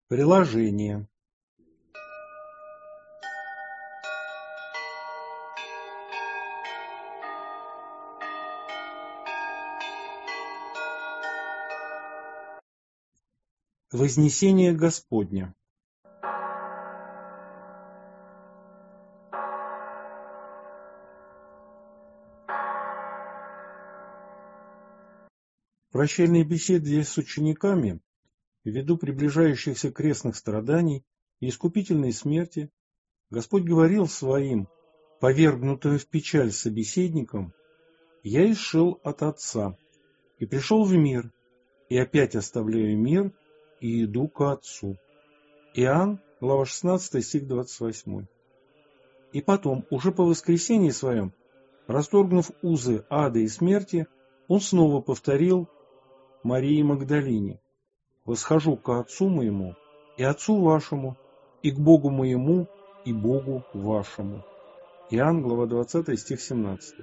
Приложение. Вознесение Господня. В прощальной беседе с учениками, ввиду приближающихся крестных страданий и искупительной смерти, Господь говорил своим, повергнутым в печаль собеседникам: «Я исшел от Отца и пришел в мир, и опять оставляю мир и иду ко Отцу». Иоанн, глава 16, стих 28. И потом, уже по воскресении своем, расторгнув узы ада и смерти, он снова повторил Марии Магдалине: «Восхожу ко Отцу моему и Отцу вашему, и к Богу моему и Богу вашему». Иоанн, глава 20, стих 17.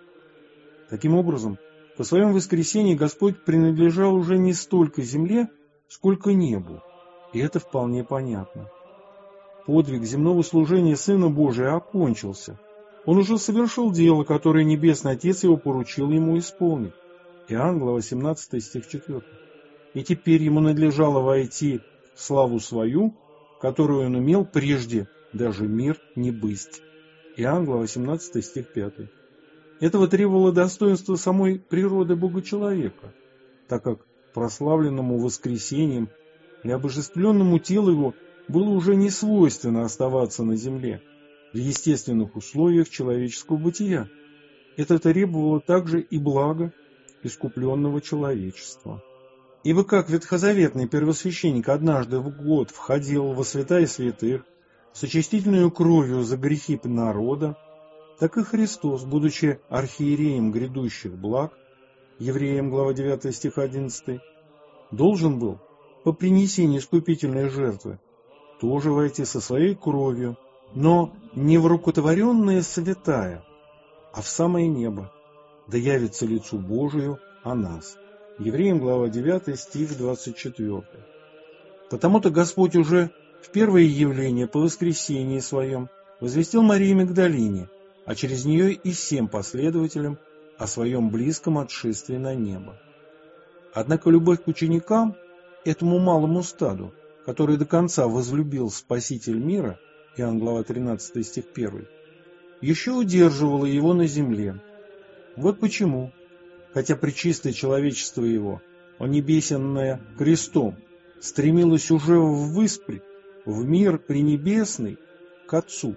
Таким образом, по своем воскресении Господь принадлежал уже не столько земле, сколько небу, и это вполне понятно. Подвиг земного служения Сына Божия окончился. Он уже совершил дело, которое Небесный Отец его поручил ему исполнить. Иоанн, глава 17, стих 4. И теперь ему надлежало войти в славу свою, которую он имел прежде даже мир не бысть. Иоанн, глава 17, стих 5. Этого требовало достоинство самой природы Бога-человека, так как прославленному воскресением и обожествленному телу его было уже не свойственно оставаться на земле, в естественных условиях человеческого бытия. Это требовало также и блага искупленного человечества. Ибо как ветхозаветный первосвященник однажды в год входил во святая святых с очистительной кровью за грехи народа, так и Христос, будучи архиереем грядущих благ, Евреям, глава 9, стих 11, должен был по принесении искупительной жертвы тоже войти со своей кровью, но не в рукотворенное святая, а в самое небо, да явится лицу Божию о нас. Евреям, глава 9, стих 24. Потому-то Господь уже в первое явление по воскресении своем возвестил Марии Магдалине, а через нее и всем последователям о своем близком отшествии на небо. Однако любовь к ученикам, этому малому стаду, который до конца возлюбил Спаситель мира, Иоанн, глава 13, стих 1, еще удерживала его на земле. Вот почему, хотя пречистое человечество его, онебесенное крестом, стремилось уже ввыспрь, в мир пренебесный, к Отцу.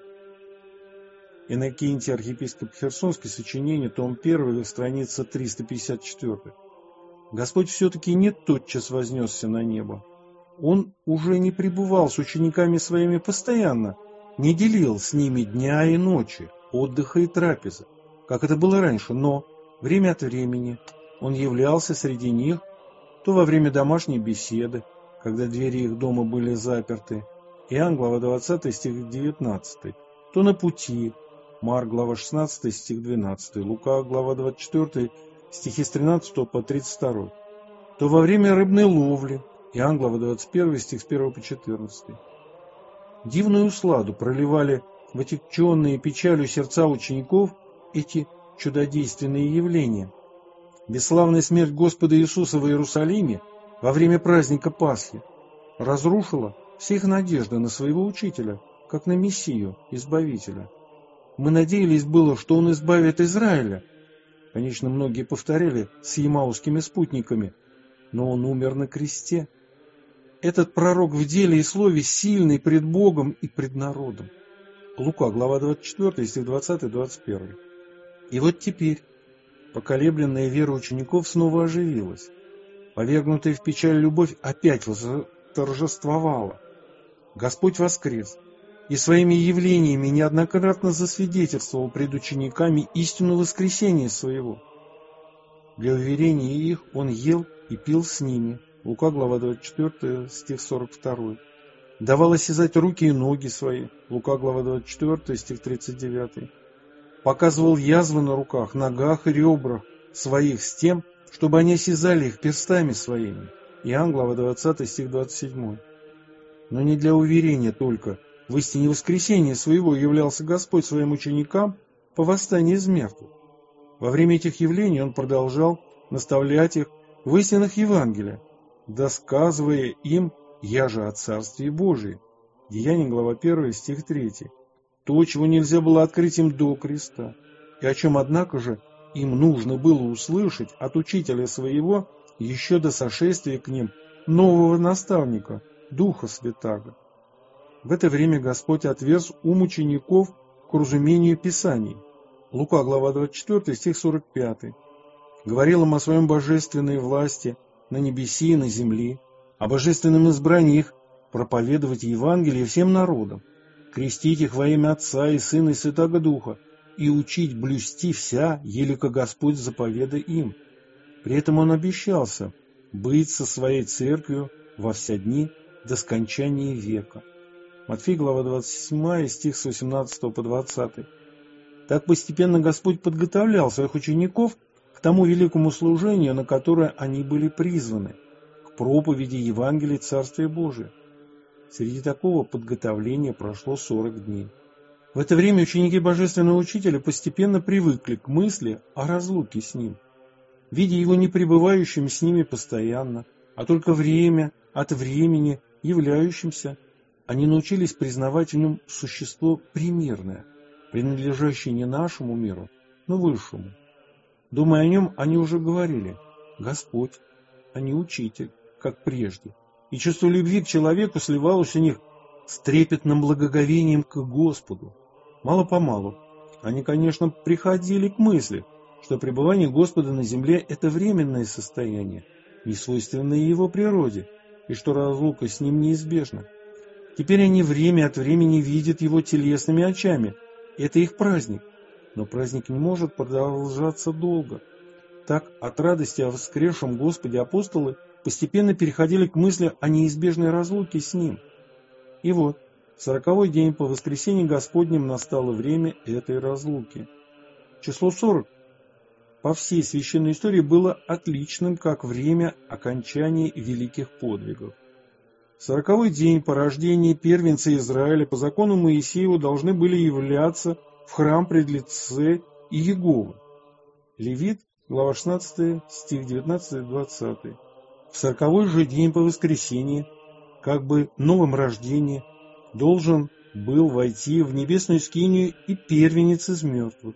Иннокентий, архиепископ Херсонский, сочинение, том 1, страница 354. Господь все-таки не тотчас вознесся на небо. Он уже не пребывал с учениками своими постоянно, не делил с ними дня и ночи, отдыха и трапезы, как это было раньше, но время от времени он являлся среди них, то во время домашней беседы, когда двери их дома были заперты, Иоанн, глава 20, стих 19, то на пути, Марк, глава 16, стих 12, Лука, глава 24, стихи с 13 по 32, то во время рыбной ловли, Иоанн, глава 21, стих с 1 по 14. Дивную сладу проливали в отягченные печалью сердца учеников эти чудодейственные явления. Бесславная смерть Господа Иисуса в Иерусалиме во время праздника Пасхи разрушила все их надежды на своего Учителя, как на Мессию, Избавителя. Мы надеялись было, что Он избавит Израиля. Конечно, многие повторяли с емаусскими спутниками, но Он умер на кресте. Этот пророк в деле и слове сильный пред Богом и пред народом. Лука, глава 24, стих 20-21. И вот теперь поколебленная вера учеников снова оживилась. Повергнутая в печаль любовь опять торжествовала. Господь воскрес и своими явлениями неоднократно засвидетельствовал пред учениками истину воскресения своего. Для уверения их он ел и пил с ними. Лука, глава 24, стих 42. Давал осязать руки и ноги свои. Лука, глава 24, стих 39. Показывал язвы на руках, ногах и ребрах своих с тем, чтобы они осязали их перстами своими. Иоанн, глава 20, стих 27. но не для уверения только. В истине воскресения своего являлся Господь своим ученикам по восстанию из мертвых. Во время этих явлений Он продолжал наставлять их в истинах Евангелия, досказывая им «Я же о Царстве Божии». Деяния, глава 1, стих 3. То, чего нельзя было открыть им до креста, и о чем, однако же, им нужно было услышать от учителя своего еще до сошествия к ним нового наставника, Духа Святаго. В это время Господь отверз ум учеников к разумению Писаний. Лука, глава 24, стих 45. Говорил им о своем божественной власти на небеси и на земле, о божественном избрании их проповедовать Евангелие всем народам, крестить их во имя Отца и Сына и Святаго Духа, и учить блюсти вся, елико Господь заповеда им. При этом Он обещался быть со своей церковью во все дни до скончания века. Матфея, глава 27, стих с 18 по 20. Так постепенно Господь подготовлял своих учеников к тому великому служению, на которое они были призваны, к проповеди Евангелия Царствия Божия. Среди такого подготовления прошло 40 дней. В это время ученики Божественного Учителя постепенно привыкли к мысли о разлуке с Ним, видя Его не пребывающим с ними постоянно, а только время от времени являющимся. Они научились признавать в Нем существо примерное, принадлежащее не нашему миру, но высшему. Думая о Нем, они уже говорили «Господь», а не «Учитель», как прежде, и чувство любви к человеку сливалось у них с трепетным благоговением к Господу. Мало-помалу они, конечно, приходили к мысли, что пребывание Господа на земле – это временное состояние, не свойственное Его природе, и что разлука с Ним неизбежна. Теперь они время от времени видят Его телесными очами. Это их праздник. Но праздник не может продолжаться долго. Так, от радости о воскресшем Господе апостолы постепенно переходили к мысли о неизбежной разлуке с Ним. И вот, 40-й день по воскресении Господнем настало время этой разлуки. Число 40 по всей священной истории было отличным, как время окончания великих подвигов. 40-й день по рождении первенца Израиля по закону Моисееву должны были являться в храм пред лице Иеговы. Левит, глава 16, стих 19-20. В 40-й же день по воскресении, как бы новым рождением, должен был войти в небесную скинию и первенец из мертвых.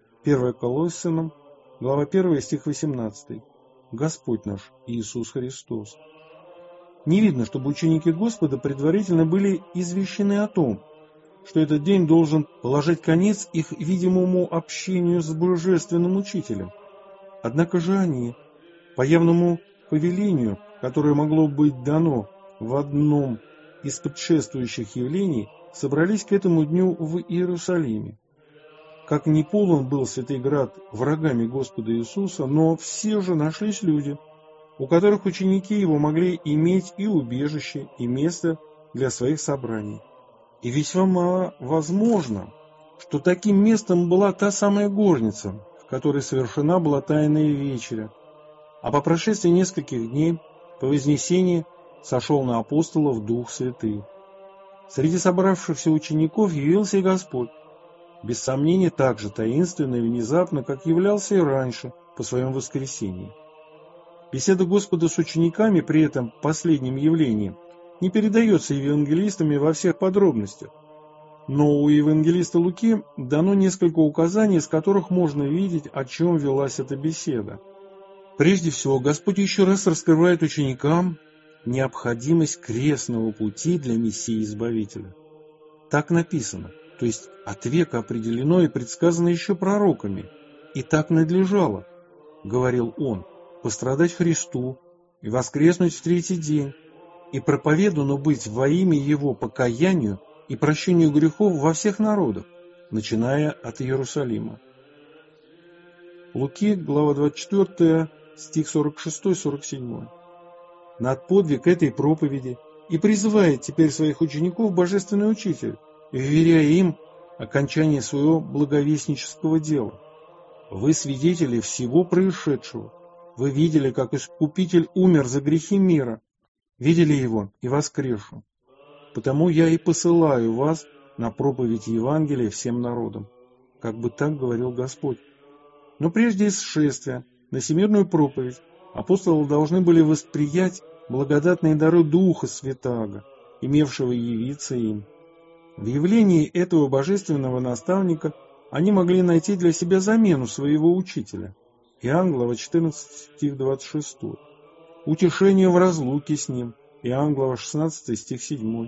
1 Колоссянам, глава 1, стих 18. Господь наш Иисус Христос. Не видно, чтобы ученики Господа предварительно были извещены о том, что этот день должен положить конец их видимому общению с Божественным Учителем. Однако же они, по явному повелению, которое могло быть дано в одном из предшествующих явлений, собрались к этому дню в Иерусалиме. Как ни полон был Святый Град врагами Господа Иисуса, но все же нашлись люди, у которых ученики Его могли иметь и убежище, и место для своих собраний. И весьма возможно, что таким местом была та самая горница, в которой совершена была Тайная Вечеря. А по прошествии нескольких дней, по Вознесении, сошел на апостолов Дух Святый. Среди собравшихся учеников явился и Господь, без сомнения так же таинственно и внезапно, как являлся и раньше по своем воскресении. Беседа Господа с учениками при этом последнем явлении не передается евангелистами во всех подробностях, но у евангелиста Луки дано несколько указаний, из которых можно видеть, о чем велась эта беседа. Прежде всего, Господь еще раз раскрывает ученикам необходимость крестного пути для Мессии Избавителя. Так написано, то есть от века определено и предсказано еще пророками, и так надлежало, говорил Он, пострадать Христу и воскреснуть в третий день, и проповедано быть во имя Его покаянию и прощению грехов во всех народах, начиная от Иерусалима. Луки, глава 24, стих 46-47. Над подвиг этой проповеди и призывает теперь своих учеников Божественный Учитель, вверяя им окончание своего благовестнического дела. Вы свидетели всего происшедшего. Вы видели, как Искупитель умер за грехи мира, видели Его и воскресшего. потому я и посылаю вас на проповедь Евангелия всем народам». Как бы так говорил Господь. Но прежде исшествия на всемирную проповедь апостолы должны были восприять благодатные дары Духа Святаго, имевшего явиться им. В явлении этого божественного наставника они могли найти для себя замену своего учителя. Иоанн, глава 14, стих 26. Утешение в разлуке с ним. Иоанн, глава 16, стих 7.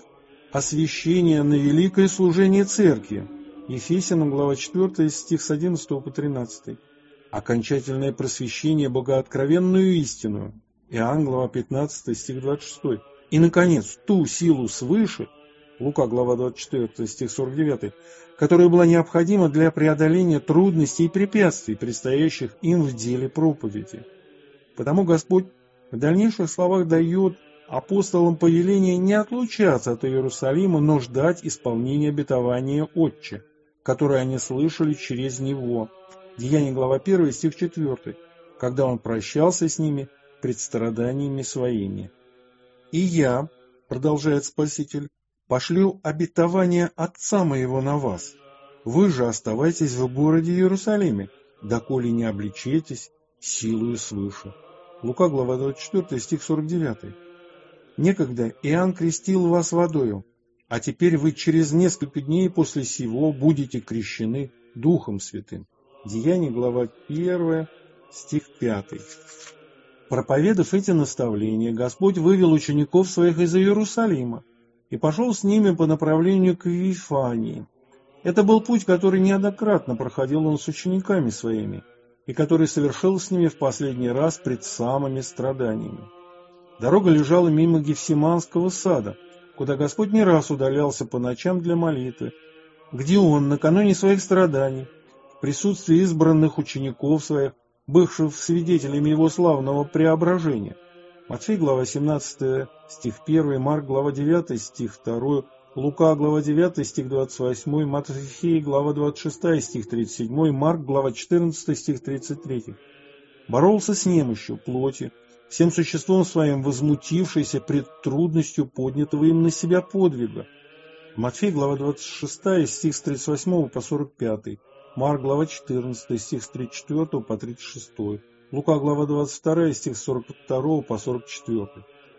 Освящение на великое служение церкви. Ефесянам, глава 4, стих с 11 по 13. Окончательное просвещение богооткровенную истину. Иоанн, глава 15, стих 26. И, наконец, ту силу свыше, Лука, глава 24, стих 49, которая была необходима для преодоления трудностей и препятствий, предстоящих им в деле проповеди. Потому Господь в дальнейших словах дает апостолам повеление не отлучаться от Иерусалима, но ждать исполнения обетования Отче, которое они слышали через Него. Деяния, глава 1, стих 4, когда Он прощался с ними пред страданиями своими. «И я, — продолжает Спаситель, — пошлю обетование Отца моего на вас. Вы же оставайтесь в городе Иерусалиме, доколе не обличетесь силою свыше». Лука, глава 24, стих 49. «Некогда Иоанн крестил вас водою, а теперь вы через несколько дней после сего будете крещены Духом Святым». Деяния, глава 1, стих 5. Проповедав эти наставления, Господь вывел учеников своих из Иерусалима и пошел с ними по направлению к Вифании. Это был путь, который неоднократно проходил он с учениками своими, и который совершил с ними в последний раз пред самыми страданиями. Дорога лежала мимо Гефсиманского сада, куда Господь не раз удалялся по ночам для молитвы, где Он, накануне своих страданий, в присутствии избранных учеников своих, бывших свидетелями Его славного преображения. Матфей, глава 17, стих 1, Марк, глава 9, стих 2, Лука, глава 9, стих 28, Матфей, глава 26, стих 37, Марк, глава 14, стих 33. Боролся с немощью плоти, всем существом своим возмутившийся пред трудностью поднятого им на себя подвига. Матфей, глава 26, стих с 38 по 45, Марк, глава 14, стих с 34 по 36, Лука, глава 22, стих с 42 по 44.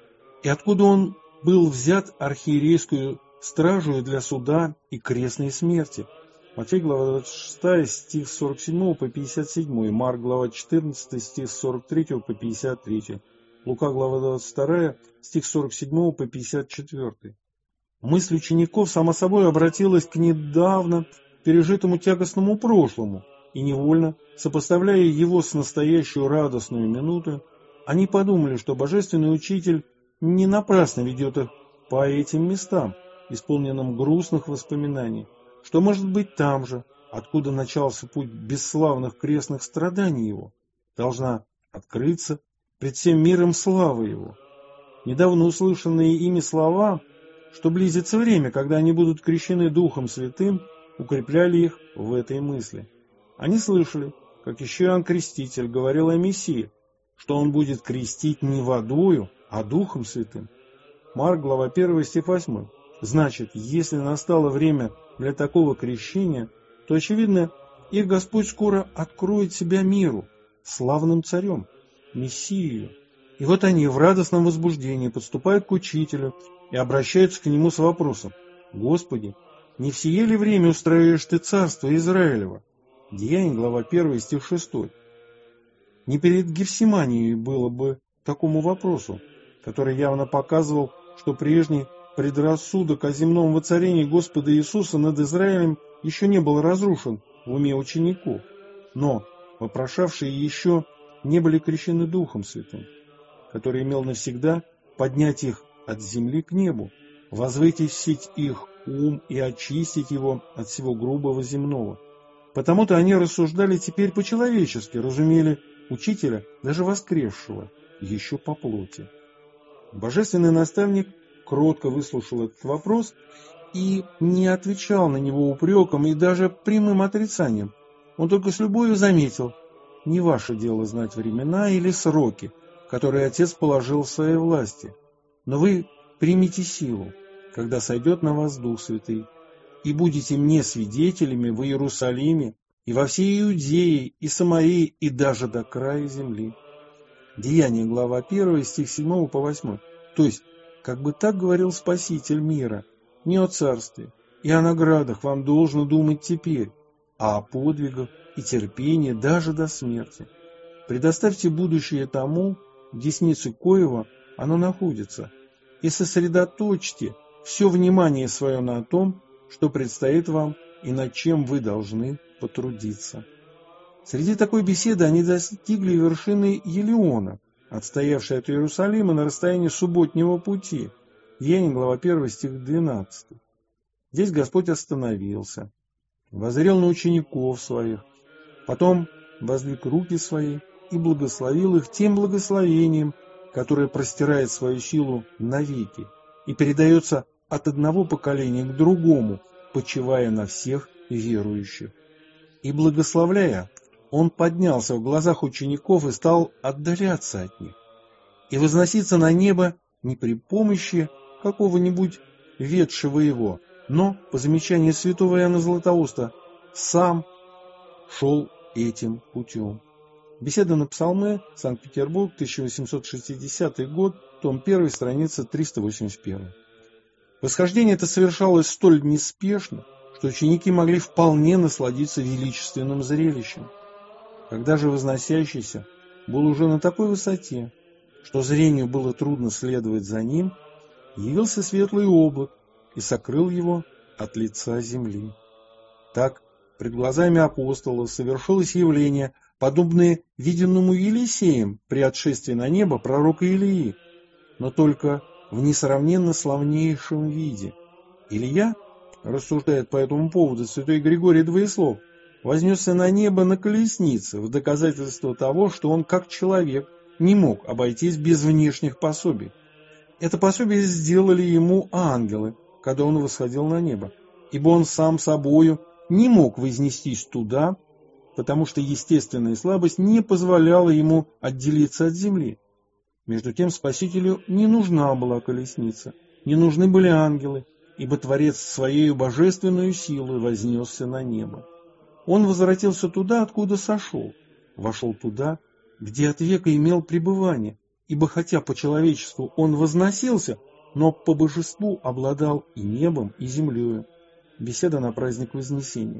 И откуда он был взят архиерейскую стражу для суда и крестной смерти? Матфей, глава 26, стих с 47 по 57, Марк, глава 14, стих с 43 по 53, Лука, глава 22, стих с 47 по 54. Мысль учеников, само собой, обратилась к недавно пережитому тягостному прошлому, и невольно, сопоставляя его с настоящую радостную минуту, они подумали, что Божественный Учитель не напрасно ведет их по этим местам, исполненным грустных воспоминаний, что, может быть, там же, откуда начался путь бесславных крестных страданий его, должна открыться пред всем миром слава его. Недавно услышанные ими слова, что близится время, когда они будут крещены Духом Святым, укрепляли их в этой мысли. Они слышали, как еще Иоанн Креститель говорил о Мессии, что он будет крестить не водою, а Духом Святым. Марк, глава 1, стих 8. Значит, если настало время для такого крещения, то, очевидно, их Господь скоро откроет себя миру, славным царем, Мессией. И вот они в радостном возбуждении подступают к Учителю и обращаются к Нему с вопросом: «Господи, не в сие ли время устраиваешь Ты царство Израилева?» Деяния, глава 1, стих 6. Не перед Гефсиманией было бы такому вопросу, который явно показывал, что прежний предрассудок о земном воцарении Господа Иисуса над Израилем еще не был разрушен в уме учеников, но вопрошавшие еще не были крещены Духом Святым, который имел навсегда поднять их от земли к небу, возвысить их ум и очистить его от всего грубого земного. Потому-то они рассуждали теперь по-человечески, разумели Учителя, даже воскресшего, еще по плоти. Божественный наставник кротко выслушал этот вопрос и не отвечал на него упреком и даже прямым отрицанием. Он только с любовью заметил: не ваше дело знать времена или сроки, которые Отец положил в своей власти, но вы примите силу, когда сойдет на вас Дух Святый, и будете мне свидетелями в Иерусалиме и во всей Иудее и Самарии и даже до края земли». Деяния, глава 1, стих 7 по 8. То есть, как бы так говорил Спаситель мира: не о царстве и о наградах вам должно думать теперь, а о подвигах и терпении даже до смерти. Предоставьте будущее тому, в деснице коего оно находится, и сосредоточьте все внимание свое на том, что предстоит вам и над чем вы должны потрудиться. Среди такой беседы они достигли вершины Елеона, отстоявшей от Иерусалима на расстоянии субботнего пути. Деяния, глава 1, стих 12. Здесь Господь остановился, воззрел на учеников своих, потом воздвиг руки свои и благословил их тем благословением, которое простирает свою силу навеки и передается от одного поколения к другому, почивая на всех верующих. И благословляя, он поднялся в глазах учеников и стал отдаляться от них, и возноситься на небо не при помощи какого-нибудь ведшего его, но, по замечанию святого Иоанна Златоуста, сам шел этим путем. Беседа на Псалмы, Санкт-Петербург, 1860 год, том 1, страница 381. Восхождение это совершалось столь неспешно, что ученики могли вполне насладиться величественным зрелищем. Когда же возносящийся был уже на такой высоте, что зрению было трудно следовать за ним, явился светлый облак и сокрыл его от лица земли. Так пред глазами апостолов совершилось явление, подобное виденному Елисеем при отшествии на небо пророка Илии, но только в несравненно славнейшем виде. Илья, рассуждает по этому поводу святой Григорий Двоеслов, вознесся на небо на колеснице в доказательство того, что он, как человек, не мог обойтись без внешних пособий. Это пособие сделали ему ангелы, когда он восходил на небо, ибо он сам собою не мог вознестись туда, потому что естественная слабость не позволяла ему отделиться от земли. Между тем Спасителю не нужна была колесница, не нужны были ангелы, ибо Творец своей божественной силой вознесся на небо. Он возвратился туда, откуда сошел, вошел туда, где от века имел пребывание, ибо хотя по человечеству он возносился, но по божеству обладал и небом, и землею. Беседа на праздник Вознесения.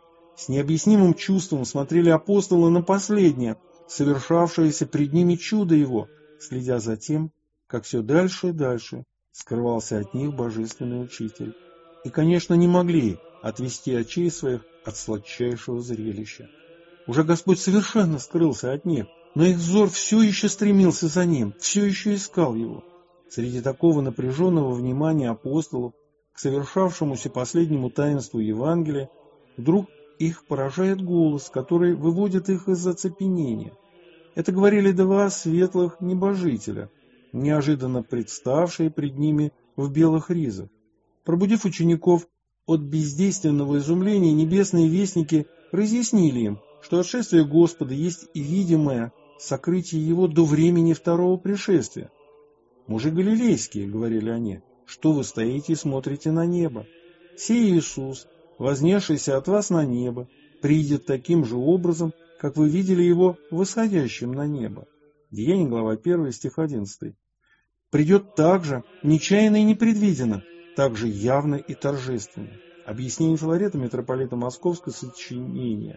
С необъяснимым чувством смотрели апостолы на последнее, совершавшееся пред ними чудо его, следя за тем, как все дальше и дальше скрывался от них божественный учитель. И, конечно, не могли отвести очей своих от сладчайшего зрелища. Уже Господь совершенно скрылся от них, но их взор все еще стремился за ним, все еще искал его. Среди такого напряженного внимания апостолов к совершавшемуся последнему таинству Евангелия вдруг их поражает голос, который выводит их из оцепенения. Это говорили два светлых небожителя, неожиданно представшие пред ними в белых ризах. Пробудив учеников от бездейственного изумления, небесные вестники разъяснили им, что отшествие Господа есть и видимое сокрытие Его до времени второго пришествия. «Мужи галилейские, — говорили они, — что вы стоите и смотрите на небо? Сей Иисус, вознесшийся от вас на небо, придет таким же образом, как вы видели Его восходящим на небо». Деяния, глава 1, стих 11. Придет так же, нечаянно и непредвиденно, так же явно и торжественно. Объяснение Филарета, митрополита Московского, сочинение.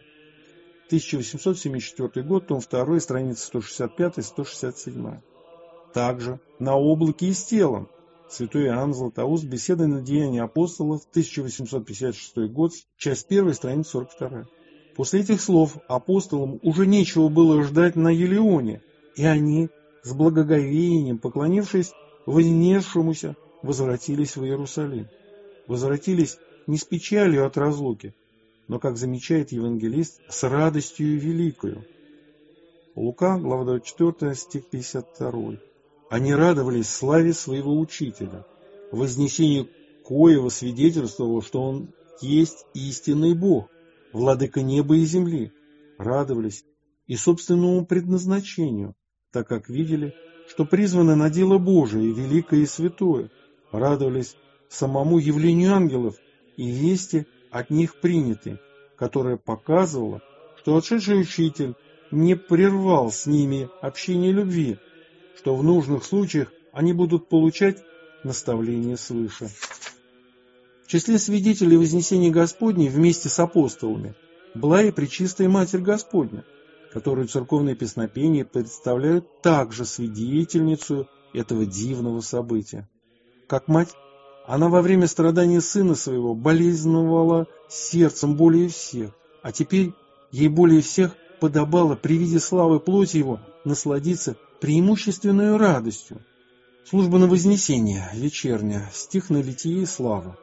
1874 год, том 2, страница 165-167. Также на облаке и с телом. Святой Иоанн Златоуст. Беседы на деяния апостолов. 1856 год. Часть 1, страница 42. После этих слов апостолам уже нечего было ждать на Елеоне, и они, с благоговением поклонившись вознесшемуся, возвратились в Иерусалим. Возвратились не с печалью от разлуки, но, как замечает евангелист, с радостью великою. Лука, глава 24, стих 52. Они радовались славе своего учителя, вознесению коего свидетельствовало, что он есть истинный Бог, владыка неба и земли. Радовались и собственному предназначению, так как видели, что призваны на дело Божие, великое и святое. Радовались самому явлению ангелов и вести от них приняты, которая показывала, что отшедший учитель не прервал с ними общение любви, что в нужных случаях они будут получать наставление свыше. В числе свидетелей вознесения Господней вместе с апостолами была и Пречистая Матерь Господня, которую церковные песнопения представляют также свидетельницу этого дивного события. Как мать, она во время страдания сына своего болезненновала сердцем более всех, а теперь ей более всех подобало при виде славы плоти его насладиться преимущественной радостью. Служба на Вознесение, вечерняя, стих на Литии слава.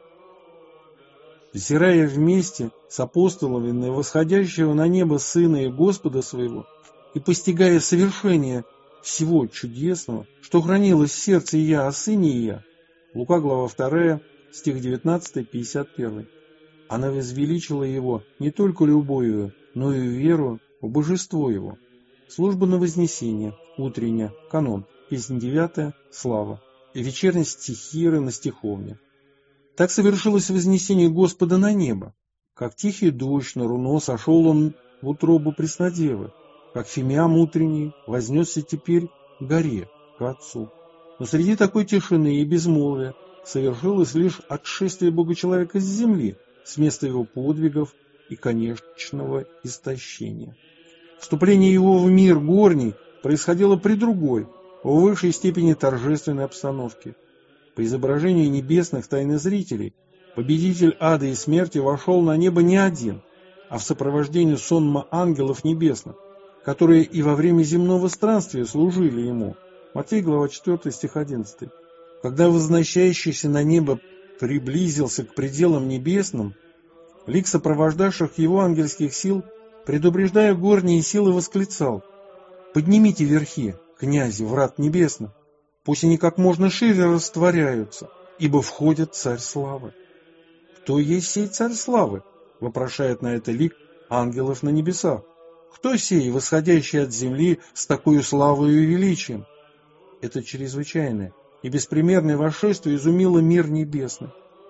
Взирая вместе с апостолами на восходящего на небо Сына и Господа своего и постигая совершение всего чудесного, что хранилось в сердце Ия о Сыне Ия, Лука, глава 2, стих 19, 51. Она возвеличила его не только любовью, но и веру в божество его. Служба на Вознесение, утренняя, канон, песнь 9, слава, и вечерняя стихиры на стиховне. Так совершилось вознесение Господа на небо. Как тихий дождь на руно сошел он в утробу Преснодевы, как фимиам утренний вознесся теперь к горе, к Отцу. Но среди такой тишины и безмолвия совершилось лишь отшествие Бога-человека с земли, с места его подвигов и конечного истощения. Вступление его в мир горний происходило при другой, в высшей степени торжественной обстановке. По изображению небесных тайнозрителей, победитель ада и смерти вошел на небо не один, а в сопровождении сонма ангелов небесных, которые и во время земного странствия служили ему. Матфей, глава 4, стих 11. Когда возносящийся на небо приблизился к пределам небесным, лик сопровождавших его ангельских сил, предупреждая горние силы, восклицал: «Поднимите верхи, князи, врат небесных, пусть они как можно шире растворяются, ибо входит Царь Славы». «Кто есть сей Царь Славы?» — вопрошает на это лик ангелов на небесах. «Кто сей, восходящий от земли с такой славой и величием?» Это чрезвычайное и беспримерное восшествие изумило мир небесный.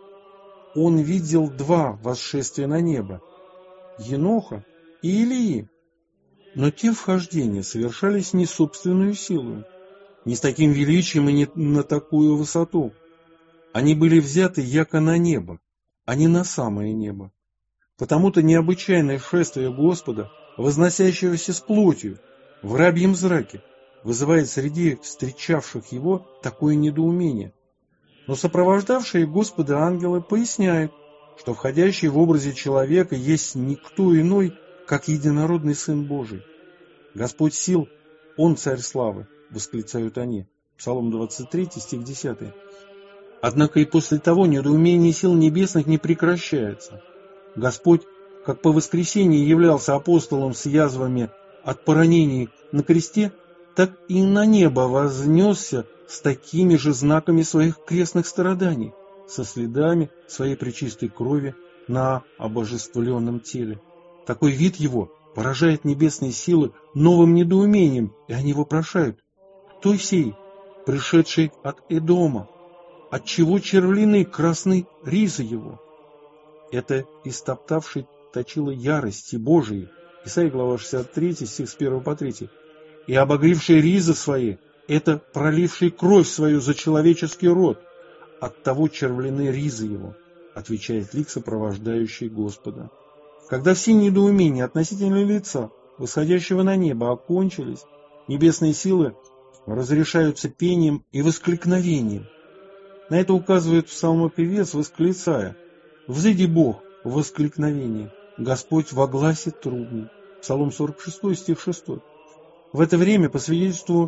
Он видел два восшествия на небо — Еноха и Илии. Но те вхождения совершались не собственную силою, не с таким величием и не на такую высоту. Они были взяты яко на небо, а не на самое небо. Потому-то необычайное шествие Господа, возносящегося с плотью, в рабьем зраке, вызывает среди встречавших его такое недоумение. Но сопровождавшие Господа ангелы поясняют, что входящий в образе человека есть никто иной, как единородный Сын Божий. Господь сил, Он Царь Славы, восклицают они. Псалом 23, стих 10. Однако и после того недоумение сил небесных не прекращается. Господь, как по воскресении являлся апостолом с язвами от поранений на кресте, так и на небо вознесся с такими же знаками своих крестных страданий, со следами своей пречистой крови на обожествленном теле. Такой вид его поражает небесные силы новым недоумением, и они вопрошают: «Кто сей, пришедший от Эдома? Отчего червлены красны ризы его?» Это истоптавший точило ярости Божией, Исайя, глава 63, стих с 1 по 3, и обогревший ризы свои, это проливший кровь свою за человеческий род, от того червлены ризы его, отвечает лик, сопровождающий Господа. Когда все недоумения относительно лица, восходящего на небо, окончились, небесные силы разрешаются пением и воскликновением. На это указывает псалмопевец, восклицая: «Взыди Бог в воскликновении, Господь во гласе трубный». Псалом 46, стих 6. В это время, по свидетельству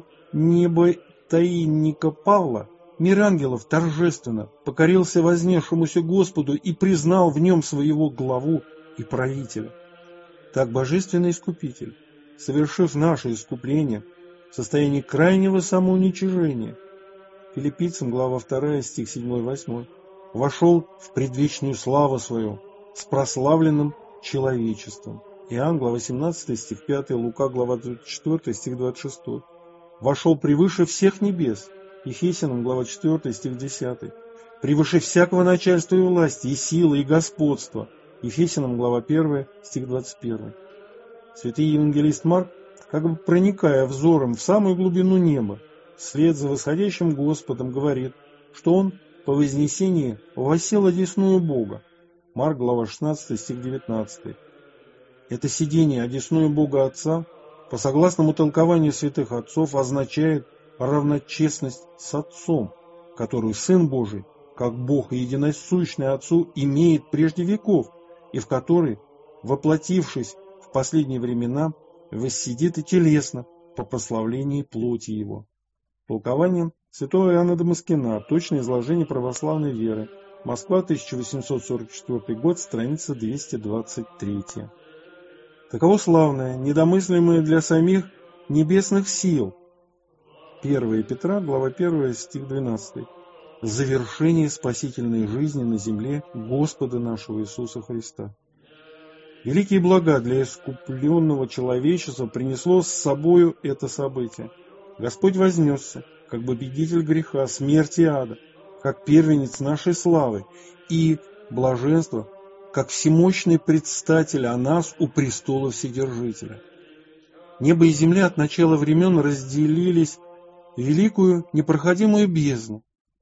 небо-таинника Павла, мир ангелов торжественно покорился вознесшемуся Господу и признал в нем своего главу и правителя. Так божественный Искупитель, совершив наше искупление в состоянии крайнего самоуничижения, Филиппийцам, глава 2, стих 7-8, вошел в предвечную славу свою с прославленным человечеством. Иоанн, глава 18, стих 5, Лука, глава 4, стих 26. Вошел превыше всех небес. Ефесянам, глава 4, стих 10. превыше всякого начальства и власти, и силы, и господства. Ефесянам, глава 1, стих 21. Святый евангелист Марк, как бы проникая взором в самую глубину неба, вслед за восходящим Господом, говорит, что он по вознесении воссел одесную Бога. Марк, глава 16, стих 19. Это сидение одесную Бога Отца, по согласному толкованию святых отцов, означает равночестность с Отцом, которую Сын Божий, как Бог и единосущный Отцу, имеет прежде веков, и в которой, воплотившись в последние времена, воссидит и телесно по прославлении плоти Его. Толкование святого Иоанна Дамаскина. Точное изложение православной веры. Москва, 1844 год, страница 223. Таково славное, недомыслимое для самих небесных сил. 1 Петра, глава 1, стих 12. Завершение спасительной жизни на земле Господа нашего Иисуса Христа. Великие блага для искупленного человечества принесло с собою это событие. Господь вознесся, как победитель греха, смерти и ада, как первенец нашей славы, и блаженство, как всемощный предстатель о нас у престола Вседержителя. Небо и земля от начала времен разделились в великую непроходимую бездну.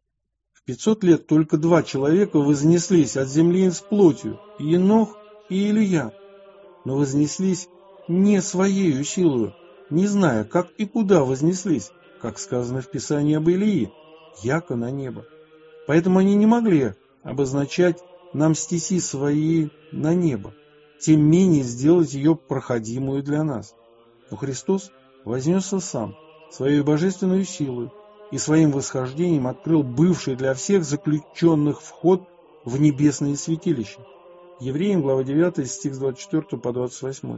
В 500 лет только 2 человека вознеслись от земли с плотью, Енох и Илия, но вознеслись не своею силою, не зная, как и куда вознеслись, как сказано в Писании об Илии, яко на небо. Поэтому они не могли обозначать нам стези свои на небо, тем менее сделать ее проходимую для нас. Но Христос вознесся сам, своей божественной силой, и своим восхождением открыл бывший для всех заключенных вход в небесные святилища. Евреям, глава 9, стих с 24 по 28.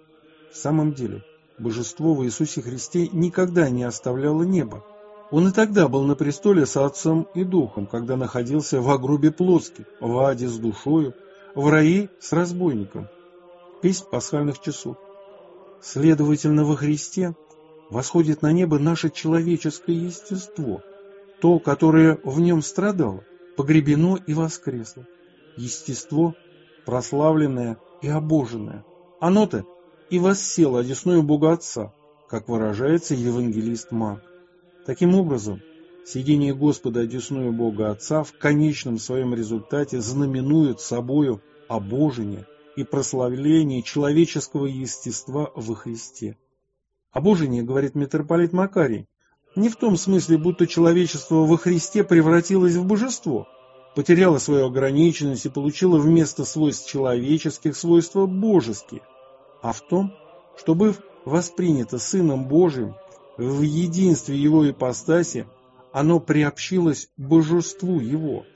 В самом деле, Божество в Иисусе Христе никогда не оставляло небо. Он и тогда был на престоле с Отцом и Духом, когда находился в гробе плотских, в аде с душою, в рае с разбойником. Песнь пасхальных часов. Следовательно, во Христе восходит на небо наше человеческое естество, то, которое в нем страдало, погребено и воскресло. Естество, прославленное и обоженное. Оно-то и воссело одесную Бога Отца, как выражается евангелист Марк. Таким образом, сидение Господа одесную Бога Отца в конечном своем результате знаменует собою обожение и прославление человеческого естества во Христе. Обожение, говорит митрополит Макарий, не в том смысле, будто человечество во Христе превратилось в божество, потеряло свою ограниченность и получило вместо свойств человеческих свойства божеские, а в том, что, быв воспринято Сыном Божиим в единстве Его ипостаси, оно приобщилось к божеству Его,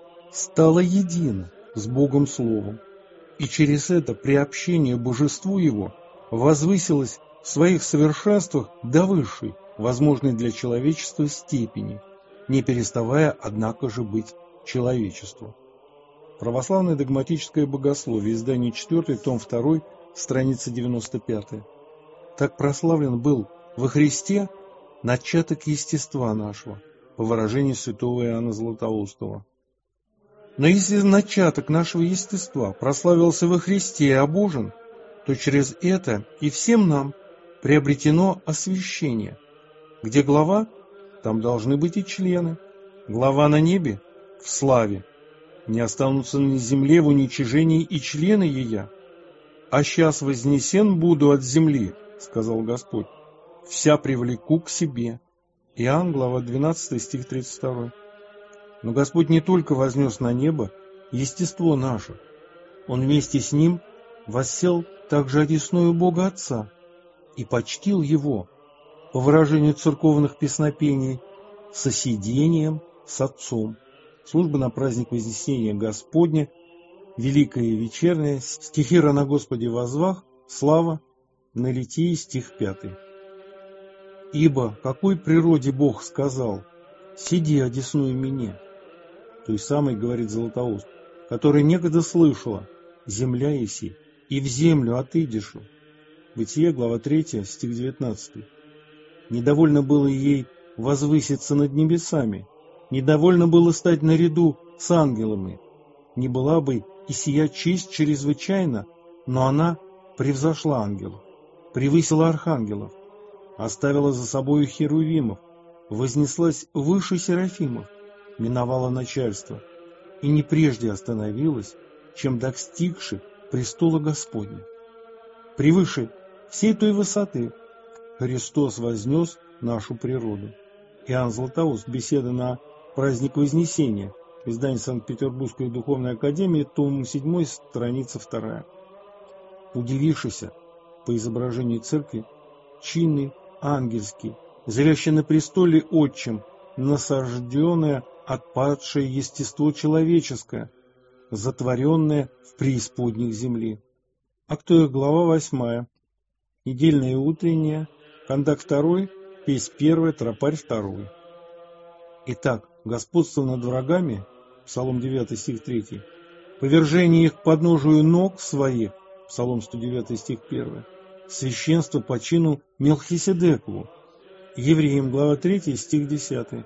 стало едино с Богом Словом, и через это приобщение божеству Его возвысилось в своих совершенствах до высшей, возможной для человечества степени, не переставая, однако же, быть человечеством. Православное догматическое богословие, издание 4, том 2, страница 95. Так прославлен был во Христе начаток естества нашего, по выражению святого Иоанна Златоустова. Но если начаток нашего естества прославился во Христе и обожен, то через это и всем нам приобретено освящение. Где глава, там должны быть и члены. Глава на небе — в славе. Не останутся на земле в уничижении и члены ея. «А сейчас вознесен буду от земли, — сказал Господь, — вся привлеку к себе». Иоанн, глава 12, стих 32. Но Господь не только вознес на небо естество наше, Он вместе с ним воссел также одесную Бога Отца и почтил Его, по выражению церковных песнопений, соседением с Отцом. Служба на праздник Вознесения Господня, Великая вечерняя, стихи «Рано Господи возвах», слава, на Литии, стих 5. «Ибо какой природе Бог сказал: сиди, одесную меня», той самой, говорит Златоуст, которая некогда слышала: земля еси, и в землю отыдешь. Бытие, глава 3, стих 19. Недовольно было ей возвыситься над небесами, недовольно было стать наряду с ангелами. Не была бы и сия честь чрезвычайна, но она превзошла ангелов, превысила архангелов, оставила за собою херувимов, вознеслась выше серафимов, миновала начальство и не прежде остановилась, чем достигши престола Господня. Превыше всей той высоты Христос вознес нашу природу. Иоанн Златоуст. Беседа на праздник Вознесения. Издание Санкт-Петербургской духовной академии, том 7, страница 2. Удивившийся по изображению церкви, чинный, ангельский, зрящий на престоле отчим, насажденное отпадшее естество человеческое, затворенное в преисподних земли. Актуя глава 8. Недельная и утренняя. Кондак 2, песнь 1, тропарь 2. Итак, господство над врагами, Псалом 9, стих 3, повержение их к подножию ног своих, Псалом 109, стих 1, священство по чину Мелхиседекову, Евреям, глава 3, стих 10,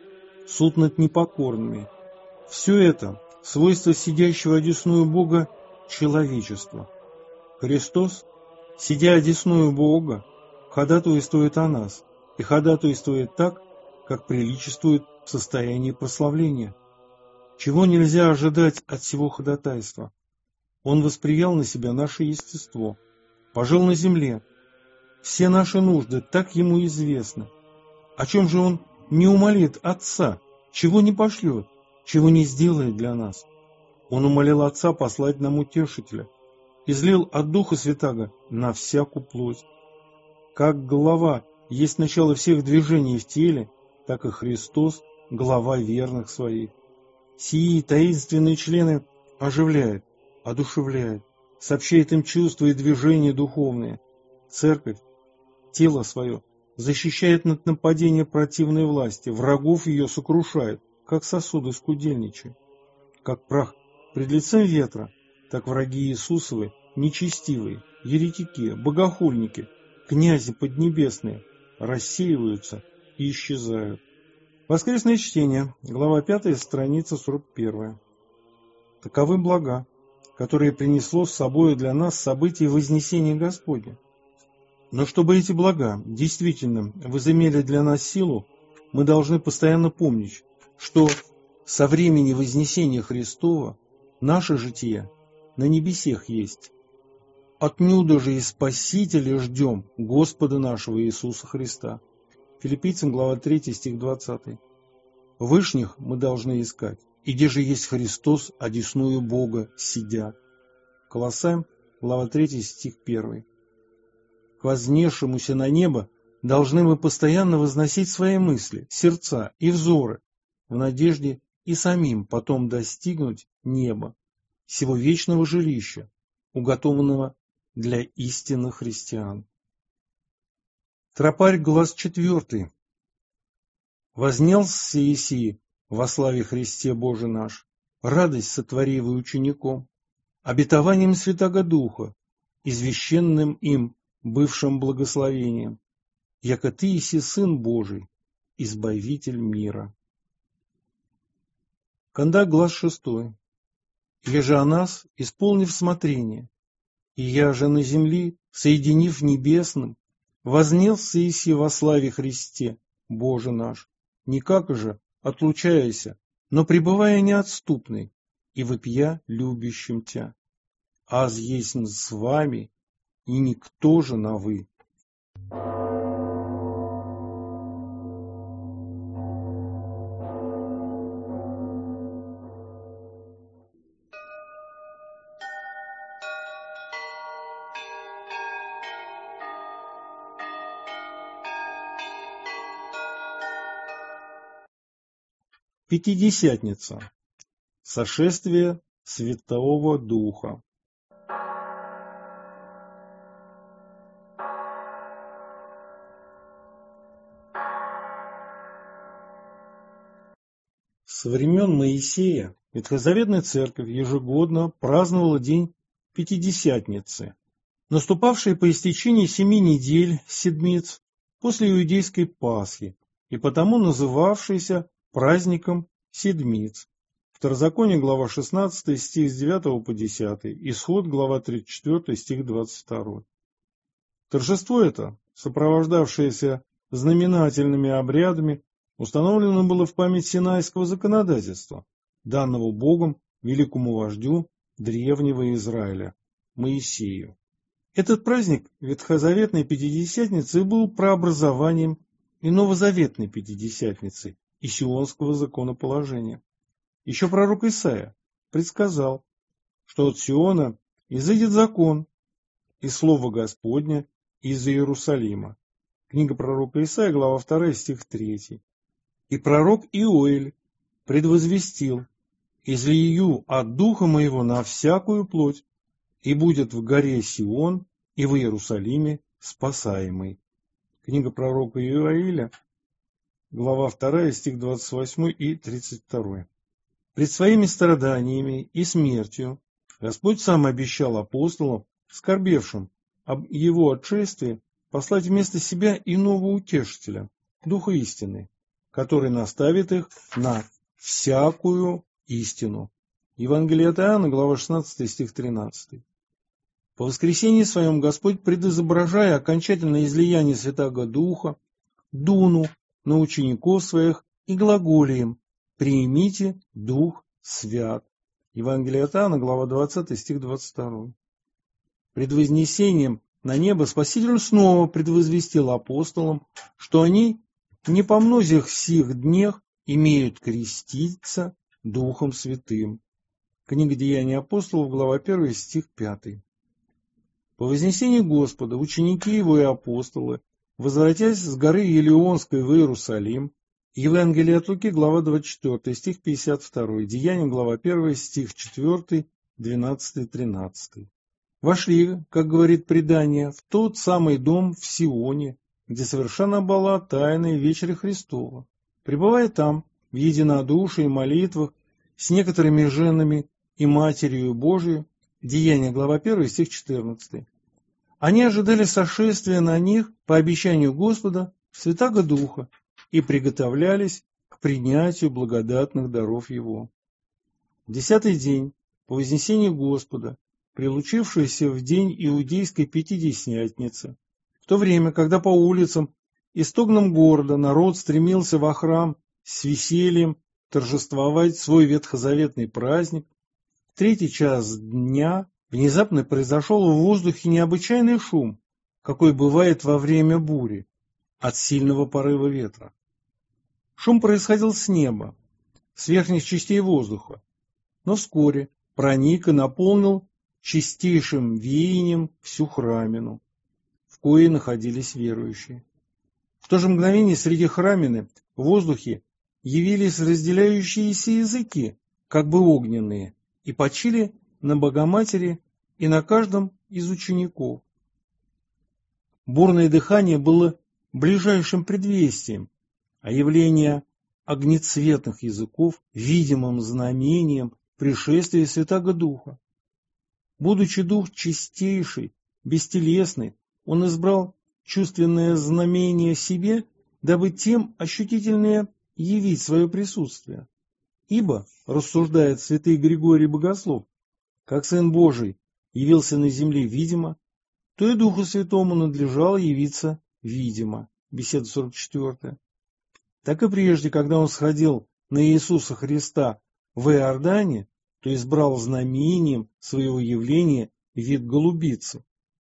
суд над непокорными. Все это свойство сидящего одесную Бога человечества. Христос, сидя одесную Бога, ходатайствует о нас, и ходатайствует так, как приличествует в состоянии прославления. Чего нельзя ожидать от сего ходатайства? Он восприял на себя наше естество, пожил на земле. Все наши нужды так ему известны. О чем же он не умолит Отца, чего не пошлет, чего не сделает для нас? Он умолил Отца послать нам Утешителя, излил от Духа Святаго на всякую плоть. Как голова есть начало всех движений в теле, так и Христос – глава верных своих. Сии таинственные члены оживляет, одушевляет, сообщает им чувства и движения духовные. Церковь, тело свое, защищает от нападения противной власти, врагов ее сокрушает, как сосуды скудельничают. Как прах пред лицем ветра, так враги Иисусовы, нечестивые, еретики, богохульники, князи поднебесные рассеиваются и исчезают. Воскресное чтение, глава 5, страница 41. Таковы блага, которые принесло с собой для нас событие Вознесения Господня. Но чтобы эти блага действительно возымели для нас силу, мы должны постоянно помнить, что со времени Вознесения Христова наше житие на небесех есть. Отнюдо же и Спасителя ждем Господа нашего Иисуса Христа. Филиппийцам, глава 3, стих 20. Вышних мы должны искать, и где же есть Христос, одесную Бога сидя. Колоссям, глава 3, стих 1. К вознесшемуся на небо должны мы постоянно возносить свои мысли, сердца и взоры, в надежде и самим потом достигнуть неба, сего вечного жилища, уготованного для истинных христиан. Тропарь, глаз 4. Вознялся Иисии во славе Христе Боже наш, радость сотворивый учеником, обетованием Святаго Духа, извещенным им бывшим благословением, яко Ты еси Сын Божий, Избавитель мира. Кондак, глаз 6. Еже о нас, исполнив смотрение, и я же на земли, соединив небесным, вознесся Иси во славе Христе, Боже наш, никак же отлучаяся, но пребывая неотступный, и вопия любящим Тя. Аз есть с вами, и никто же на вы. Пятидесятница. Сошествие Святого Духа. Со времен Моисея Ветхозаветная Церковь ежегодно праздновала день Пятидесятницы, наступавший по истечении 7 недель, седмиц, после иудейской Пасхи, и потому называвшийся праздником седмиц. Второзаконие, глава 16, стих с 9 по 10, Исход, глава 34, стих 22. Торжество это, сопровождавшееся знаменательными обрядами, установлено было в память синайского законодательства, данного Богом великому вождю древнего Израиля, Моисею. Этот праздник Ветхозаветной Пятидесятницы был прообразованием и Новозаветной Пятидесятницы и Сионского законоположения. Еще пророк Исаия предсказал, что от Сиона изыдет закон и слово Господне из Иерусалима. Книга пророка Исаия, глава 2, стих 3. И пророк Иоэль предвозвестил: «Излию от духа моего на всякую плоть, и будет в горе Сион и в Иерусалиме спасаемый». Книга пророка Иоэля, глава 2, стих 28 и 32. Пред своими страданиями и смертью Господь сам обещал апостолам, скорбевшим об его отшествии, послать вместо себя иного утешителя, Духа истины, который наставит их на всякую истину. Евангелие от Иоанна, глава 16, стих 13. По воскресении своем Господь, предизображая окончательное излияние Святаго Духа, дунул на учеников своих и глаголием: «Примите Дух Свят». Евангелие от Иоанна, глава 20, стих 22. Пред вознесением на небо Спаситель снова предвозвестил апостолам, что они не по многих сих днях имеют креститься Духом Святым. Книга Деяний апостолов, глава 1, стих 5. По вознесении Господа ученики его и апостолы, возвратясь с горы Елеонской в Иерусалим, Евангелие от Луки, глава 24, стих 52, Деяния, глава 1, стих 4, 12, 13. Вошли, как говорит предание, в тот самый дом в Сионе, где совершена была тайная вечеря Христова. Пребывая там, в единодушии и молитвах, с некоторыми женами и Матерью Божией, Деяния, глава 1, стих 14. Они ожидали сошествия на них, по обещанию Господа, Святаго Духа, и приготовлялись к принятию благодатных даров Его. В 10-й день, по вознесении Господа, прилучившийся в день иудейской Пятидесятницы, в то время, когда по улицам и стогнам города народ стремился во храм с весельем торжествовать свой ветхозаветный праздник, в 3-й час дня внезапно произошел в воздухе необычайный шум, какой бывает во время бури, от сильного порыва ветра. Шум происходил с неба, с верхних частей воздуха, но вскоре проник и наполнил чистейшим веянием всю храмину, в коей находились верующие. В то же мгновение среди храмины в воздухе явились разделяющиеся языки, как бы огненные, и почили на Богоматери и на каждом из учеников. Бурное дыхание было ближайшим предвестием, а явление огнецветных языков видимым знамением пришествия Святаго Духа. Будучи Дух чистейший, бестелесный, он избрал чувственное знамение себе, дабы тем ощутительнее явить свое присутствие. Ибо, рассуждает святый Григорий Богослов, как Сын Божий явился на земле видимо, то и Духу Святому надлежало явиться видимо. Беседа 44. Так и прежде, когда он сходил на Иисуса Христа в Иордане, то избрал знамением своего явления вид голубицы.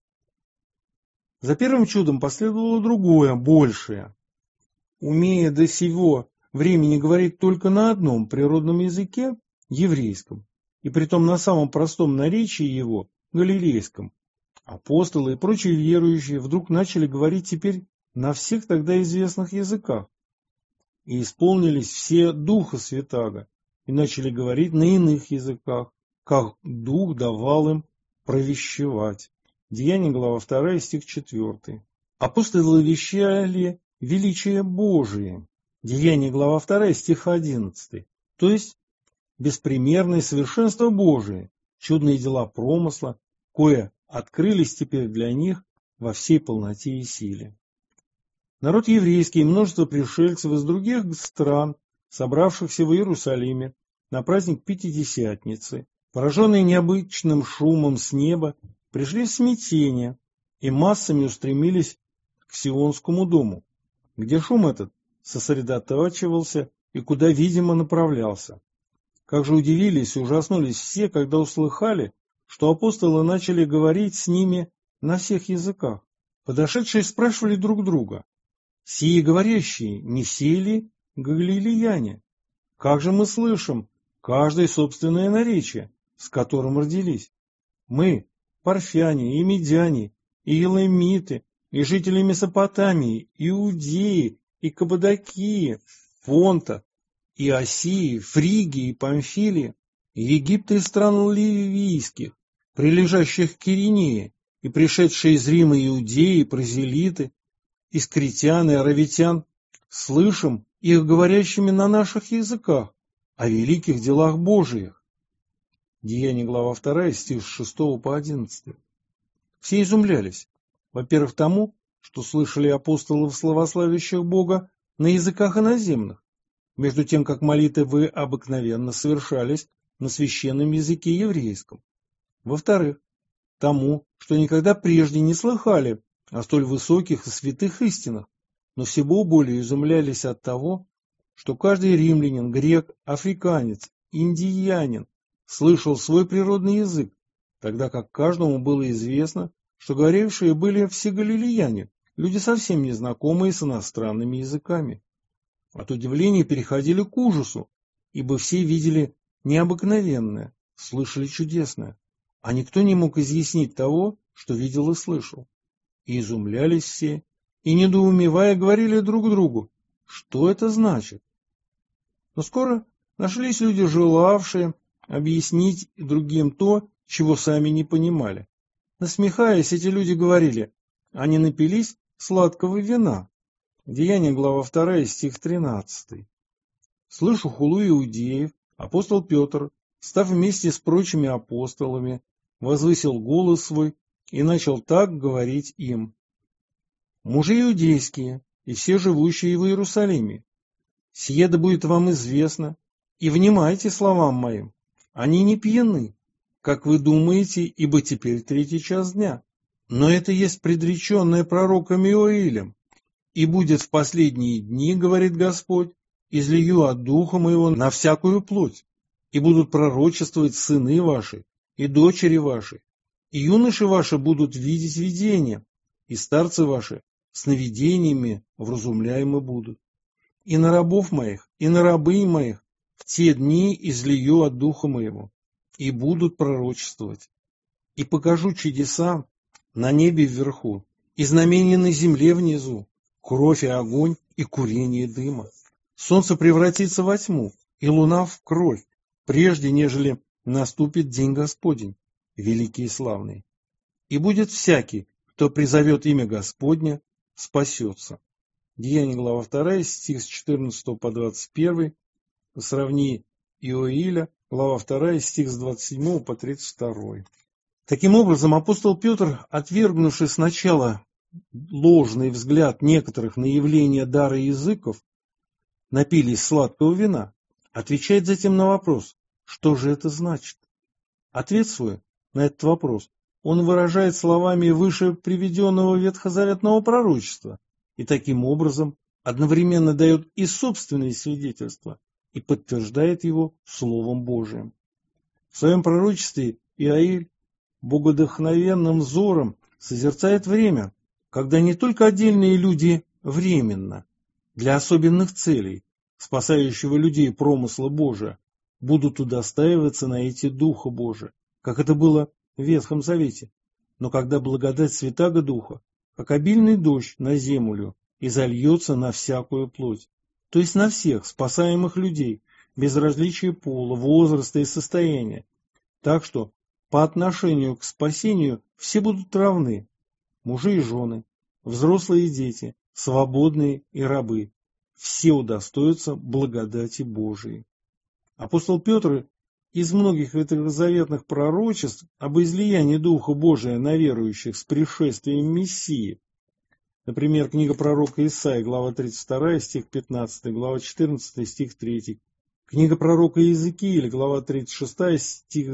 За первым чудом последовало другое, большее. Умея до сего времени говорить только на одном природном языке, еврейском, и притом на самом простом наречии его, галилейском, апостолы и прочие верующие вдруг начали говорить теперь на всех тогда известных языках, и исполнились все Духа Святаго, и начали говорить на иных языках, как Дух давал им провещевать. Деяния, глава 2, стих 4. Апостолы вещали величие Божие. Деяния, глава 2, стих 11. То есть беспримерное совершенство Божие, чудные дела промысла, кое открылись теперь для них во всей полноте и силе. Народ еврейский и множество пришельцев из других стран собравшихся в Иерусалиме на праздник Пятидесятницы, пораженные необычным шумом с неба, пришли в смятение и массами устремились к Сионскому дому, где шум этот сосредотачивался и куда, видимо, направлялся. Как же удивились и ужаснулись все, когда услыхали, что апостолы начали говорить с ними на всех языках. Подошедшие спрашивали друг друга: «Сие говорящие, не все ли галилеяне? Как же мы слышим каждое собственное наречие, с которым родились? Мы, парфяне и медяне, и еламиты, и жители Месопотамии, Иудеи, и Каппадокии, Понта, и Осии, Фригии, Памфилии, и Египта и стран ливийских, прилежащих к Киринее, и пришедшие из Рима иудеи, прозелиты, из критян и аравитян, слышим их говорящими на наших языках о великих делах Божиих». Деяния, глава 2, стих с 6 по 11. Все изумлялись, во-первых, тому, что слышали апостолов, славославящих Бога на языках иноземных, между тем, как молитвы обыкновенно совершались на священном языке еврейском. Во-вторых, тому, что никогда прежде не слыхали о столь высоких и святых истинах, но всего более изумлялись от того, что каждый римлянин, грек, африканец, индиянин слышал свой природный язык, тогда как каждому было известно, что говорившие были все галилеяне, люди совсем незнакомые с иностранными языками. От удивления переходили к ужасу, ибо все видели необыкновенное, слышали чудесное, а никто не мог изъяснить того, что видел и слышал. И изумлялись все, и, недоумевая, говорили друг другу: что это значит? Но скоро нашлись люди, желавшие объяснить другим то, чего сами не понимали. Насмехаясь, эти люди говорили: они напились сладкого вина. Деяния, глава 2, стих 13. Слышу хулу иудеев, апостол Петр, став вместе с прочими апостолами, возвысил голос свой и начал так говорить им: «Мужи иудейские и все живущие в Иерусалиме, сие да будет вам известно, и внимайте словам моим, они не пьяны, как вы думаете, ибо теперь 3-й час дня, но это есть предреченное пророком Иоилем. И будет в последние дни, говорит Господь, излию от духа моего на всякую плоть, и будут пророчествовать сыны ваши и дочери ваши, и юноши ваши будут видеть видения, и старцы ваши сновидениями вразумляемы будут. И на рабов моих, и на рабынь моих в те дни излию от духа моего, и будут пророчествовать. И покажу чудеса на небе вверху, и знамения на земле внизу, кровь и огонь, и курение дыма. Солнце превратится во тьму, и луна в кровь, прежде нежели наступит день Господень, великий и славный. И будет всякий, кто призовет имя Господня, спасется». Деяния, глава 2, стих с 14 по 21, сравни Иоиля, глава 2, стих с 27 по 32. Таким образом, апостол Петр, отвергнувший сначала ложный взгляд некоторых на явление дара языков, напились сладкого вина, отвечает затем на вопрос: что же это значит? Ответ свой на этот вопрос он выражает словами выше приведенного ветхозаветного пророчества и таким образом одновременно дает и собственные свидетельства и подтверждает его Словом Божиим. В своем пророчестве Иоиль богодохновенным взором созерцает время, когда не только отдельные люди временно, для особенных целей, спасающего людей промысла Божия, будут удостаиваться найти Духа Божия, как это было в Ветхом Завете, но когда благодать Святаго Духа, как обильный дождь на землю, и зальется на всякую плоть, то есть на всех спасаемых людей, без различия пола, возраста и состояния, так что по отношению к спасению все будут равны, мужи и жены, взрослые и дети, свободные и рабы, все удостоятся благодати Божией. Апостол Петр из многих ветхозаветных пророчеств об излиянии Духа Божия на верующих с пришествием Мессии Например, книга пророка Исаии, глава 32, стих 15, глава 14, стих 3. Книга пророка Иезекииля, глава 36, стих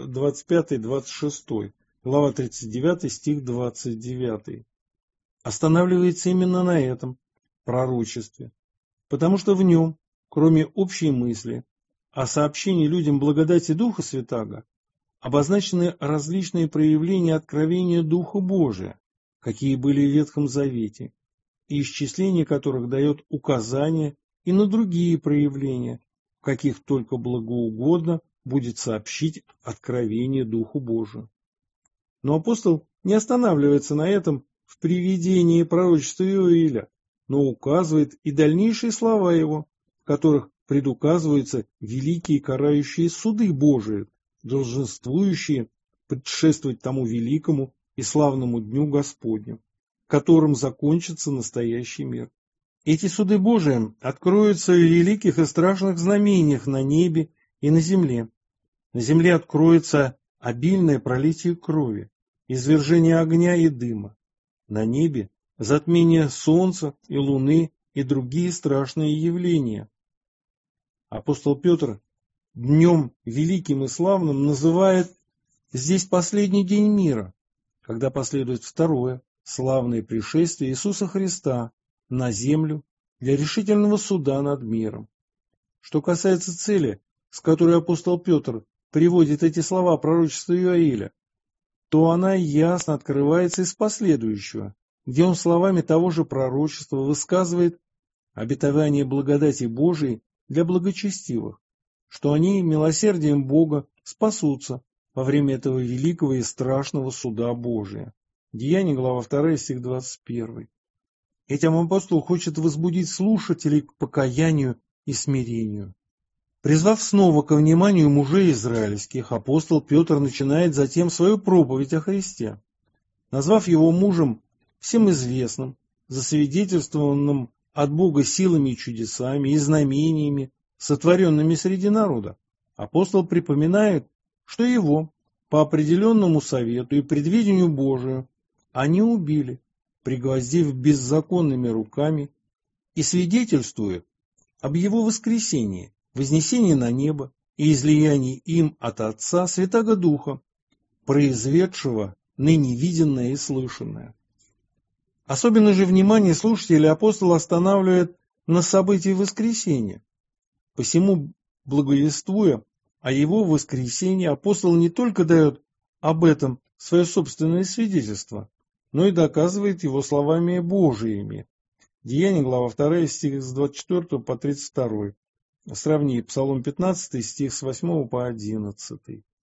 25-26, глава 39, стих 29. Останавливается именно на этом пророчестве, потому что в нем, кроме общей мысли о сообщении людям благодати Духа Святаго, обозначены различные проявления откровения Духа Божия, какие были в Ветхом Завете, и исчисление которых дает указания и на другие проявления, в каких только благоугодно будет сообщить откровение Духу Божию. Но апостол не останавливается на этом в приведении пророчества Иоиля, но указывает и дальнейшие слова его, в которых предуказываются великие карающие суды Божии, долженствующие предшествовать тому великому и славному дню Господню, которым закончится настоящий мир. Эти суды Божии откроются в великих и страшных знамениях на небе и на земле. На земле откроется обильное пролитие крови, извержение огня и дыма. На небе затмение солнца и луны и другие страшные явления. Апостол Петр днем великим и славным называет здесь последний день мира, когда последует второе славное пришествие Иисуса Христа на землю для решительного суда над миром. Что касается цели, с которой апостол Петр приводит эти слова пророчества Иоиля, то она ясно открывается из последующего, где он словами того же пророчества высказывает обетование благодати Божией для благочестивых, что они милосердием Бога спасутся во время этого великого и страшного суда Божия. Деяния, глава 2, стих 21. Этим апостол хочет возбудить слушателей к покаянию и смирению. Призвав снова ко вниманию мужей израильских, апостол Петр начинает затем свою проповедь о Христе. Назвав его мужем всем известным, засвидетельствованным от Бога силами и чудесами и знамениями, сотворенными среди народа, апостол припоминает, что его, по определенному совету и предвидению Божию, они убили, пригвоздив беззаконными руками, и свидетельствует об его воскресении, вознесении на небо и излиянии им от Отца Святаго Духа, произведшего ныне виденное и слышанное. Особенно же внимание слушателей апостол останавливает на событии воскресения. Посему, благовествуя о его воскресении, апостол не только дает об этом свое собственное свидетельство, но и доказывает его словами Божиими. Деяния, глава 2, стих с 24 по 32. Сравни Псалом 15, стих с 8 по 11.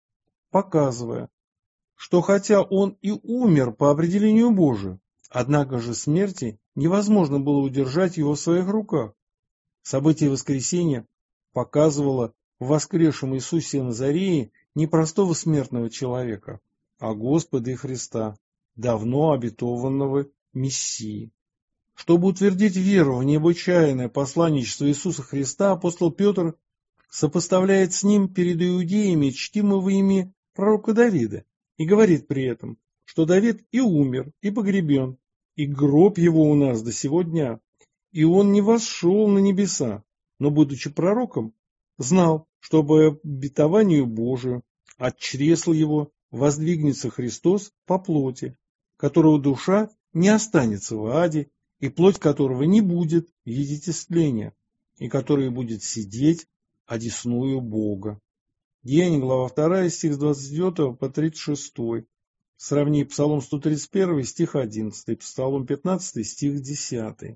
Показывая, что хотя он и умер по определению Божию, однако же смерти невозможно было удержать его в своих руках. Событие воскресения показывало в воскресшем Иисусе Назарее не простого смертного человека, а Господа и Христа, давно обетованного Мессии. Чтобы утвердить веру в необычайное посланничество Иисуса Христа, апостол Петр сопоставляет с ним перед иудеями чтимого ими пророка Давида и говорит при этом, что Давид и умер, и погребен, и гроб его у нас до сего дня, и он не восшел на небеса, но, будучи пророком, знал, что по обетованию Божию от чресла его воздвигнется Христос по плоти, которого душа не останется в аде, и плоть которого не будет видеть истления, и который будет сидеть одесную Бога. Деяния, глава 2, стих с 29 по 36. Сравни Псалом 131, стих 11, Псалом 15, стих 10.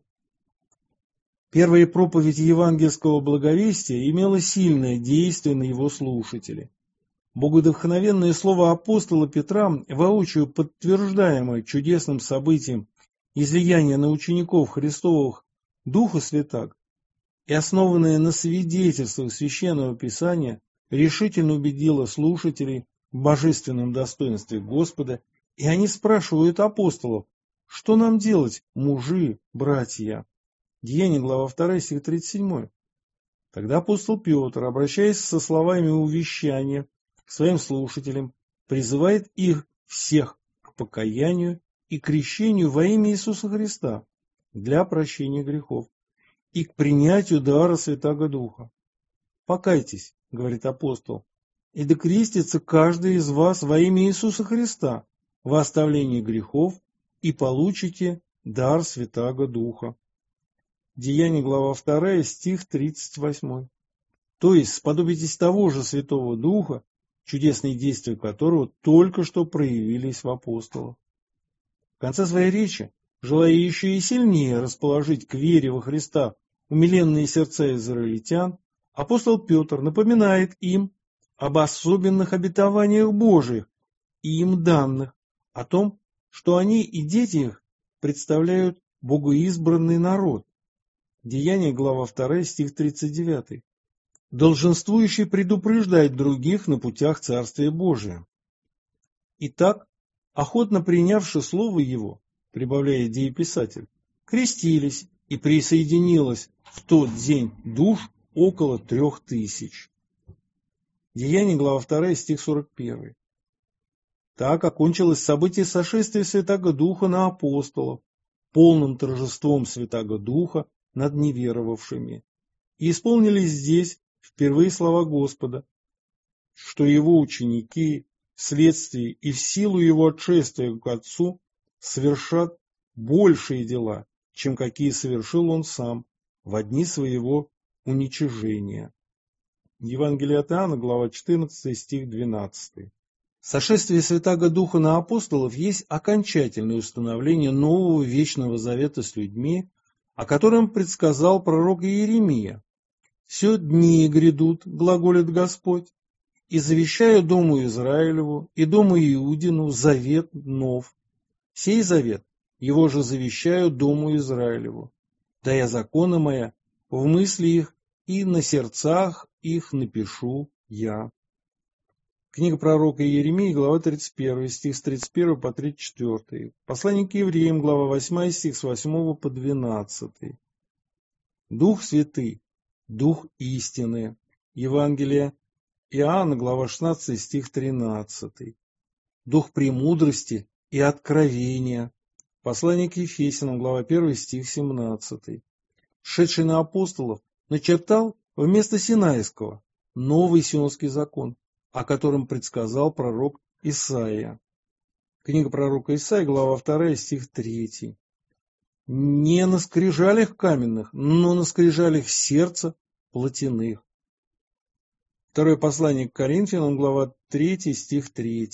Первая проповедь евангельского благовестия имела сильное действие на его слушателей. Богодухновенное слово апостола Петра, воочию подтверждаемое чудесным событием излияния на учеников Христовых Духа Святаго и основанное на свидетельствах Священного Писания, решительно убедило слушателей в божественном достоинстве Господа, и они спрашивают апостолов, что нам делать, мужи, братья? Деяния, глава 2, стих 37. Тогда апостол Петр, обращаясь со словами увещания к своим слушателям, призывает их всех к покаянию и крещению во имя Иисуса Христа для прощения грехов и к принятию дара Святаго Духа. Покайтесь, говорит апостол, и да крестится каждый из вас во имя Иисуса Христа во оставление грехов и получите дар Святаго Духа. Деяния, глава 2, стих 38. То есть сподобитесь того же Святого Духа, чудесные действия которого только что проявились в апостолах. В конце своей речи, желая еще и сильнее расположить к вере во Христа умиленные сердца израильтян, апостол Петр напоминает им об особенных обетованиях Божиих и им данных, о том, что они и дети их представляют богоизбранный народ. Деяния, глава 2, стих 39. Долженствующий предупреждать других на путях Царствия Божия. Итак, охотно принявши слово его, прибавляет дееписатель, крестились и присоединилось в тот день душ около 3000. Деяния, глава 2, стих 41. Так окончилось событие сошествия Святаго Духа на апостолов, полным торжеством Святаго Духа над неверовавшими. И исполнились здесь впервые слова Господа, что его ученики вследствие и в силу его отшествия к Отцу совершат большие дела, чем какие совершил он сам во дни своего уничижения. Евангелие от Иоанна, глава 14, стих 12. Сошествие Святаго Духа на апостолов есть окончательное установление нового вечного завета с людьми, о котором предсказал пророк Иеремия. «Все дни грядут, глаголит Господь, и завещаю дому Израилеву и дому Иудину завет нов. Сей завет, его же завещаю дому Израилеву. Да я законы моя в мысли их и на сердцах их напишу я». Книга пророка Иеремии, глава 31, стих с 31 по 34. Послание к евреям, глава 8, стих с 8 по 12. Дух Святый, Дух истины. Евангелие Иоанна, глава 16, стих 13. Дух премудрости и откровения. Послание к Ефесянам, глава 1, стих 17. Шедший на апостолов начертал вместо Синайского новый сионский закон, о котором предсказал пророк Исаия. Книга пророка Исаии, глава 2, стих 3. Не на скрижалях каменных, но на скрижалях сердца плотяных. Второе послание к Коринфянам, глава 3, стих 3.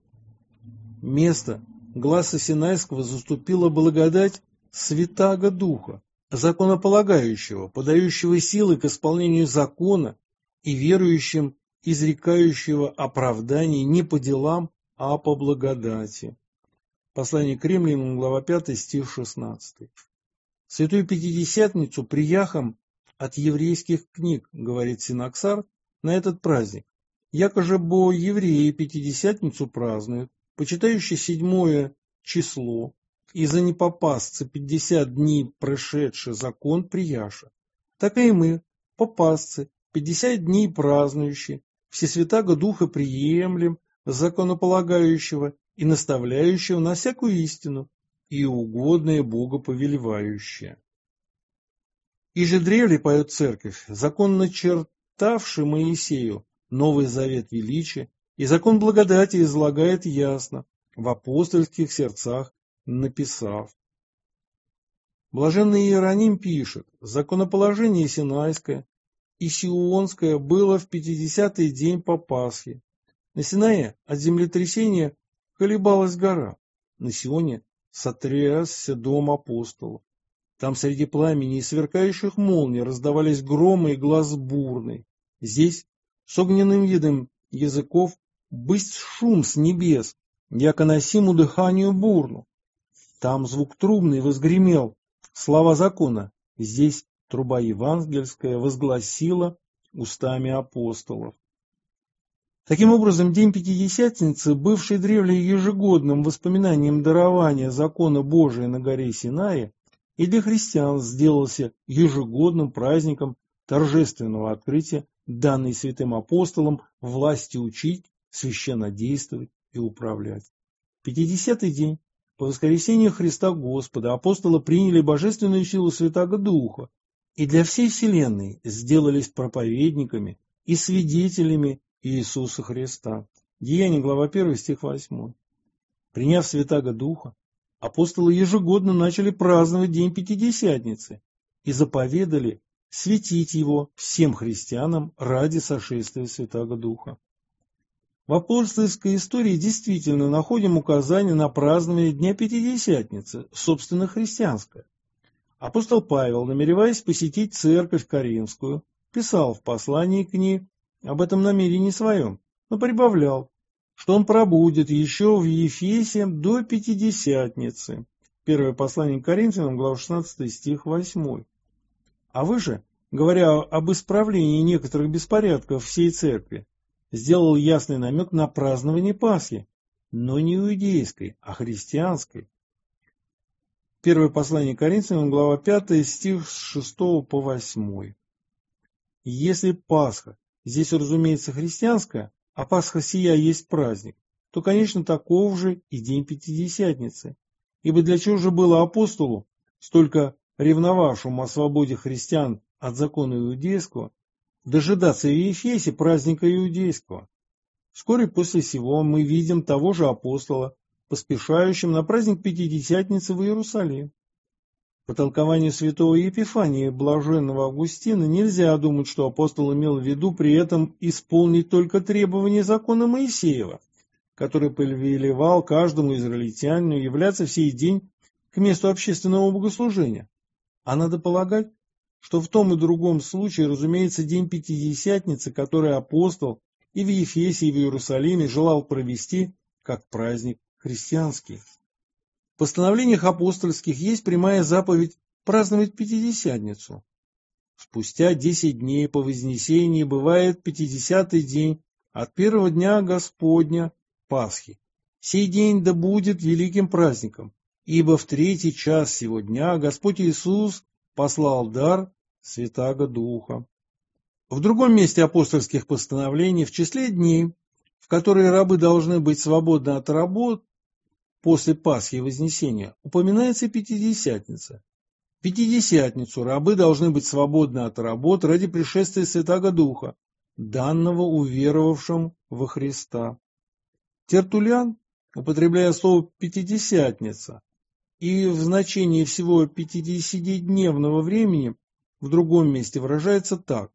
Место гласа Синайского заступила благодать Святаго Духа, законополагающего, подающего силы к исполнению закона и верующим, изрекающего оправдание не по делам, а по благодати. Послание к Римлянам, глава 5, стих 16. Святую Пятидесятницу прияхам от еврейских книг, говорит Синаксар, на этот праздник. Якоже бо евреи Пятидесятницу празднуют, почитающие 7 число, и за не попасться 50 дней прошедший закон прияша. Так и мы, попасцы, 50 дней празднующие, Всесвятаго Духа приемлем, законополагающего и наставляющего на всякую истину, и угодное Бога повелевающее. И же древле поет церковь, закон начертавший Моисею, Новый Завет величия, и закон благодати излагает ясно, в апостольских сердцах написав. Блаженный Иероним пишет, законоположение Синайское и Сионское было в 50-й день по Пасхе. На Синае от землетрясения колебалась гора, на Сионе сотрясся дом апостолов. Там среди пламени и сверкающих молний раздавались громы и глас бурный. Здесь с огненным видом языков бысть шум с небес, яко носиму дыханию бурну. Там звук трубный возгремел, слова закона. Здесь труба евангельская возгласила устами апостолов. Таким образом, День Пятидесятницы, бывший древле ежегодным воспоминанием дарования закона Божия на горе Синае, и для христиан сделался ежегодным праздником торжественного открытия, данной святым апостолам власти учить, священно действовать и управлять. 50-й день по воскресению Христа Господа апостолы приняли божественную силу Святаго Духа и для всей вселенной сделались проповедниками и свидетелями Иисуса Христа. Деяния, глава 1, стих 8. Приняв Святаго Духа, апостолы ежегодно начали праздновать День Пятидесятницы и заповедали светить его всем христианам ради сошествия Святаго Духа. В апостольской истории действительно находим указание на празднование Дня Пятидесятницы, собственно христианское. Апостол Павел, намереваясь посетить церковь Коринфскую, писал в послании к ней об этом намерении своем, но прибавлял, что он пробудет еще в Ефесе до Пятидесятницы. Первое послание к Коринфянам, глава 16, стих 8. А вы же, говоря об исправлении некоторых беспорядков всей церкви, сделал ясный намек на празднование Пасхи, но не иудейской, а христианской. Первое послание к Коринфянам, глава 5, стих с 6 по 8. Если Пасха, здесь, разумеется, христианская, а Пасха сия есть праздник, то, конечно, таков же и День Пятидесятницы. Ибо для чего же было апостолу, столько ревновавшему о свободе христиан от закона иудейского, дожидаться в Ефесе праздника иудейского? Вскоре после сего мы видим того же апостола, поспешающим на праздник Пятидесятницы в Иерусалим. По толкованию святого Епифания блаженного Августина нельзя думать, что апостол имел в виду при этом исполнить только требования закона Моисеева, который повелевал каждому израильтянину являться в сей день к месту общественного богослужения. А надо полагать, что в том и другом случае, разумеется, День Пятидесятницы, который апостол и в Ефесе, и в Иерусалиме желал провести как праздник христианский. В постановлениях апостольских есть прямая заповедь праздновать Пятидесятницу. Спустя 10 дней по Вознесении бывает 50-й день от первого дня Господня Пасхи. Сей день да будет великим праздником, ибо в 3-й час сего дня Господь Иисус послал дар Святаго Духа. В другом месте апостольских постановлений в числе дней, в которые рабы должны быть свободны от работ, после Пасхи и Вознесения упоминается Пятидесятница. В Пятидесятницу рабы должны быть свободны от работ ради пришествия Святаго Духа, данного уверовавшим во Христа. Тертуллиан, употребляя слово «пятидесятница» и в значении всего 50-дневного времени, в другом месте выражается так.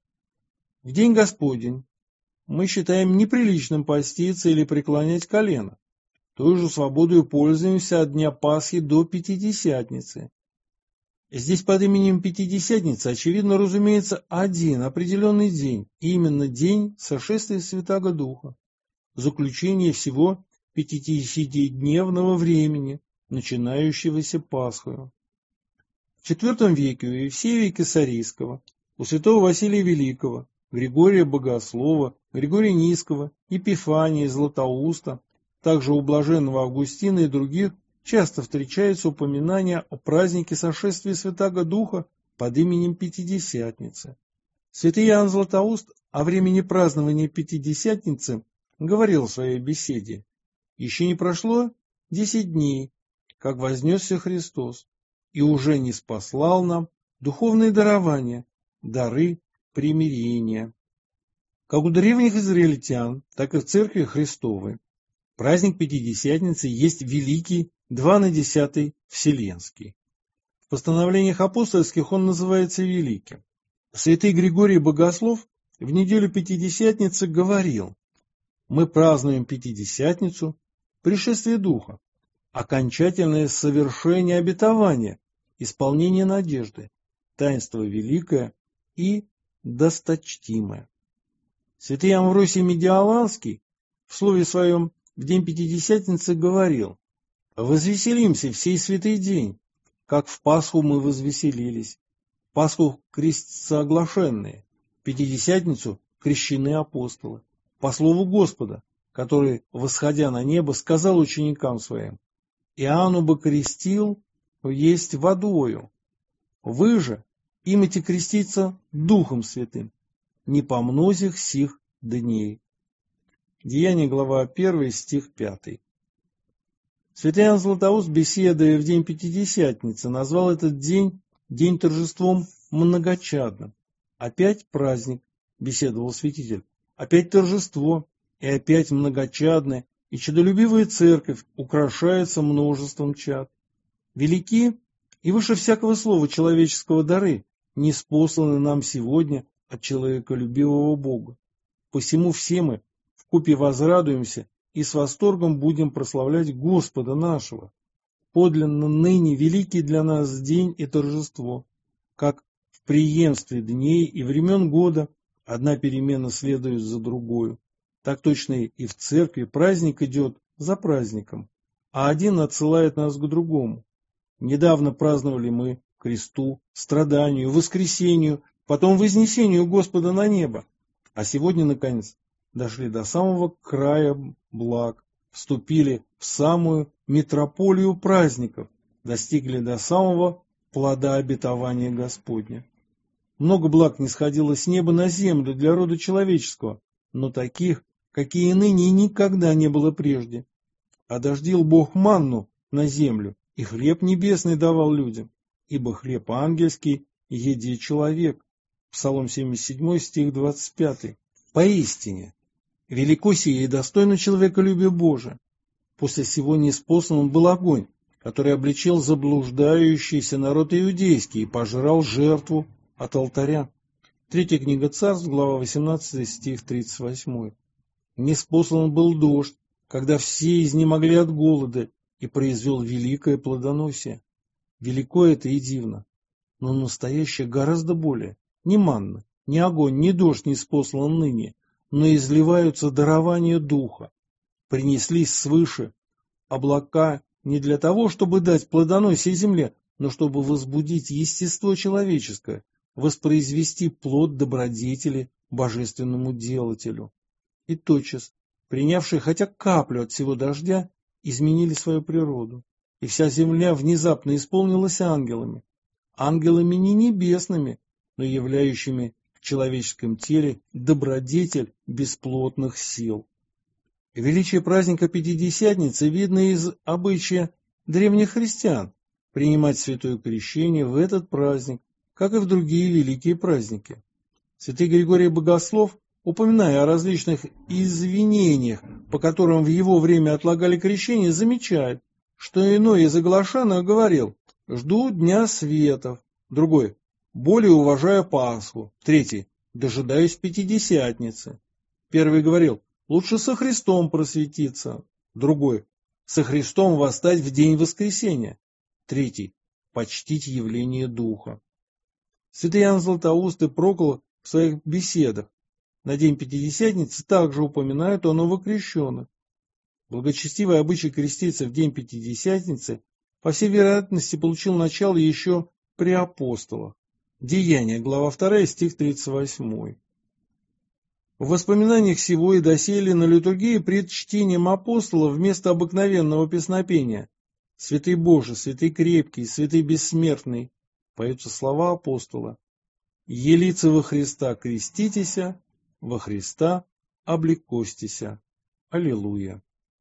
В день Господень мы считаем неприличным поститься или преклонять колено. Той же свободой пользуемся от дня Пасхи до Пятидесятницы. Здесь под именем Пятидесятницы, очевидно, разумеется, один определенный день, именно день сошествия Святаго Духа, заключение всего 50-дневного времени, начинающегося Пасхою. В IV веке у Евсевия Кесарийского, у святого Василия Великого, Григория Богослова, Григория Низкого, Епифания, Златоуста, также у блаженного Августина и других часто встречаются упоминания о празднике сошествия Святаго Духа под именем Пятидесятницы. Святый Иоанн Златоуст о времени празднования Пятидесятницы говорил в своей беседе: «Еще не прошло 10 дней, как вознесся Христос, и уже ниспослал нам духовные дарования, дары примирения». Как у древних израильтян, так и в Церкви Христовой праздник Пятидесятницы есть великий 2/10 Вселенский. В постановлениях апостольских он называется великим. Святый Григорий Богослов в неделю Пятидесятницы говорил: «Мы празднуем Пятидесятницу, пришествие Духа, окончательное совершение обетования, исполнение надежды, таинство великое и досточтимое». Святый Амвросий Медиаланский в слове своем в день Пятидесятницы говорил: «Возвеселимся в сей святый день, как в Пасху мы возвеселились. В Пасху крестятся оглашенные, в Пятидесятницу крещены апостолы. По слову Господа, который, восходя на небо, сказал ученикам своим: Иоанну бы крестил есть водою. Вы же имите креститься Духом Святым, не по мнозих сих дней». Деяния, глава 1, стих 5. Святой Иоанн Златоуст, беседуя в день Пятидесятницы, назвал этот день торжеством многочадным. Опять праздник, беседовал святитель, опять торжество, и опять многочадное, и чудолюбивая церковь украшается множеством чад. Велики и выше всякого слова человеческого дары, ниспосланы нам сегодня от человеколюбивого Бога. Посему все мы вкупе возрадуемся и с восторгом будем прославлять Господа нашего. Подлинно ныне великий для нас день и торжество, как в преемстве дней и времен года одна перемена следует за другою. Так точно и в церкви праздник идет за праздником, а один отсылает нас к другому. Недавно праздновали мы кресту, страданию, воскресению, потом вознесению Господа на небо, а сегодня, наконец, дошли до самого края благ, вступили в самую метрополию праздников, достигли до самого плода обетования Господня. Много благ нисходило с неба на землю для рода человеческого, но таких, какие ныне никогда не было прежде. Одождил Бог манну на землю, и хлеб небесный давал людям, ибо хлеб ангельский еди человек. Псалом 77, стих 25. Поистине, велико сие и достойно человеколюбия Божия. После сего ниспослан был огонь, который обличил заблуждающийся народ иудейский и пожрал жертву от алтаря. Третья книга Царств, глава 18, стих 38. Ниспослан был дождь, когда все изнемогли от голода, и произвел великое плодоносие. Велико это и дивно, но настоящее гораздо более. Ни манна, ни огонь, ни дождь ниспослан ныне, но изливаются дарования духа. Принеслись свыше облака не для того, чтобы дать плодоносие земле, но чтобы возбудить естество человеческое, воспроизвести плод добродетели божественному делателю. И тотчас, принявшие хотя каплю от всего дождя, изменили свою природу, и вся земля внезапно исполнилась ангелами, ангелами не небесными, но являющими в человеческом теле добродетель бесплотных сил. Величие праздника Пятидесятницы видно из обычая древних христиан принимать святое крещение в этот праздник, как и в другие великие праздники. Святый Григорий Богослов, упоминая о различных извинениях, по которым в его время отлагали крещение, замечает, что иной из оглашенных говорил: «Жду дня светов», другой: «Более уважаю Пасху», третий: «Дожидаюсь Пятидесятницы». Первый говорил: «Лучше со Христом просветиться», другой: «Со Христом восстать в день воскресения», третий: «Почтить явление Духа». Святый Иоанн Златоуст и Прокол в своих беседах на день Пятидесятницы также упоминают о новокрещенных. Благочестивый обычай креститься в день Пятидесятницы, по всей вероятности, получил начало еще при апостолах. Деяния, глава 2, стих 38. В воспоминаниях сего и доселе на литургии пред чтением апостолов вместо обыкновенного песнопения «Святый Боже, святый крепкий, святый бессмертный» поются слова апостола: «Елицы во Христа креститеся, во Христа облекостися». Аллилуйя.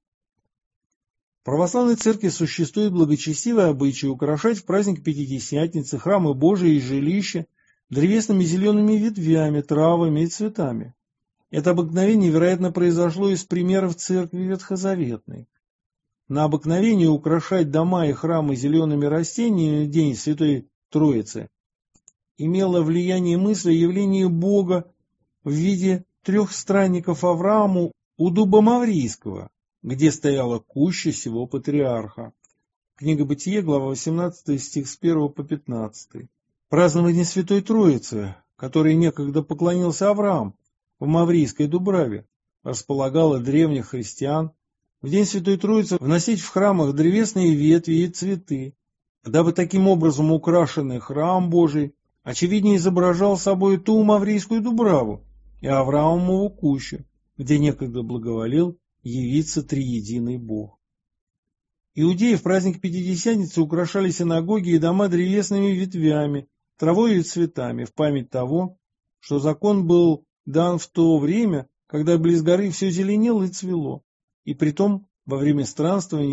В православной церкви существует благочестивый обычай украшать в праздник Пятидесятницы храмы Божии и жилища древесными зелеными ветвями, травами и цветами. Это обыкновение, вероятно, произошло из примеров церкви ветхозаветной. На обыкновение украшать дома и храмы зелеными растениями в день Святой Троицы имело влияние мысли о явлении Бога в виде 3 странников Аврааму у дуба Маврийского, где стояла куща сего патриарха. Книга Бытие, глава 18, стих с 1 по 15. Празднование Святой Троицы, которой некогда поклонился Авраам в Маврийской Дубраве, располагало древних христиан в день Святой Троицы вносить в храмах древесные ветви и цветы, дабы таким образом украшенный храм Божий очевиднее изображал собой ту Маврийскую Дубраву и Авраамову кущу, где некогда благоволил явиться триединый Бог. Иудеи в праздник Пятидесятницы украшали синагоги и дома древесными ветвями, травой и цветами, в память того, что закон был дан в то время, когда близ горы все зеленело и цвело, и притом во время странствования их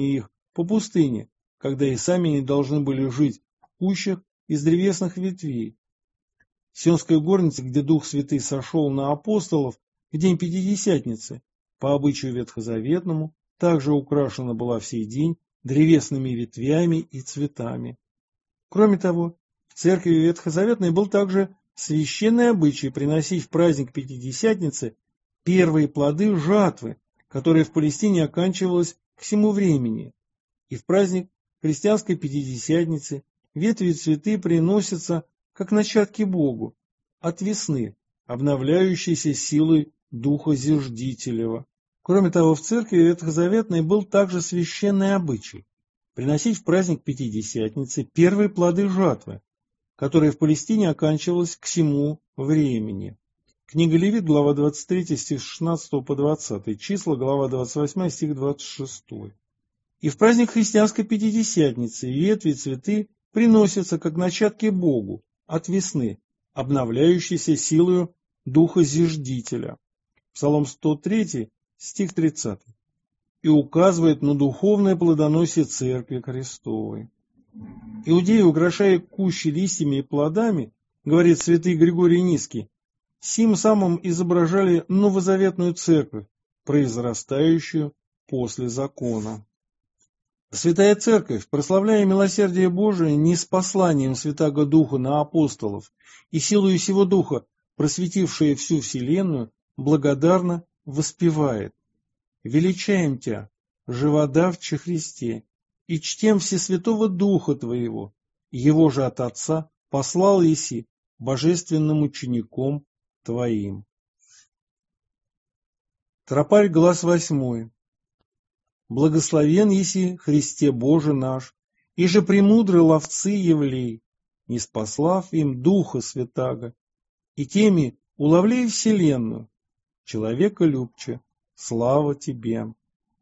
по пустыне, когда и сами не должны были жить в кущах из древесных ветвей. Сионская горница, где Дух Святый сошел на апостолов в день Пятидесятницы, по обычаю ветхозаветному, также украшена была в сей день древесными ветвями и цветами. Кроме того, в церкви ветхозаветной был также священный обычай приносить в праздник Пятидесятницы первые плоды жатвы, которая в Палестине оканчивалась к сему времени. И в праздник христианской Пятидесятницы ветви и цветы приносятся как начатки Богу от весны, обновляющейся силой Духа Зиждителева. Кроме того, в церкви ветхозаветной был также священный обычай приносить в праздник Пятидесятницы первые плоды жатвы, которая в Палестине оканчивалась к сему времени. Книга Левит, глава 23, стих с 16 по 20, числа, глава 28, стих 26. И в праздник христианской Пятидесятницы ветви и цветы приносятся как начатки Богу от весны, обновляющейся силою Духа Зиждителя. Псалом 103, стих 30. И указывает на духовное плодоносие Церкви Христовой. Иудеи, украшая кущи листьями и плодами, говорит святый Григорий Низкий, сим самым изображали новозаветную церковь, произрастающую после закона. Святая Церковь, прославляя милосердие Божие не с посланием Святаго Духа на апостолов и силою сего Духа, просветившая всю вселенную, благодарно воспевает: «Величаем Тя, живодавче Христе, и чтем Всесвятого Духа Твоего, Его же от Отца послал еси божественным учеником Твоим». Тропарь, глас 8. Благословен еси Христе Боже наш, и же премудры ловцы явлей, не спаслав им Духа Святаго, и теми уловлей вселенную, человека любче, слава Тебе.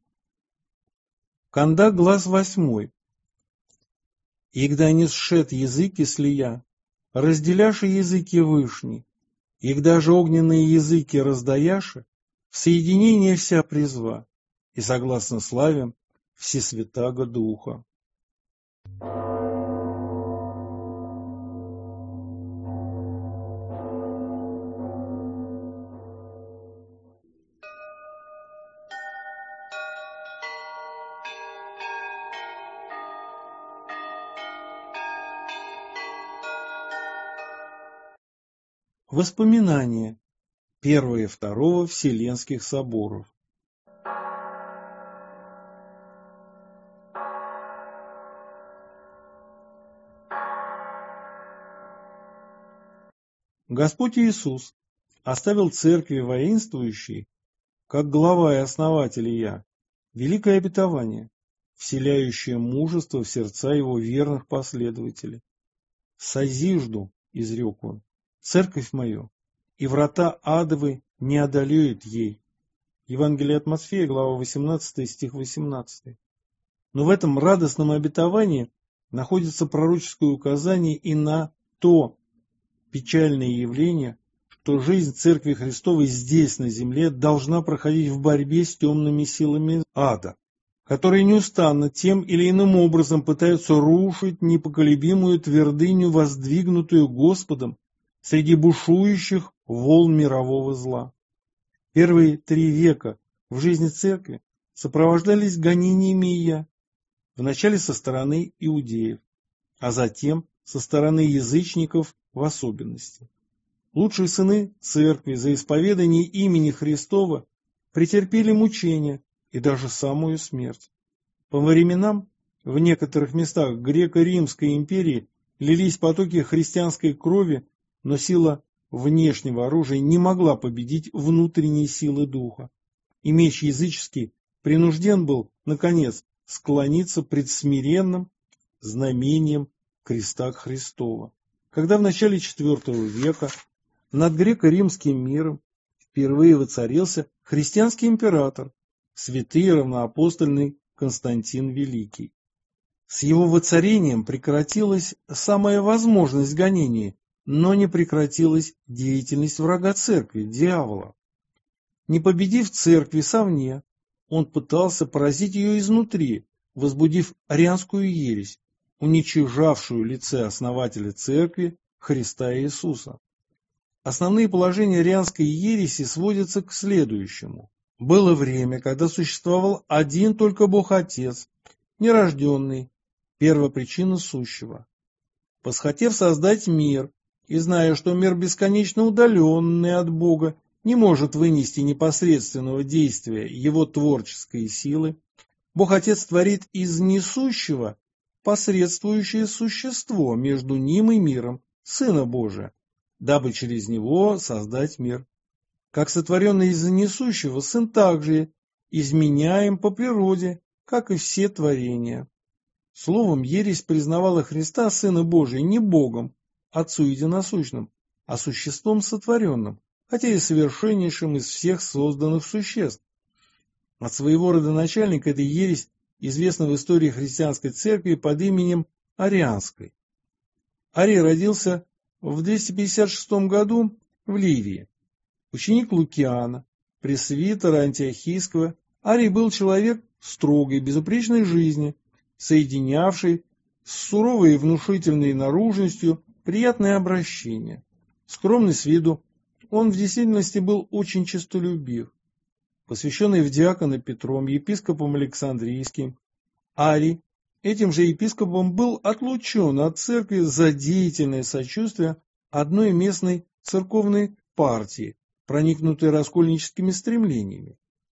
Канда, глас 8. Игда не сшед языки слия, разделяши языки вышни, игда же огненные языки раздаяши, в соединение вся призва, и согласно славим Всесвятаго Духа. Воспоминания первого и второго Вселенских соборов. Господь Иисус оставил церкви воинствующей, как глава и основатель Ия, великое обетование, вселяющее мужество в сердца его верных последователей. «Созижду», — изрек он, — «церковь мою, и врата адовы не одолеют ей». Евангелие от Матфея, глава 18, стих 18. Но в этом радостном обетовании находится пророческое указание и на то печальное явление, что жизнь Церкви Христовой здесь, на земле, должна проходить в борьбе с темными силами ада, которые неустанно тем или иным образом пытаются рушить непоколебимую твердыню, воздвигнутую Господом среди бушующих волн мирового зла. Первые 3 века в жизни Церкви сопровождались гонениями Ия, вначале со стороны иудеев, а затем со стороны язычников в особенности. Лучшие сыны Церкви за исповедание имени Христова претерпели мучения и даже самую смерть. По временам в некоторых местах греко-римской империи лились потоки христианской крови, но сила внешнего оружия не могла победить внутренние силы духа. И меч языческий принужден был, наконец, склониться пред смиренным знамением креста Христова. Когда в начале IV века над греко-римским миром впервые воцарился христианский император, святый и равноапостольный Константин Великий. С его воцарением прекратилась самая возможность гонения, но не прекратилась деятельность врага церкви, дьявола. Не победив церкви совне, он пытался поразить ее изнутри, возбудив арианскую ересь, уничижавшую лице основателя церкви Христа Иисуса. Основные положения арианской ереси сводятся к следующему. Было время, когда существовал один только Бог Отец, нерожденный, первопричина сущего. Восхотев создать мир, и зная, что мир бесконечно удаленный от Бога, не может вынести непосредственного действия его творческой силы, Бог Отец творит из несущего посредствующее существо между ним и миром, Сына Божия, дабы через него создать мир. Как сотворенный из несущего, Сын также изменяем по природе, как и все творения. Словом, ересь признавала Христа, Сына Божия, не Богом, Отцу единосущным, а существом сотворенным, хотя и совершеннейшим из всех созданных существ. От своего родоначальника эта ересь известна в истории христианской церкви под именем Арианской. Арий родился в 256 году в Ливии. Ученик Лукиана, пресвитера Антиохийского, Арий был человек строгой, безупречной жизни, соединявший с суровой и внушительной наружностью приятное обращение. Скромный с виду, он в действительности был очень честолюбив. Посвященный в диаконы Петром, епископом Александрийским, Арий этим же епископом был отлучен от церкви за деятельное сочувствие одной местной церковной партии, проникнутой раскольническими стремлениями.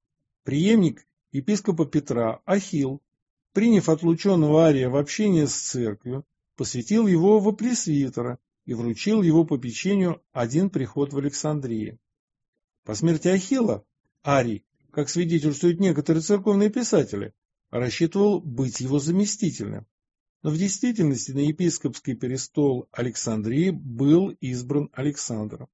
Преемник епископа Петра, Ахилл, приняв отлученного Ария в общение с церковью, посвятил его во пресвитера и вручил его попечению один приход в Александрии. По смерти Ахилла Арий, как свидетельствуют некоторые церковные писатели, рассчитывал быть его заместителем, но в действительности на епископский престол Александрии был избран Александр.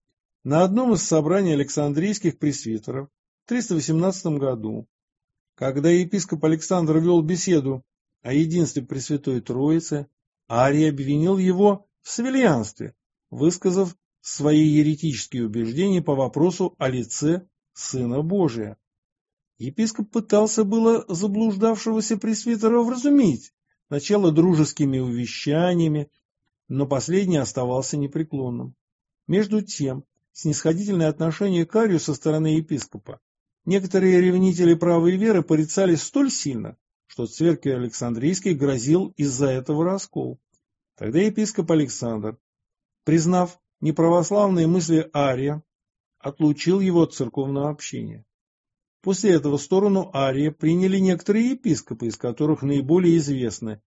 На одном из собраний александрийских пресвитеров в 318 году, когда епископ Александр вел беседу о единстве Пресвятой Троицы, Арий обвинил его в свильянстве, высказав свои еретические убеждения по вопросу о лице Сына Божия. Епископ пытался было заблуждавшегося пресвитера вразумить, сначала дружескими увещаниями, но последний оставался непреклонным. Между тем, снисходительное отношение к Арию со стороны епископа некоторые ревнители правой веры порицали столь сильно, что церкви Александрийской грозил из-за этого раскол. Тогда епископ Александр, признав неправославные мысли Ария, отлучил его от церковного общения. После этого сторону Ария приняли некоторые епископы, из которых наиболее известны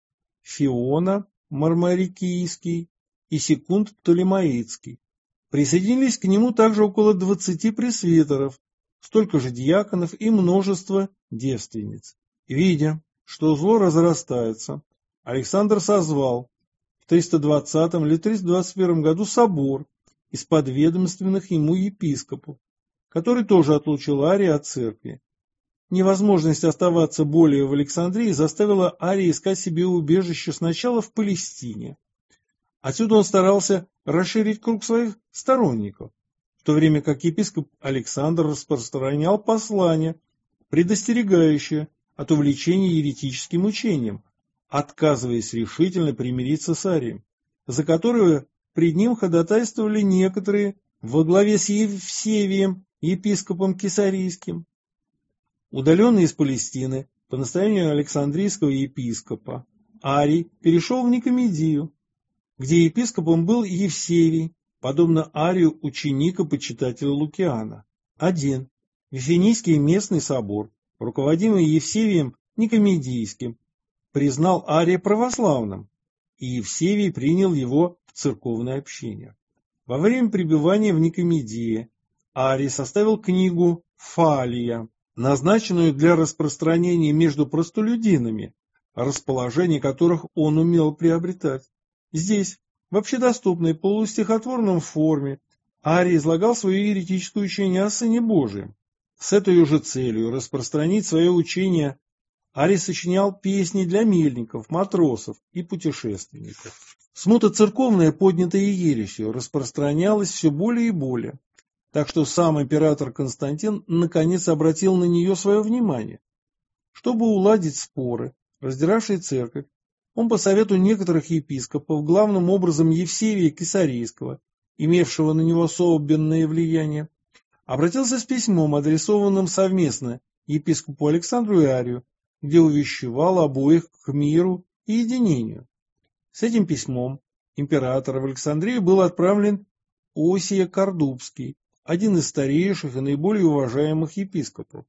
Фиона Мармарикийский и Секунд Птолемаицкий. Присоединились к нему также около 20 пресвитеров, столько же диаконов и множество девственниц. Видя, что зло разрастается, Александр созвал в 320 или 321 году собор из подведомственных ему епископов, который тоже отлучил Ария от церкви. Невозможность оставаться более в Александрии заставила Ария искать себе убежище сначала в Палестине. Отсюда он старался расширить круг своих сторонников, в то время как епископ Александр распространял послание, предостерегающее от увлечения еретическим учением, отказываясь решительно примириться с Арием, за которого пред ним ходатайствовали некоторые во главе с Евсевием, епископом Кесарийским. Удаленный из Палестины по настоянию Александрийского епископа, Арий перешел в Никомедию, где епископом был Евсевий, подобно Арию ученик и почитатель Лукиана. Один. Вифинийский местный собор, руководимый Евсевием Никомедийским, признал Ария православным, и Евсевий принял его в церковное общение. Во время пребывания в Никомедии Арий составил книгу «Фалия», назначенную для распространения между простолюдинами, расположение которых он умел приобретать. Здесь, в общедоступной полустихотворной форме, Арий излагал свое еретическое учение о Сыне Божием. С этой же целью распространить свое учение Арий сочинял песни для мельников, матросов и путешественников. Смута церковная, поднятая ересью, распространялась все более и более, так что сам император Константин наконец обратил на нее свое внимание. Чтобы уладить споры, раздиравшей церковь, он по совету некоторых епископов, главным образом Евсевия Кесарийского, имевшего на него особенное влияние, обратился с письмом, адресованным совместно епископу Александру и Арию, где увещевал обоих к миру и единению. С этим письмом императора в Александрию был отправлен Осия Кордубский, один из старейших и наиболее уважаемых епископов.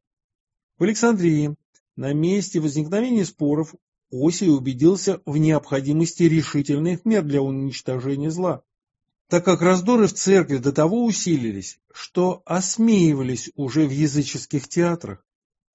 В Александрии, на месте возникновения споров, Осий убедился в необходимости решительных мер для уничтожения зла, так как раздоры в церкви до того усилились, что осмеивались уже в языческих театрах,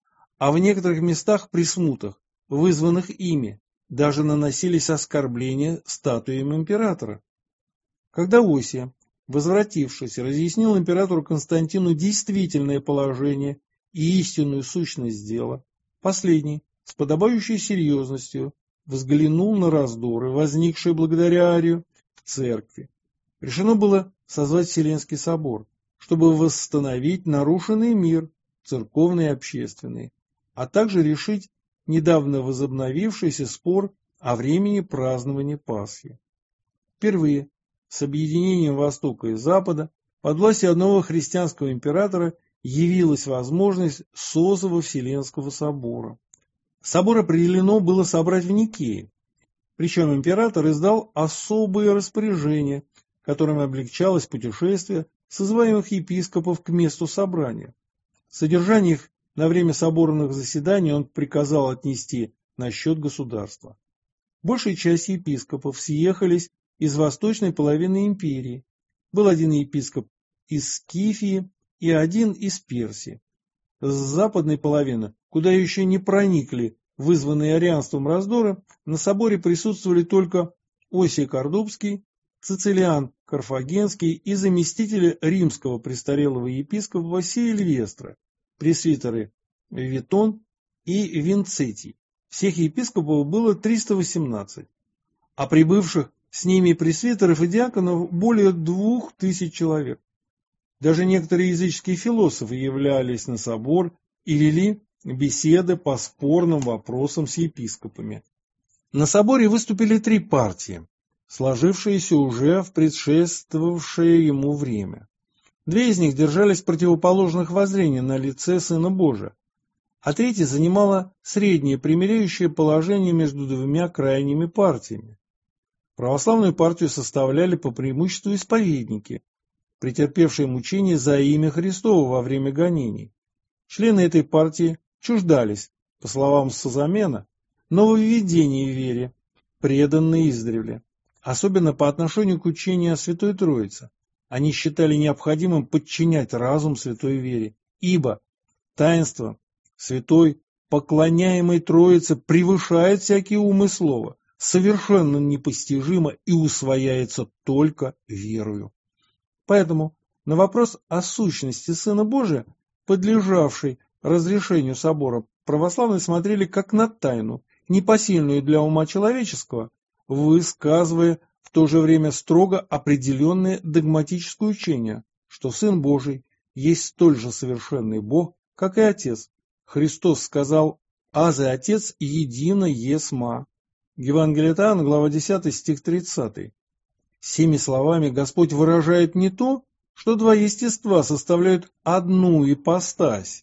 а в некоторых местах при смутах, вызванных ими, даже наносились оскорбления статуям императора. Когда Осия, возвратившись, разъяснил императору Константину действительное положение и истинную сущность дела, последний, с подобающей серьезностью, взглянул на раздоры, возникшие благодаря Арию в церкви. Решено было созвать Вселенский собор, чтобы восстановить нарушенный мир, церковный и общественный, а также решить недавно возобновившийся спор о времени празднования Пасхи. Впервые с объединением Востока и Запада под властью одного христианского императора явилась возможность созыва Вселенского собора. Собор определено было собрать в Никее, причем император издал особые распоряжения, которым облегчалось путешествие созываемых епископов к месту собрания. Содержание их на время соборных заседаний он приказал отнести на счет государства. Большая часть епископов съехались из восточной половины империи. Был один епископ из Скифии и один из Персии. С западной половины, куда еще не проникли вызванные арианством раздоры, на соборе присутствовали только Осий Кордубский, Цицилиан Карфагенский и заместители римского престарелого епископа Василия Львестра, пресвитеры Витон и Винцетий. Всех епископов было 318, а прибывших с ними пресвитеров и диаконов более 2000 человек. Даже некоторые языческие философы являлись на собор и вели беседы по спорным вопросам с епископами. На соборе выступили 3 партии, сложившиеся уже в предшествовавшее ему время. 2 из них держались противоположных воззрений на лице Сына Божия, а 3 занимала среднее примиряющее положение между 2 крайними партиями. Православную партию составляли по преимуществу исповедники, претерпевшие мучения за имя Христово во время гонений. Члены этой партии чуждались, по словам Созамена, нововведений в вере, преданные издревле, особенно по отношению к учению о Святой Троице. Они считали необходимым подчинять разум Святой вере, ибо таинство Святой поклоняемой Троице превышает всякие ум и слово, совершенно непостижимо и усвояется только верою. Поэтому на вопрос о сущности Сына Божия, подлежавшей разрешению собора, православные смотрели как на тайну, непосильную для ума человеческого, высказывая в то же время строго определенное догматическое учение, что Сын Божий есть столь же совершенный Бог, как и Отец. Христос сказал: «Аз и Отец едино есма». Евангелие от Иоанна, глава 10, стих 30. Сими словами Господь выражает не то, что 2 естества составляют одну ипостась,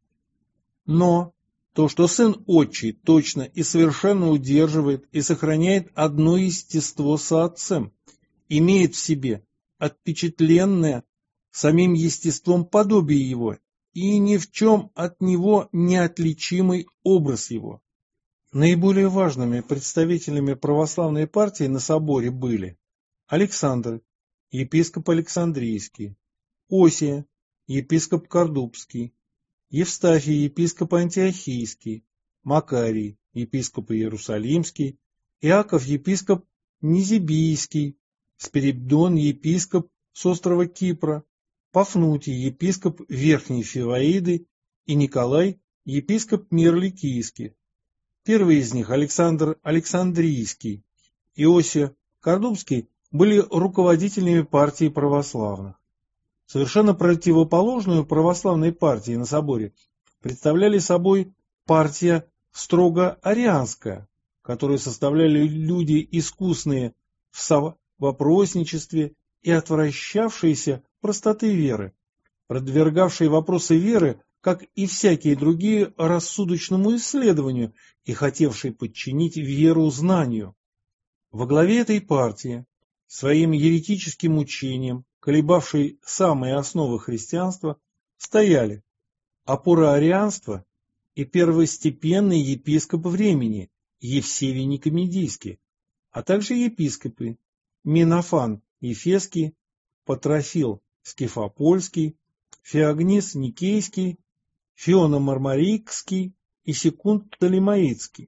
но то, что Сын Отчий точно и совершенно удерживает и сохраняет одно естество со Отцем, имеет в себе отпечатленное самим естеством подобие Его и ни в чем от Него неотличимый образ Его. Наиболее важными представителями православной партии на соборе были Александр, епископ Александрийский, Осия, епископ Кордубский, Евстафий, епископ Антиохийский, Макарий, епископ Иерусалимский, Иаков, епископ Низибийский, Спиридон, епископ с острова Кипра, Пафнутий, епископ Верхней Фиваиды и Николай, епископ Мирликийский. Первый из них, Александр Александрийский и Осия Кордубский, были руководителями партии православных. Совершенно противоположную православной партии на соборе представляли собой партия строго арианская, которую составляли люди искусные в совопросничестве и отвращавшиеся простоты веры, продвигавшие вопросы веры, как и всякие другие, рассудочному исследованию и хотевшие подчинить веру знанию. Во главе этой партии, своим еретическим учением, колебавшей самые основы христианства, стояли опора арианства и первостепенный епископ времени Евсевий Никомедийский, а также епископы Минофан Ефесский, Патрофил Скифопольский, Феогнис Никейский, Фиона Мармарикский и Секунд Птолемаицкий.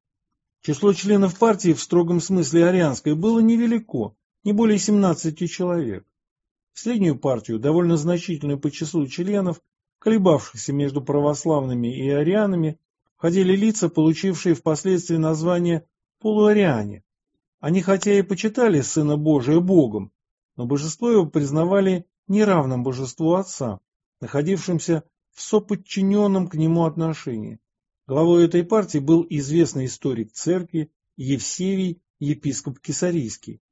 Число членов партии в строгом смысле арианской было невелико, не более 17 человек. В среднюю партию, довольно значительную по числу членов, колебавшихся между православными и арианами, входили лица, получившие впоследствии название полуариане. Они хотя и почитали Сына Божия Богом, но божество его признавали неравным божеству Отца, находившимся в соподчиненном к нему отношении. Главой этой партии был известный историк церкви Евсевий, епископ Кесарийский.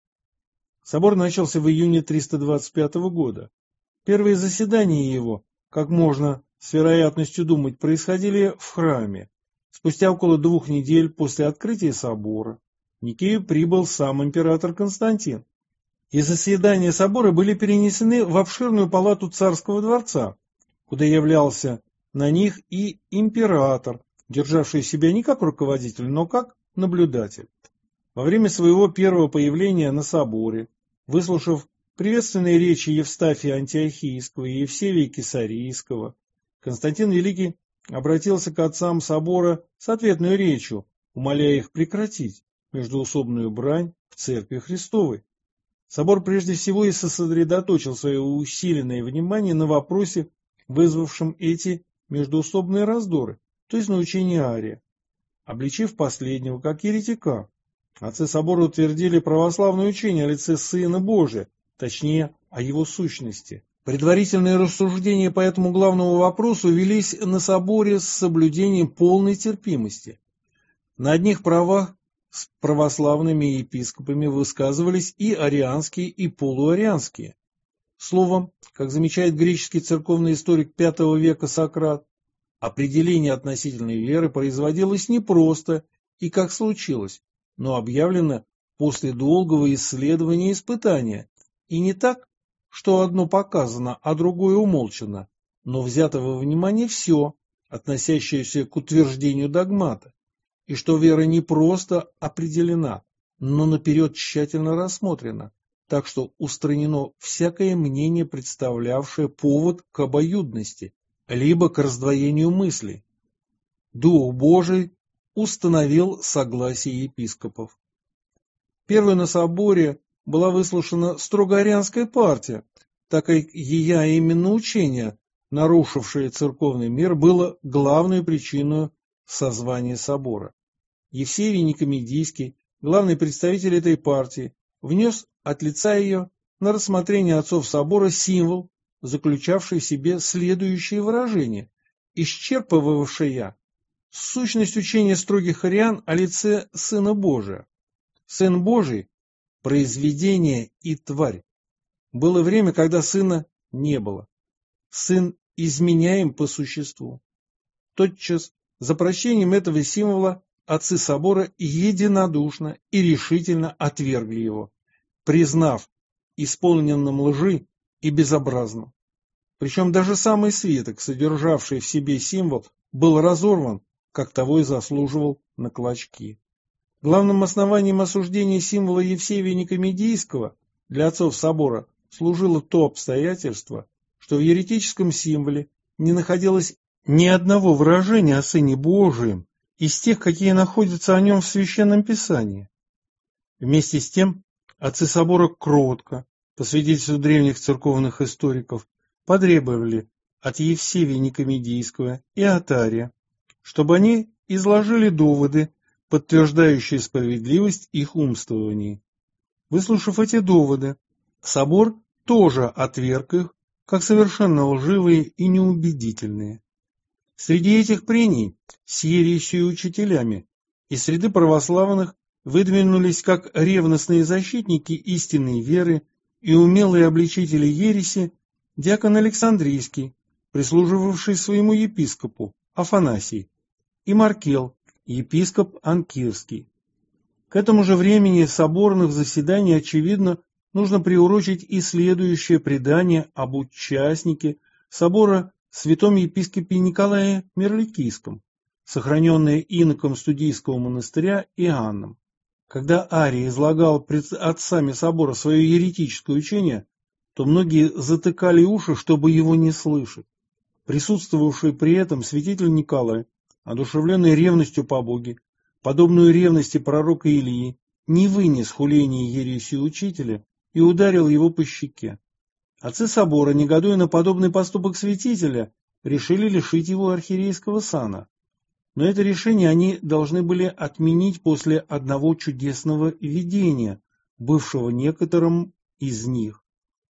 Собор начался в июне 325 года. Первые заседания его, как можно с вероятностью думать, происходили в храме. Спустя около 2 недель после открытия собора в Никею прибыл сам император Константин, и заседания собора были перенесены в обширную палату царского дворца, куда являлся на них и император, державший себя не как руководитель, но как наблюдатель. Во время своего первого появления на соборе, выслушав приветственные речи Евстафия Антиохийского и Евсевия Кесарийского, Константин Великий обратился к отцам собора с ответной речью, умоляя их прекратить междоусобную брань в Церкви Христовой. Собор прежде всего и сосредоточил свое усиленное внимание на вопросе, вызвавшем эти междоусобные раздоры, то есть на учении Ария. Обличив последнего как еретика, отцы собора утвердили православное учение о лице Сына Божия, точнее, о его сущности. Предварительные рассуждения по этому главному вопросу велись на соборе с соблюдением полной терпимости. На одних правах с православными епископами высказывались и арианские, и полуарианские. Словом, как замечает греческий церковный историк V века Сократ, определение относительной веры производилось не просто и как случилось, но объявлено после долгого исследования и испытания, и не так, что одно показано, а другое умолчано, но взято во внимание все, относящееся к утверждению догмата, и что вера не просто определена, но наперед тщательно рассмотрена, так что устранено всякое мнение, представлявшее повод к обоюдности, либо к раздвоению мыслей. Дух Божий установил согласие епископов. Первой на соборе была выслушана строго арианская партия, так как ее именно учение, нарушившее церковный мир, было главной причиной созвания собора. Евсевий Никомедийский, главный представитель этой партии, внес от лица ее на рассмотрение отцов собора символ, заключавший в себе следующее выражение, исчерпывавшее сущность учения строгих ариан о лице Сына Божия. Сын Божий – произведение и тварь. Было время, когда Сына не было. Сын изменяем по существу. Тотчас за прощением этого символа отцы собора единодушно и решительно отвергли его, признав исполненным лжи и безобразным. Причем даже самый свиток, содержавший в себе символ, был разорван, как того и заслуживал, на клочки. Главным основанием осуждения символа Евсевия Никомедийского для отцов собора служило то обстоятельство, что в еретическом символе не находилось ни одного выражения о Сыне Божием из тех, какие находятся о нем в Священном Писании. Вместе с тем, отцы собора кротко, по свидетельству древних церковных историков, потребовали от Евсевия Никомедийского и от Ария, чтобы они изложили доводы, подтверждающие справедливость их умствований. Выслушав эти доводы, собор тоже отверг их, как совершенно лживые и неубедительные. Среди этих прений с ересью и учителями Из среды православных выдвинулись как ревностные защитники истинной веры и умелые обличители ереси диакон Александрийский, прислуживавший своему епископу Афанасий, и Маркел, епископ Анкирский. К этому же времени соборных заседаний, очевидно, нужно приурочить и следующее предание об участнике собора святом епископе Николае Мирликийском, сохраненное иноком Студийского монастыря Иоанном. Когда Арий излагал пред отцами собора свое еретическое учение, то многие затыкали уши, чтобы его не слышать. Присутствовавший при этом святитель Николай, одушевленный ревностью по Боге, подобную ревности пророка Илии, не вынес хуления ересью учителя и ударил его по щеке. Отцы собора, негодуя на подобный поступок святителя, решили лишить его архиерейского сана. Но это решение они должны были отменить после одного чудесного видения, бывшего некоторым из них.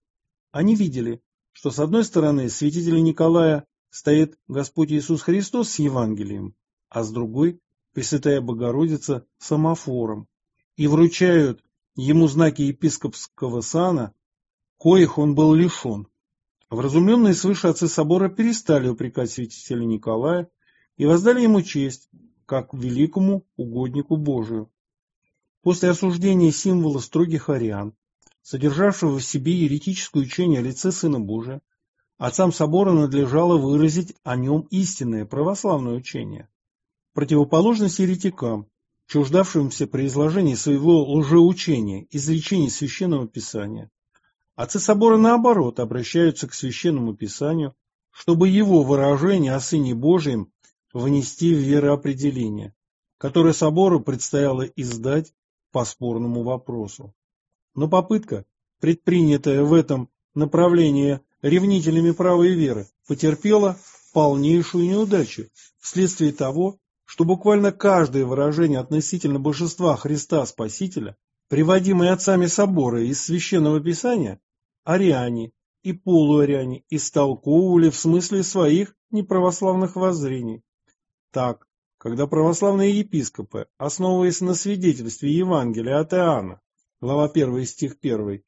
Они видели, что с одной стороны святителя Николая стоит Господь Иисус Христос с Евангелием, а с другой – Пресвятая Богородица с амафором, и вручают ему знаки епископского сана, коих он был лишен. Вразумленные свыше отцы собора перестали упрекать святителя Николая и воздали ему честь, как великому угоднику Божию. После осуждения символа строгих ариан, содержавшего в себе еретическое учение о лице Сына Божия, отцам собора надлежало выразить о нем истинное православное учение. В противоположность еретикам, чуждавшимся при изложении своего лжеучения, изречений Священного Писания, отцы собора, наоборот, обращаются к Священному Писанию, чтобы его выражение о Сыне Божьем внести в вероопределение, которое собору предстояло издать по спорному вопросу. Но попытка, предпринятая в этом направлении ревнителями правой веры, потерпела полнейшую неудачу вследствие того, что буквально каждое выражение относительно божества Христа Спасителя, приводимое отцами собора из Священного Писания, ариане и полуариане истолковывали в смысле своих неправославных воззрений. Так, когда православные епископы, основываясь на свидетельстве Евангелия от Иоанна, глава 1, стих 1,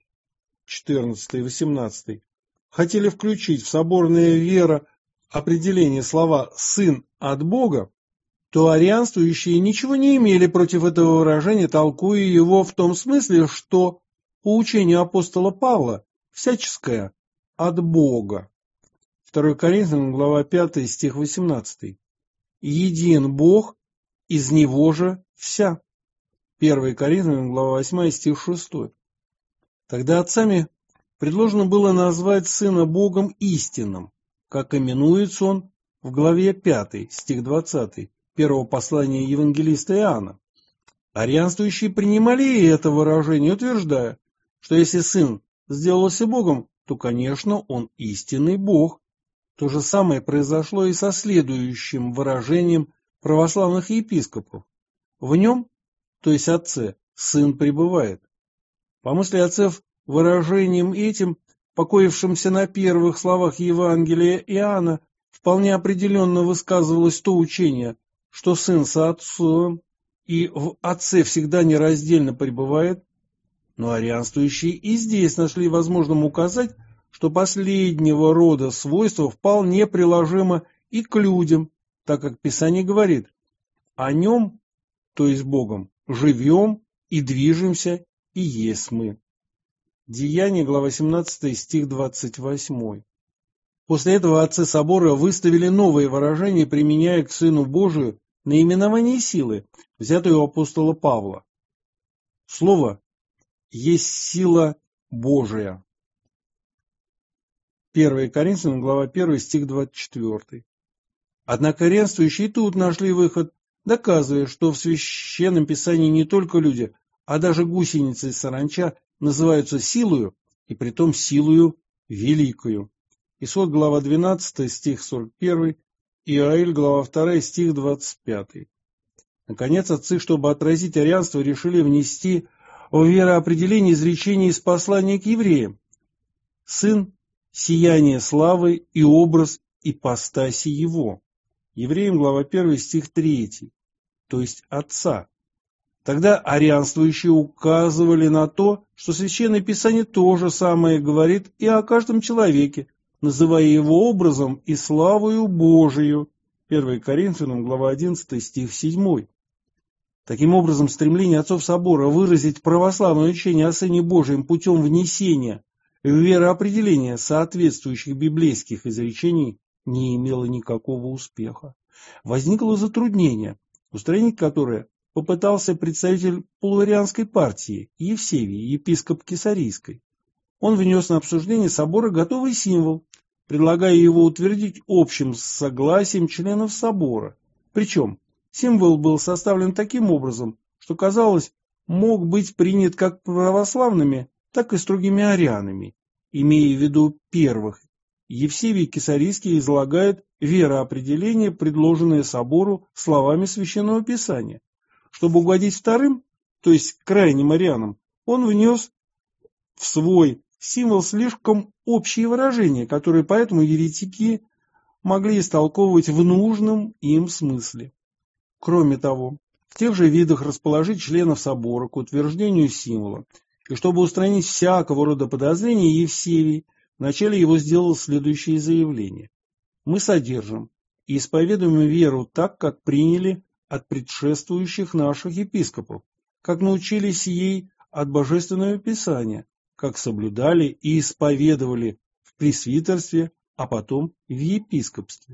14 и 18, хотели включить в соборное вероопределение слова «сын от Бога», то арианствующие ничего не имели против этого выражения, толкуя его в том смысле, что по учению апостола Павла всяческое от Бога. 2 Коринфянам, глава 5, стих 18. Един Бог, из Него же вся. 1 Коринфянам, глава 8, стих 6. Тогда отцами предложено было назвать Сына Богом истинным, как именуется он в главе 5, стих 20, первого послания евангелиста Иоанна. Арианствующие принимали это выражение, утверждая, что если Сын сделался Богом, то, конечно, Он истинный Бог. То же самое произошло и со следующим выражением православных епископов. В нем, то есть Отце, Сын пребывает. По мысли отцев, выражением этим, покоившимся на первых словах Евангелия Иоанна, вполне определенно высказывалось то учение, что Сын со Отцом и в Отце всегда нераздельно пребывает, но арианствующие и здесь нашли возможным указать, что последнего рода свойства вполне приложимо и к людям, так как Писание говорит: «О нем, то есть Богом, живем и движемся, и есть мы». Деяния, глава 17, стих 28. После этого отцы собора выставили новые выражения, применяя к Сыну Божию наименование силы, взятое у апостола Павла. Слово есть сила Божия. 1 Коринфянам, глава 1, стих 24. Однако арианствующие тут нашли выход, доказывая, что в Священном Писании не только люди, а даже гусеницы и саранча называются силою, и притом силою великою. Исход, глава 12, стих 41, Иоэль, глава 2, стих 25. Наконец, отцы, чтобы отразить арианство, решили внести в вероопределение изречение из послания к евреям. Сын – сияние славы и образ ипостаси его. Евреям, глава 1, стих 3. то есть Отца. Тогда арианствующие указывали на то, что Священное Писание то же самое говорит и о каждом человеке, называя его образом и славою Божию. 1 Коринфянам, глава 11, стих 7. Таким образом, стремление отцов собора выразить православное учение о Сыне Божьем путем внесения в вероопределение соответствующих библейских изречений не имело никакого успеха. Возникло затруднение, устранить которое попытался представитель полуарианской партии Евсевий, епископ Кесарийской. Он внес на обсуждение собора готовый символ, предлагая его утвердить общим согласием членов собора. Причем символ был составлен таким образом, что, казалось, мог быть принят как православными, так и строгими арианами. Имея в виду первых, Евсевий Кесарийский излагает вероопределение, предложенное собору словами Священного Писания. Чтобы угодить вторым, то есть крайним арианам, он внес в свой символ слишком общие выражения, которые поэтому еретики могли истолковывать в нужном им смысле. Кроме того, в тех же видах расположить членов собора к утверждению символа, и чтобы устранить всякого рода подозрения, Евсевий вначале его сделал следующее заявление. Мы содержим и исповедуем веру так, как приняли от предшествующих наших епископов, как научились ей от Божественного Писания, как соблюдали и исповедовали в пресвитерстве, а потом в епископстве.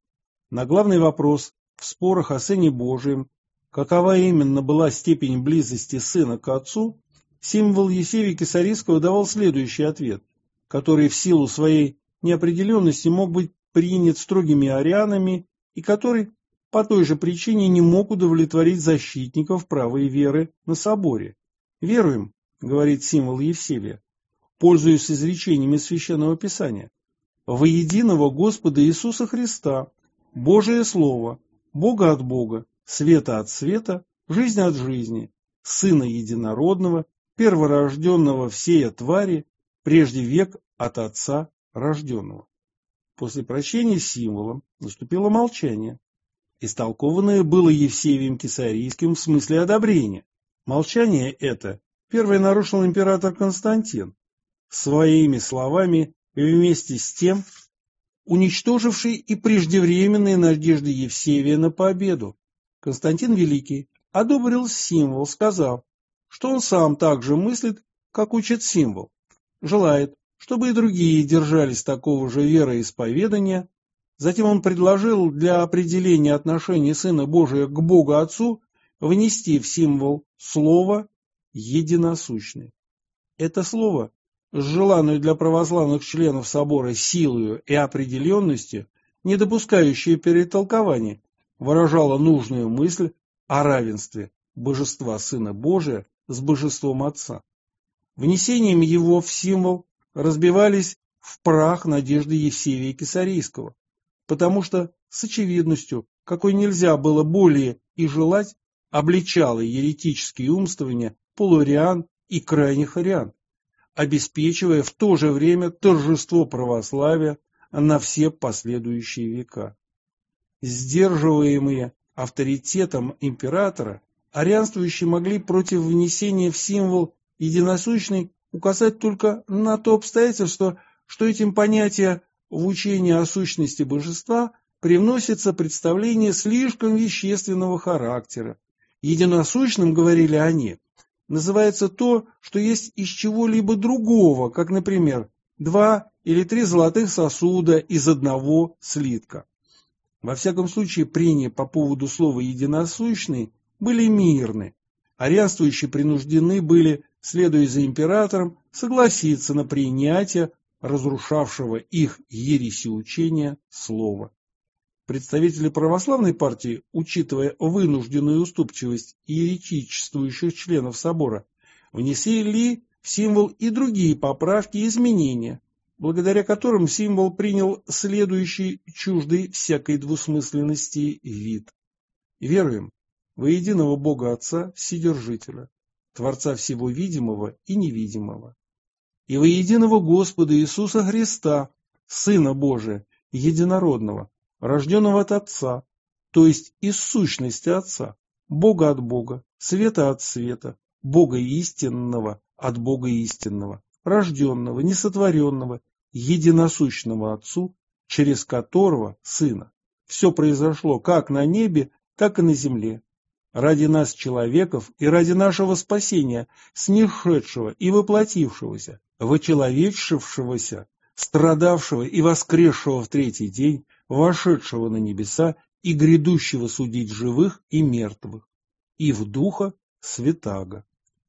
На главный вопрос в спорах о Сыне Божьем, какова именно была степень близости Сына к Отцу, символ Евсевия Кесарийского давал следующий ответ, который в силу своей неопределенности мог быть принят строгими арианами и который по той же причине не мог удовлетворить защитников правой веры на соборе. «Веруем», — говорит символ Евсевия, пользуясь изречениями Священного Писания, «во единого Господа Иисуса Христа, Божие Слово, Бога от Бога, света от света, жизнь от жизни, Сына Единородного, перворожденного всея твари, прежде век от Отца рожденного». После прочтения символа наступило молчание. Истолкованное было Евсевием Кесарийским в смысле одобрения. Молчание это первый нарушил император Константин, своими словами вместе с тем уничтоживший и преждевременные надежды Евсевия на победу. Константин Великий одобрил символ, сказав, что он сам так же мыслит, как учит символ, желает, чтобы и другие держались такого же вероисповедания. Затем он предложил для определения отношений Сына Божия к Богу Отцу внести в символ слово «единосущный». Это слово, с желанной для православных членов собора силою и определенностью, не допускающее перетолкования, выражало нужную мысль о равенстве божества Сына Божия с божеством Отца. Внесением его в символ разбивались в прах надежды Евсевия Кесарийского, потому что с очевидностью, какой нельзя было более и желать, обличало еретические умствования полуариан и крайних ариан, обеспечивая в то же время торжество православия на все последующие века. Сдерживаемые авторитетом императора, арианствующие могли против внесения в символ единосущный указать только на то обстоятельство, что этим понятием в учении о сущности божества привносится представление слишком вещественного характера. Единосущным, говорили они, называется то, что есть из чего-либо другого, как, например, 2 или 3 золотых сосуда из одного слитка. Во всяком случае, прения по поводу слова «единосущный» были мирны. Арианствующие принуждены были, следуя за императором, согласиться на принятие разрушавшего их ереси учения слова. Представители православной партии, учитывая вынужденную уступчивость еретичествующих членов собора, внесли в символ и другие поправки и изменения, благодаря которым символ принял следующий чуждый всякой двусмысленности вид. Веруем во единого Бога Отца Вседержителя, Творца всего видимого и невидимого, и во единого Господа Иисуса Христа, Сына Божия, Единородного, рожденного от Отца, то есть из сущности Отца, Бога от Бога, света от света, Бога истинного от Бога истинного, рожденного, несотворенного, единосущного Отцу, через которого, Сына, все произошло как на небе, так и на земле. Ради нас, человеков, и ради нашего спасения, снисшедшего и воплотившегося, вочеловечившегося, страдавшего и воскресшего в третий день, вошедшего на небеса и грядущего судить живых и мертвых, и в Духа Святаго.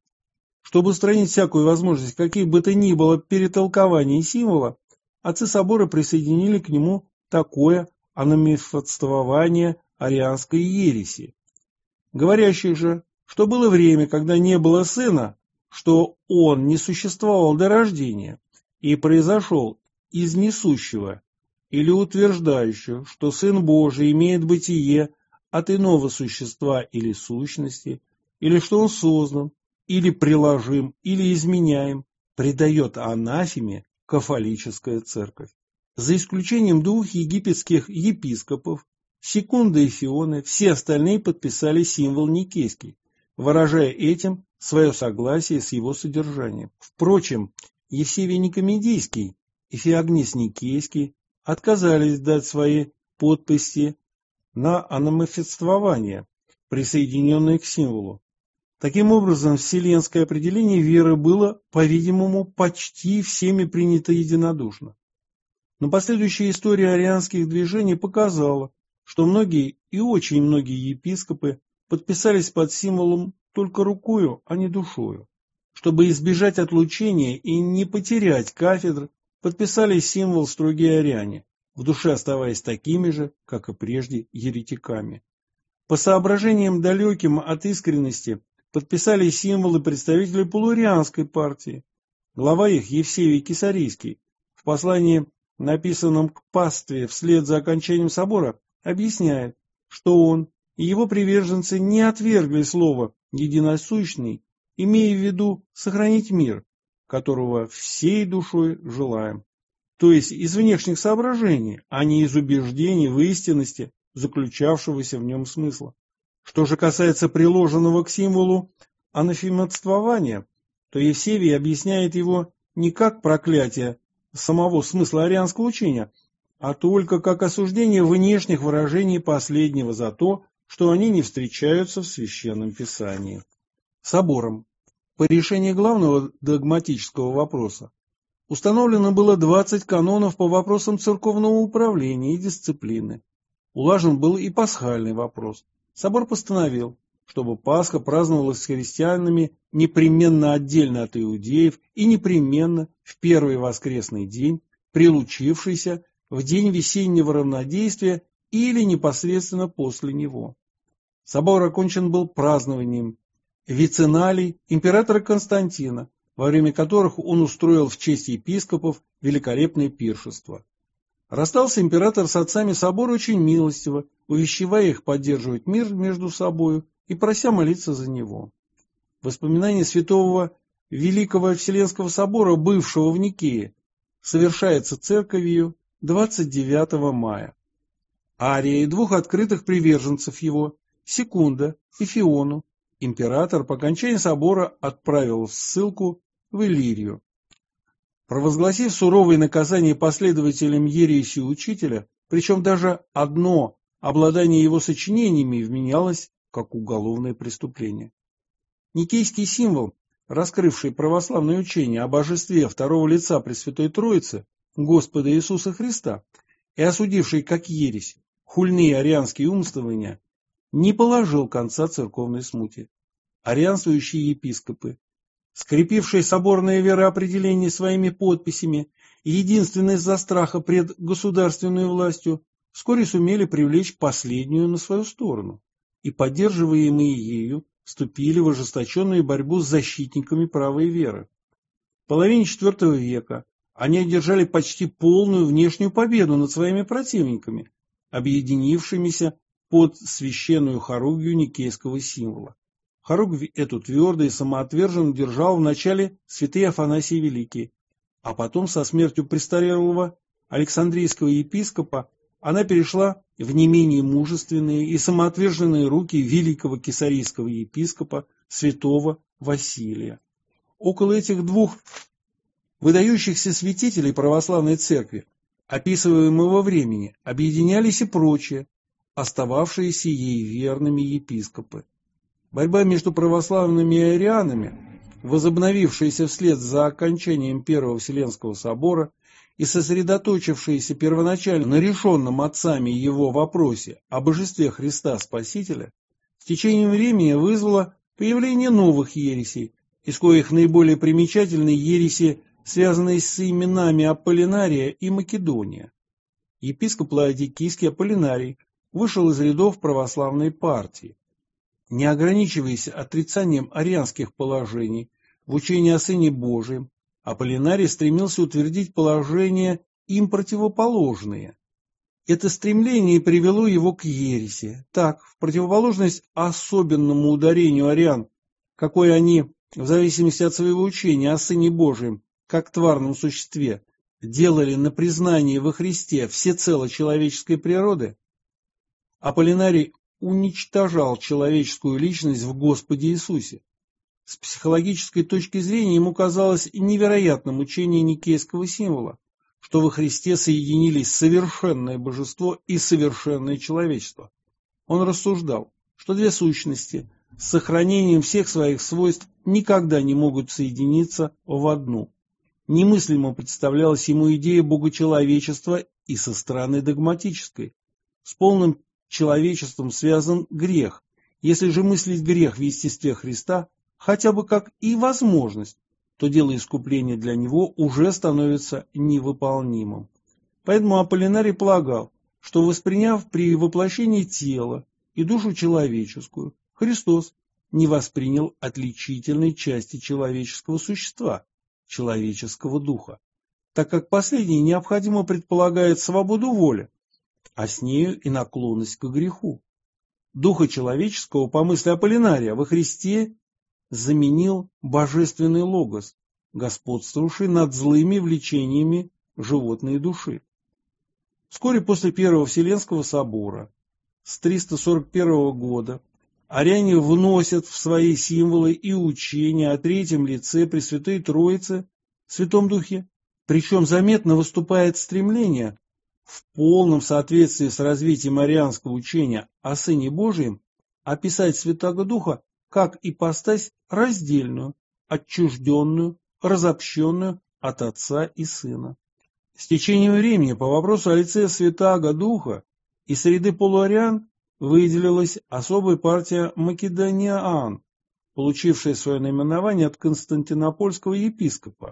Чтобы устранить всякую возможность каких бы то ни было перетолкований символа, отцы собора присоединили к нему такое аномифотствование арианской ереси, говорящих же, что было время, когда не было Сына, что Он не существовал до рождения и произошел из несущего, или утверждающего, что Сын Божий имеет бытие от иного существа или сущности, или что Он создан, или приложим, или изменяем, предает анафеме кафолическая церковь. За исключением двух египетских епископов, Секунда и Фионы, все остальные подписали символ Никейский, выражая этим свое согласие с его содержанием. Впрочем, Евсевий Никомедийский и Феогнис Никейский отказались дать свои подписи на аномифотствование, присоединенное к символу. Таким образом, вселенское определение веры было, по-видимому, почти всеми принято единодушно. Но последующая история арианских движений показала, что многие и очень многие епископы подписались под символом только рукою, а не душою. Чтобы избежать отлучения и не потерять кафедр, подписали символ строгие ариане, в душе оставаясь такими же, как и прежде, еретиками. По соображениям далеким от искренности подписали символы представителей полуарианской партии. Глава их, Евсевий Кесарийский, в послании, написанном к пастве вслед за окончанием собора, объясняет, что он и его приверженцы не отвергли слово «единосущный», имея в виду сохранить мир, которого всей душой желаем, то есть из внешних соображений, а не из убеждений в истинности заключавшегося в нем смысла. Что же касается приложенного к символу анафематствования, то Евсевий объясняет его не как проклятие самого смысла арианского учения, а только как осуждение внешних выражений последнего за то, что они не встречаются в Священном Писании. Собором по решению главного догматического вопроса установлено было 20 канонов по вопросам церковного управления и дисциплины. Улажен был и пасхальный вопрос. Собор постановил, чтобы Пасха праздновалась с христианами непременно отдельно от иудеев и непременно в первый воскресный день, прилучившийся в день весеннего равнодействия или непосредственно после него. Собор окончен был празднованием вициналий императора Константина, во время которых он устроил в честь епископов великолепное пиршество. Расстался император с отцами собора очень милостиво, увещевая их поддерживать мир между собою и прося молиться за него. Воспоминание святого Великого Вселенского собора, бывшего в Никее, совершается церковью 29 мая. Ария и двух открытых приверженцев его, Секунда и Фиону, император по окончании собора отправил в ссылку в Иллирию. Провозгласив суровые наказания последователям ереси учителя, причем даже одно обладание его сочинениями вменялось как уголовное преступление. Никейский символ, раскрывший православное учение о божестве второго лица Пресвятой Троицы, Господа Иисуса Христа, и осудивший как ересь хульные арианские умствования, не положил конца церковной смуте. Арианствующие епископы, скрепившие соборное вероопределение своими подписями и единственное из-за страха пред государственной властью, вскоре сумели привлечь последнюю на свою сторону и, поддерживаемые ею, вступили в ожесточенную борьбу с защитниками правой веры. В половине IV века они одержали почти полную внешнюю победу над своими противниками, объединившимися под священную хоругвью никейского символа. Хоругвь эту твердо и самоотверженно держал вначале святый Афанасий Великий, а потом со смертью престарелого Александрийского епископа она перешла в не менее мужественные и самоотверженные руки великого кесарийского епископа святого Василия. Около этих двух выдающихся святителей православной церкви, описываемого времени, объединялись и прочие, остававшиеся ей верными епископы. Борьба между православными и арианами, возобновившаяся вслед за окончанием Первого Вселенского собора и сосредоточившаяся первоначально на решенном отцами его вопросе о божестве Христа Спасителя, с течением времени вызвала появление новых ересей, из коих наиболее примечательны ереси, связанные с именами Аполлинария и Македония. Епископ Лаодикийский Аполлинарий вышел из рядов православной партии. Не ограничиваясь отрицанием арианских положений в учении о Сыне Божием, Аполлинарий стремился утвердить положения им противоположные. Это стремление привело его к ереси. Так, в противоположность особенному ударению ариан, какое они, в зависимости от своего учения о Сыне Божием, как тварном существе, делали на признании во Христе всецело человеческой природы, Аполлинарий уничтожал человеческую личность в Господе Иисусе. С психологической точки зрения ему казалось невероятным учение никейского символа, что во Христе соединились совершенное божество и совершенное человечество. Он рассуждал, что две сущности с сохранением всех своих свойств никогда не могут соединиться в одну. Немыслимо представлялась ему идея богочеловечества и со стороны догматической. С полным человечеством связан грех. Если же мыслить грех в естестве Христа, хотя бы как и возможность, то дело искупления для него уже становится невыполнимым. Поэтому Аполлинарий полагал, что, восприняв при воплощении тела и душу человеческую, Христос не воспринял отличительной части человеческого существа, человеческого духа, так как последний необходимо предполагает свободу воли, а с нею и наклонность к греху. Духа человеческого, по мысли Аполлинария, во Христе заменил божественный логос, господствовавший над злыми влечениями животной души. Вскоре после Первого Вселенского собора, с 341 года, ариане вносят в свои символы и учения о третьем лице Пресвятой Троицы, Святом Духе, причем заметно выступает стремление в полном соответствии с развитием арианского учения о Сыне Божием описать Святаго Духа как ипостась раздельную, отчужденную, разобщенную от Отца и Сына. С течением времени по вопросу о лице Святаго Духа из среды полуариан выделилась особая партия македониан, получившая свое наименование от константинопольского епископа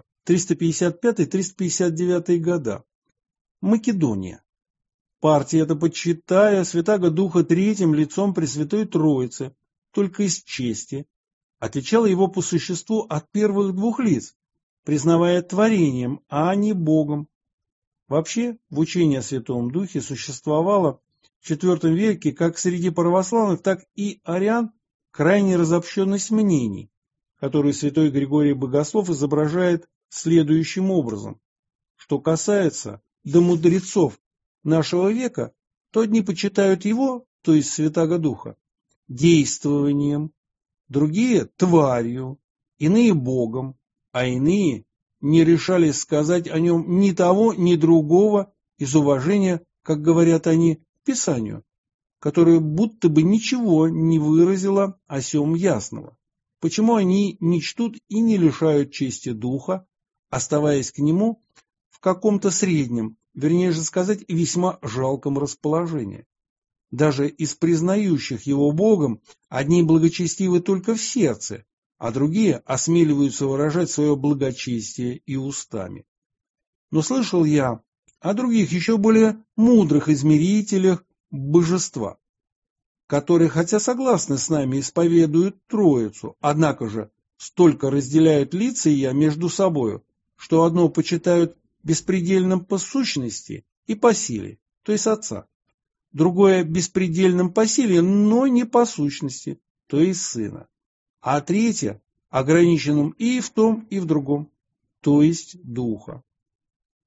355-359 года. Македония. Партия эта, почитая Святаго Духа третьим лицом Пресвятой Троицы, только из чести, отличала его по существу от первых двух лиц, признавая творением, а не Богом. Вообще, в учении о Святом Духе существовало в IV веке как среди православных, так и ариан крайняя разобщенность мнений, которую святой Григорий Богослов изображает следующим образом. Что касается до мудрецов нашего века, то одни почитают его, то есть Святаго Духа, действованием, другие – тварью, иные – Богом, а иные не решались сказать о нем ни того, ни другого из уважения, как говорят они, к Писанию, которое будто бы ничего не выразило о сем ясного. Почему они не чтут и не лишают чести Духа, оставаясь к нему в каком-то среднем, вернее же сказать, весьма жалком расположении. Даже из признающих его Богом одни благочестивы только в сердце, а другие осмеливаются выражать свое благочестие и устами. Но слышал я о других еще более мудрых измерителях божества, которые, хотя согласны с нами, исповедуют Троицу, однако же столько разделяют лица ее между собою, что одно почитают беспредельным по сущности и по силе, то есть Отца, другое беспредельным по силе, но не по сущности, то есть Сына, а третье ограниченным и в том, и в другом, то есть Духа.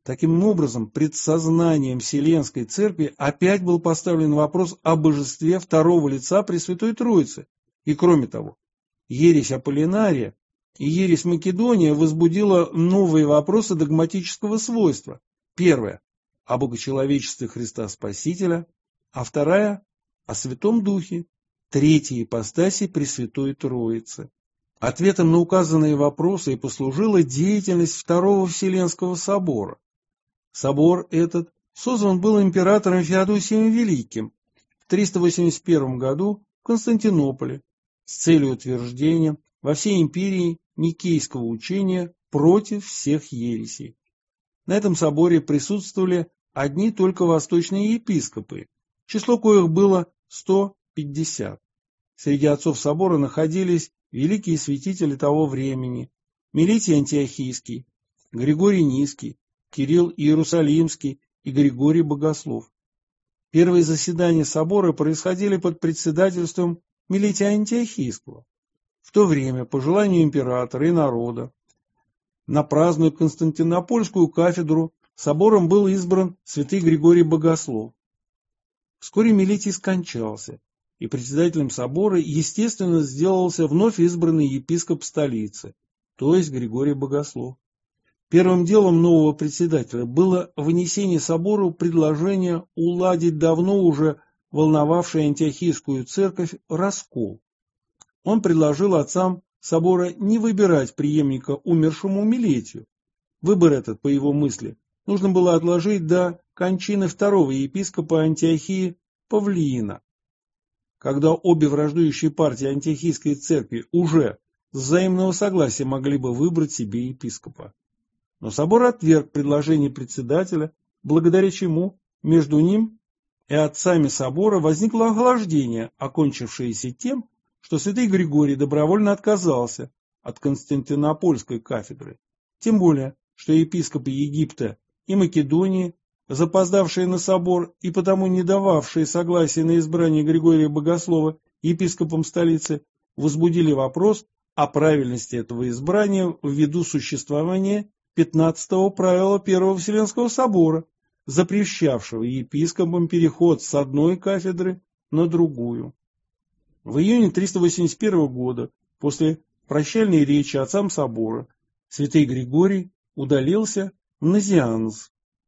Таким образом, пред сознанием Вселенской Церкви опять был поставлен вопрос о божестве второго лица Пресвятой Троицы. И кроме того, ересь Аполлинария и ересь Македония возбудила новые вопросы догматического свойства. Первая – о богочеловечестве Христа Спасителя, а вторая – о Святом Духе, третьей ипостаси Пресвятой Троицы. Ответом на указанные вопросы и послужила деятельность Второго Вселенского собора. Собор этот создан был императором Феодосием Великим в 381 году в Константинополе с целью утверждения во всей империи никейского учения против всех ересей. На этом соборе присутствовали одни только восточные епископы, число коих было 150. Среди отцов собора находились великие святители того времени: Мелитий Антиохийский, Григорий Низкий, Кирилл Иерусалимский и Григорий Богослов. Первые заседания собора происходили под председательством Мелития Антиохийского. В то время, по желанию императора и народа, на праздную Константинопольскую кафедру собором был избран святый Григорий Богослов. Вскоре Мелитий скончался, и председателем собора, естественно, сделался вновь избранный епископ столицы, то есть Григорий Богослов. Первым делом нового председателя было внесение собору предложения уладить давно уже волновавший Антиохийскую церковь раскол. Он предложил отцам собора не выбирать преемника умершему Мелитию. Выбор этот, по его мысли, нужно было отложить до кончины второго епископа Антиохии Павлиина. Когда обе враждующие партии Антиохийской церкви уже с взаимного согласия могли бы выбрать себе епископа. Но собор отверг предложение председателя, благодаря чему между ним и отцами собора возникло охлаждение, окончившееся тем, что святый Григорий добровольно отказался от Константинопольской кафедры. Тем более, что епископы Египта и Македонии, запоздавшие на собор и потому не дававшие согласия на избрание Григория Богослова епископом столицы, возбудили вопрос о правильности этого избрания ввиду существования 15-го правила Первого Вселенского собора, запрещавшего епископам переход с одной кафедры на другую. В июне 381 года, после прощальной речи отцам собора, святый Григорий удалился в Назианз.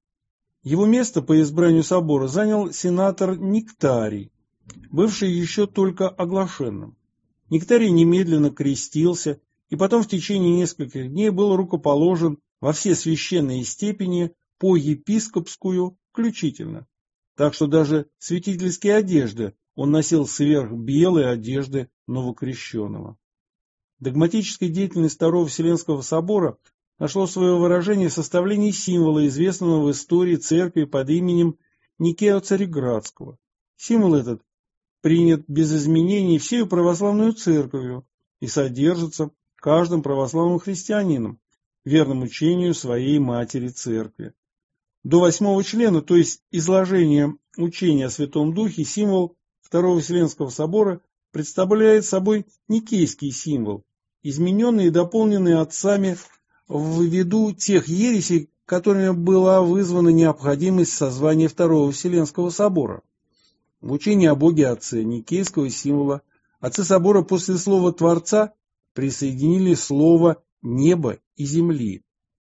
Его место по избранию собора занял сенатор Нектарий, бывший еще только оглашенным. Нектарий немедленно крестился и потом в течение нескольких дней был рукоположен во все священные степени по епископскую включительно, так что даже святительские одежды он носил сверх белой одежды новокрещенного. Догматическая деятельность Второго Вселенского собора нашло свое выражение в составлении символа, известного в истории церкви под именем Никея Цареградского. Символ этот принят без изменений всею православную церковью и содержится каждым православным христианином, верным учению своей матери церкви. До 8-го члена, то есть изложения учения о Святом Духе, символ Второго Вселенского собора представляет собой никейский символ, измененный и дополненный отцами ввиду тех ересей, которыми была вызвана необходимость созвания Второго Вселенского собора. В учении о Боге Отце никейского символа отцы собора после слова Творца присоединили слово «небо» и «земли».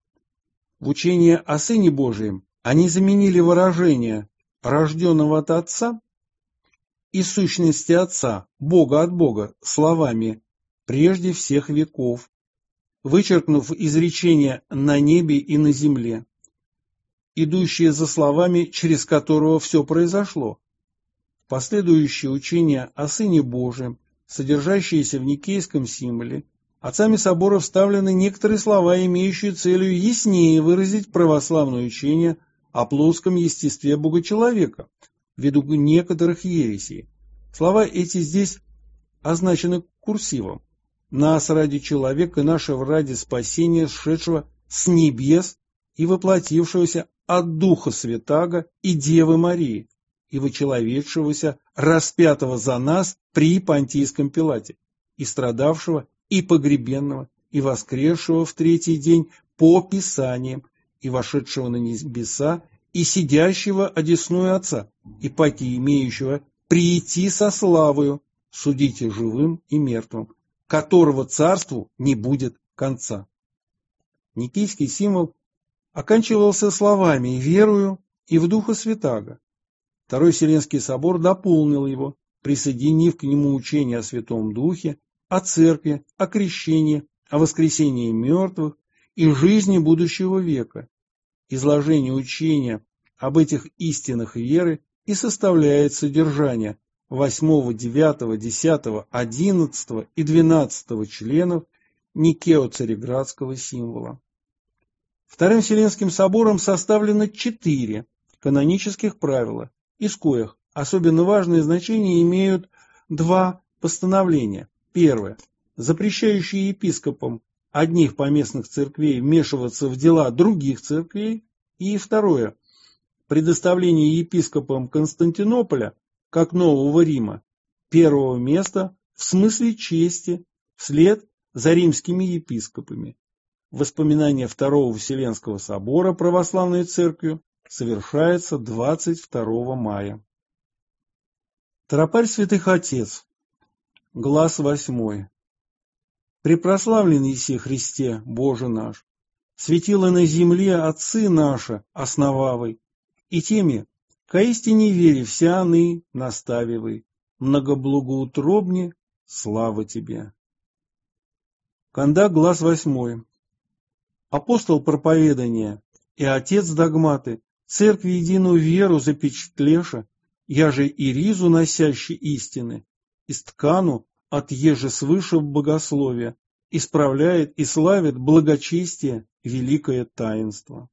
В учении о Сыне Божием они заменили выражение «рожденного от Отца» и сущности Отца, Бога от Бога, словами «прежде всех веков», вычеркнув изречение «на небе и на земле», идущие за словами, через которого все произошло. Последующее учение о Сыне Божием, содержащееся в никейском символе, отцами собора вставлены некоторые слова, имеющие целью яснее выразить православное учение о плоском естестве Бога-человека, ввиду некоторых ересей. Слова эти здесь означены курсивом. «Нас ради человека, нашего ради спасения, сшедшего с небес и воплотившегося от Духа Святаго и Девы Марии, и вочеловечившегося, распятого за нас при Понтийском Пилате, и страдавшего, и погребенного, и воскресшего в третий день по Писаниям, и вошедшего на небеса, и сидящего одесную Отца, и паки имеющего прийти со славою, судите живым и мертвым, которого царству не будет конца. Никейский символ оканчивался словами «верую» и «в Духа Святаго». Второй Вселенский собор дополнил его, присоединив к нему учение о Святом Духе, о Церкви, о крещении, о воскресении мертвых и жизни будущего века. Изложение учения об этих истинах веры и составляет содержание 8, 9, 10, 11 и 12 членов Никео-Цареградского символа. Вторым Вселенским собором составлено 4 канонических правила, из коих особенно важное значение имеют 2 постановления. Первое. Запрещающие епископам одних поместных церквей вмешиваться в дела других церквей. И второе. Предоставление епископам Константинополя, как Нового Рима, первого места в смысле чести вслед за римскими епископами. Воспоминание Второго Вселенского собора православной церковью совершается 22 мая. Тропарь святых отец. Глас 8. Препрославлен еси Христе, Боже наш, светило на земле отцы наши основавай, и теми, ко истине вере вся ны наставивай, многоблагоутробне слава тебе. Канда, глас 8. Апостол проповедания и отец догматы, церкви единую веру запечатлеша, яже и ризу носящий истины, из ткану от еже свыше богословия, исправляет и славит благочестие великое таинство.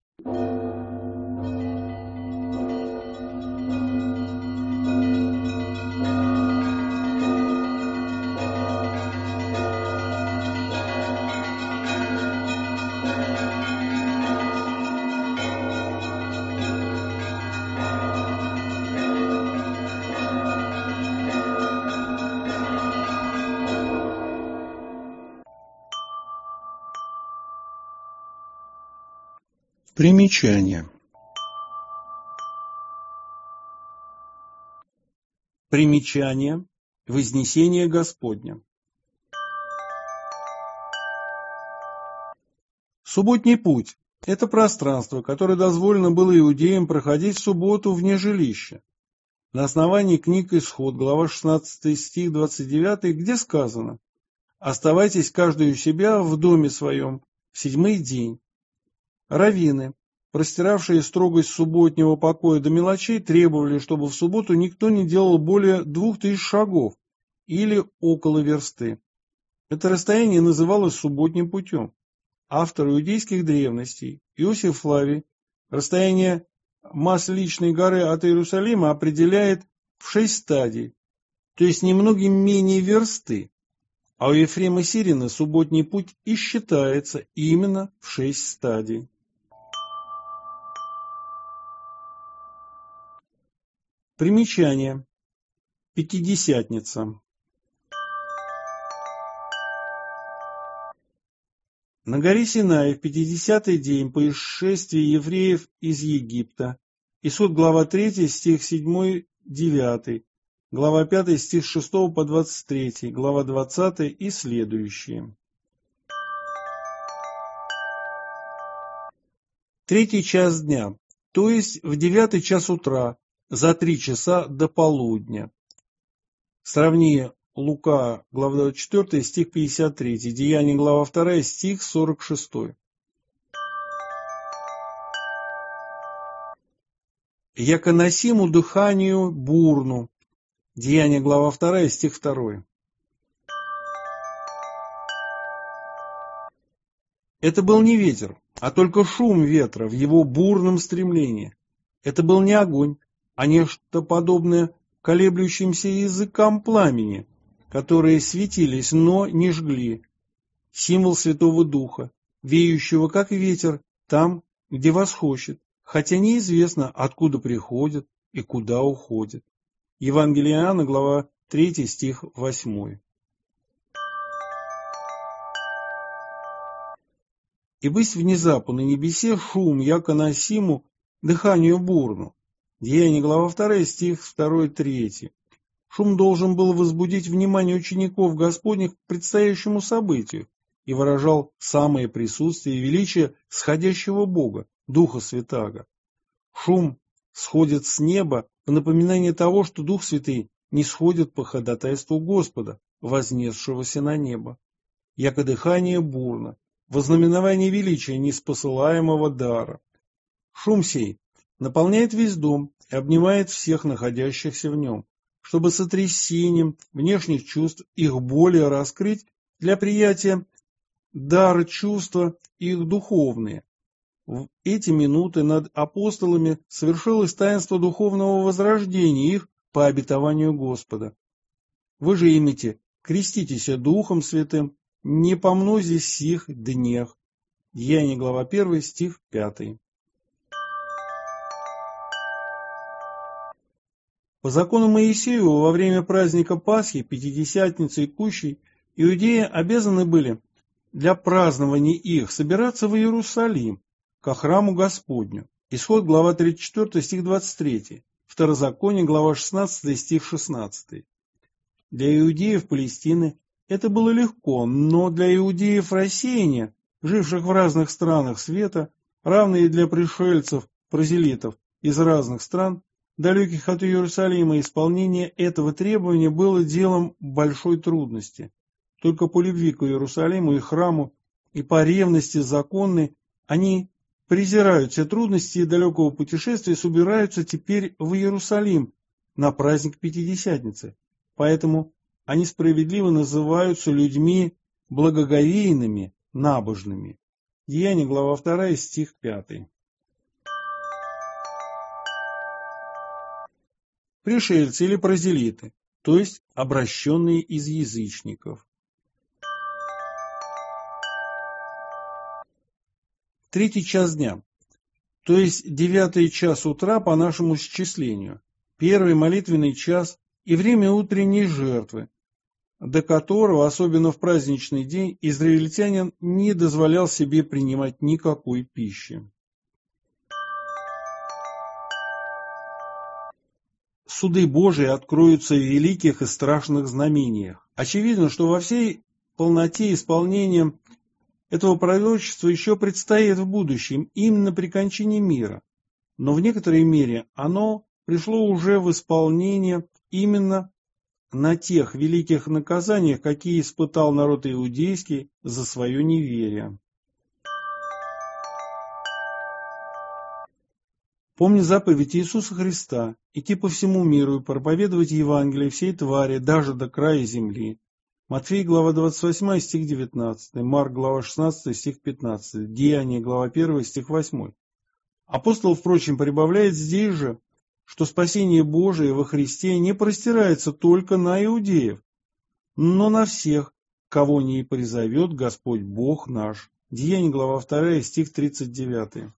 Примечание. Примечание. Вознесение Господня. Субботний путь – это пространство, которое дозволено было иудеям проходить в субботу вне жилища. На основании книг Исход, глава 16, стих 29, где сказано: «Оставайтесь каждый у себя в доме своем в 7-й день». Раввины, простиравшие строгость субботнего покоя до мелочей, требовали, чтобы в субботу никто не делал более 2000 шагов или около версты. Это расстояние называлось субботним путем. Автор иудейских древностей Иосиф Флавий расстояние Масличной горы от Иерусалима определяет в 6 стадий, то есть немногим менее версты, а у Ефрема Сирина субботний путь и считается именно в 6 стадий. Примечание. Пятидесятница. На горе Синай в 50-й день по исшествии евреев из Египта. Исход, глава 3, стих 7-9, глава 5, стих 6 по 23, глава 20 и следующие. Третий час дня, то есть в 9 час утра, за 3 часа до полудня. Сравни Лука, глава 4, стих 53, Деяния, глава 2, стих 46. Яко носиму дыханию бурну. Деяния, глава 2, стих 2. Это был не ветер, а только шум ветра в его бурном стремлении. Это был не огонь, а нечто подобное колеблющимся языкам пламени, которые светились, но не жгли. Символ Святого Духа, веющего как ветер там, где восхочет, хотя неизвестно, откуда приходит и куда уходит. Евангелие Иоанна, глава 3, стих 8. И бысть внезапу на небесе шум, яко носиму дыханию бурну. Деяния, глава 2, стих 2-3. Шум должен был возбудить внимание учеников Господних к предстоящему событию и выражал самое присутствие и величие сходящего Бога, Духа Святаго. Шум сходит с неба в напоминание того, что Дух Святый не сходит по ходатайству Господа, вознесшегося на небо. Яко дыхание бурно, во знаменование величия неспосылаемого дара. Шум сей наполняет весь дом и обнимает всех находящихся в нем, чтобы сотрясением внешних чувств их более раскрыть для приятия дара чувства их духовные. В эти минуты над апостолами совершилось таинство духовного возрождения их по обетованию Господа. Вы же имите, креститесь Духом Святым, не помнози сих днях. Деяния, глава 1, стих 5. По закону Моисеева во время праздника Пасхи, Пятидесятницы и Кущей иудеи обязаны были для празднования их собираться в Иерусалим, ко храму Господню. Исход, глава 34, стих 23. Второзаконие, глава 16, стих 16. Для иудеев Палестины это было легко, но для иудеев рассеяния, живших в разных странах света, равно и для пришельцев, прозелитов из разных стран, далеких от Иерусалима, исполнение этого требования было делом большой трудности. Только по любви к Иерусалиму и храму и по ревности законной они презирают все трудности далекого путешествия и собираются теперь в Иерусалим на праздник Пятидесятницы. Поэтому они справедливо называются людьми благоговейными, набожными. Деяния, глава 2, стих 5. Пришельцы или прозелиты, то есть обращенные из язычников. Третий час дня, то есть 9 час утра по нашему счислению, первый молитвенный час и время утренней жертвы, до которого, особенно в праздничный день, израильтянин не дозволял себе принимать никакой пищи. Суды Божии откроются в великих и страшных знамениях. Очевидно, что во всей полноте исполнения этого пророчества еще предстоит в будущем, именно при кончине мира. Но в некоторой мере оно пришло уже в исполнение именно на тех великих наказаниях, какие испытал народ иудейский за свое неверие. Помни заповедь Иисуса Христа, идти по всему миру и проповедовать Евангелие всей твари, даже до края земли. Матфей, глава 28, стих 19, Марк, глава 16, стих 15, Деяния, глава 1, стих 8. Апостол, впрочем, прибавляет здесь же, что спасение Божие во Христе не простирается только на иудеев, но на всех, кого не призовет Господь Бог наш. Деяния, глава 2, стих 39.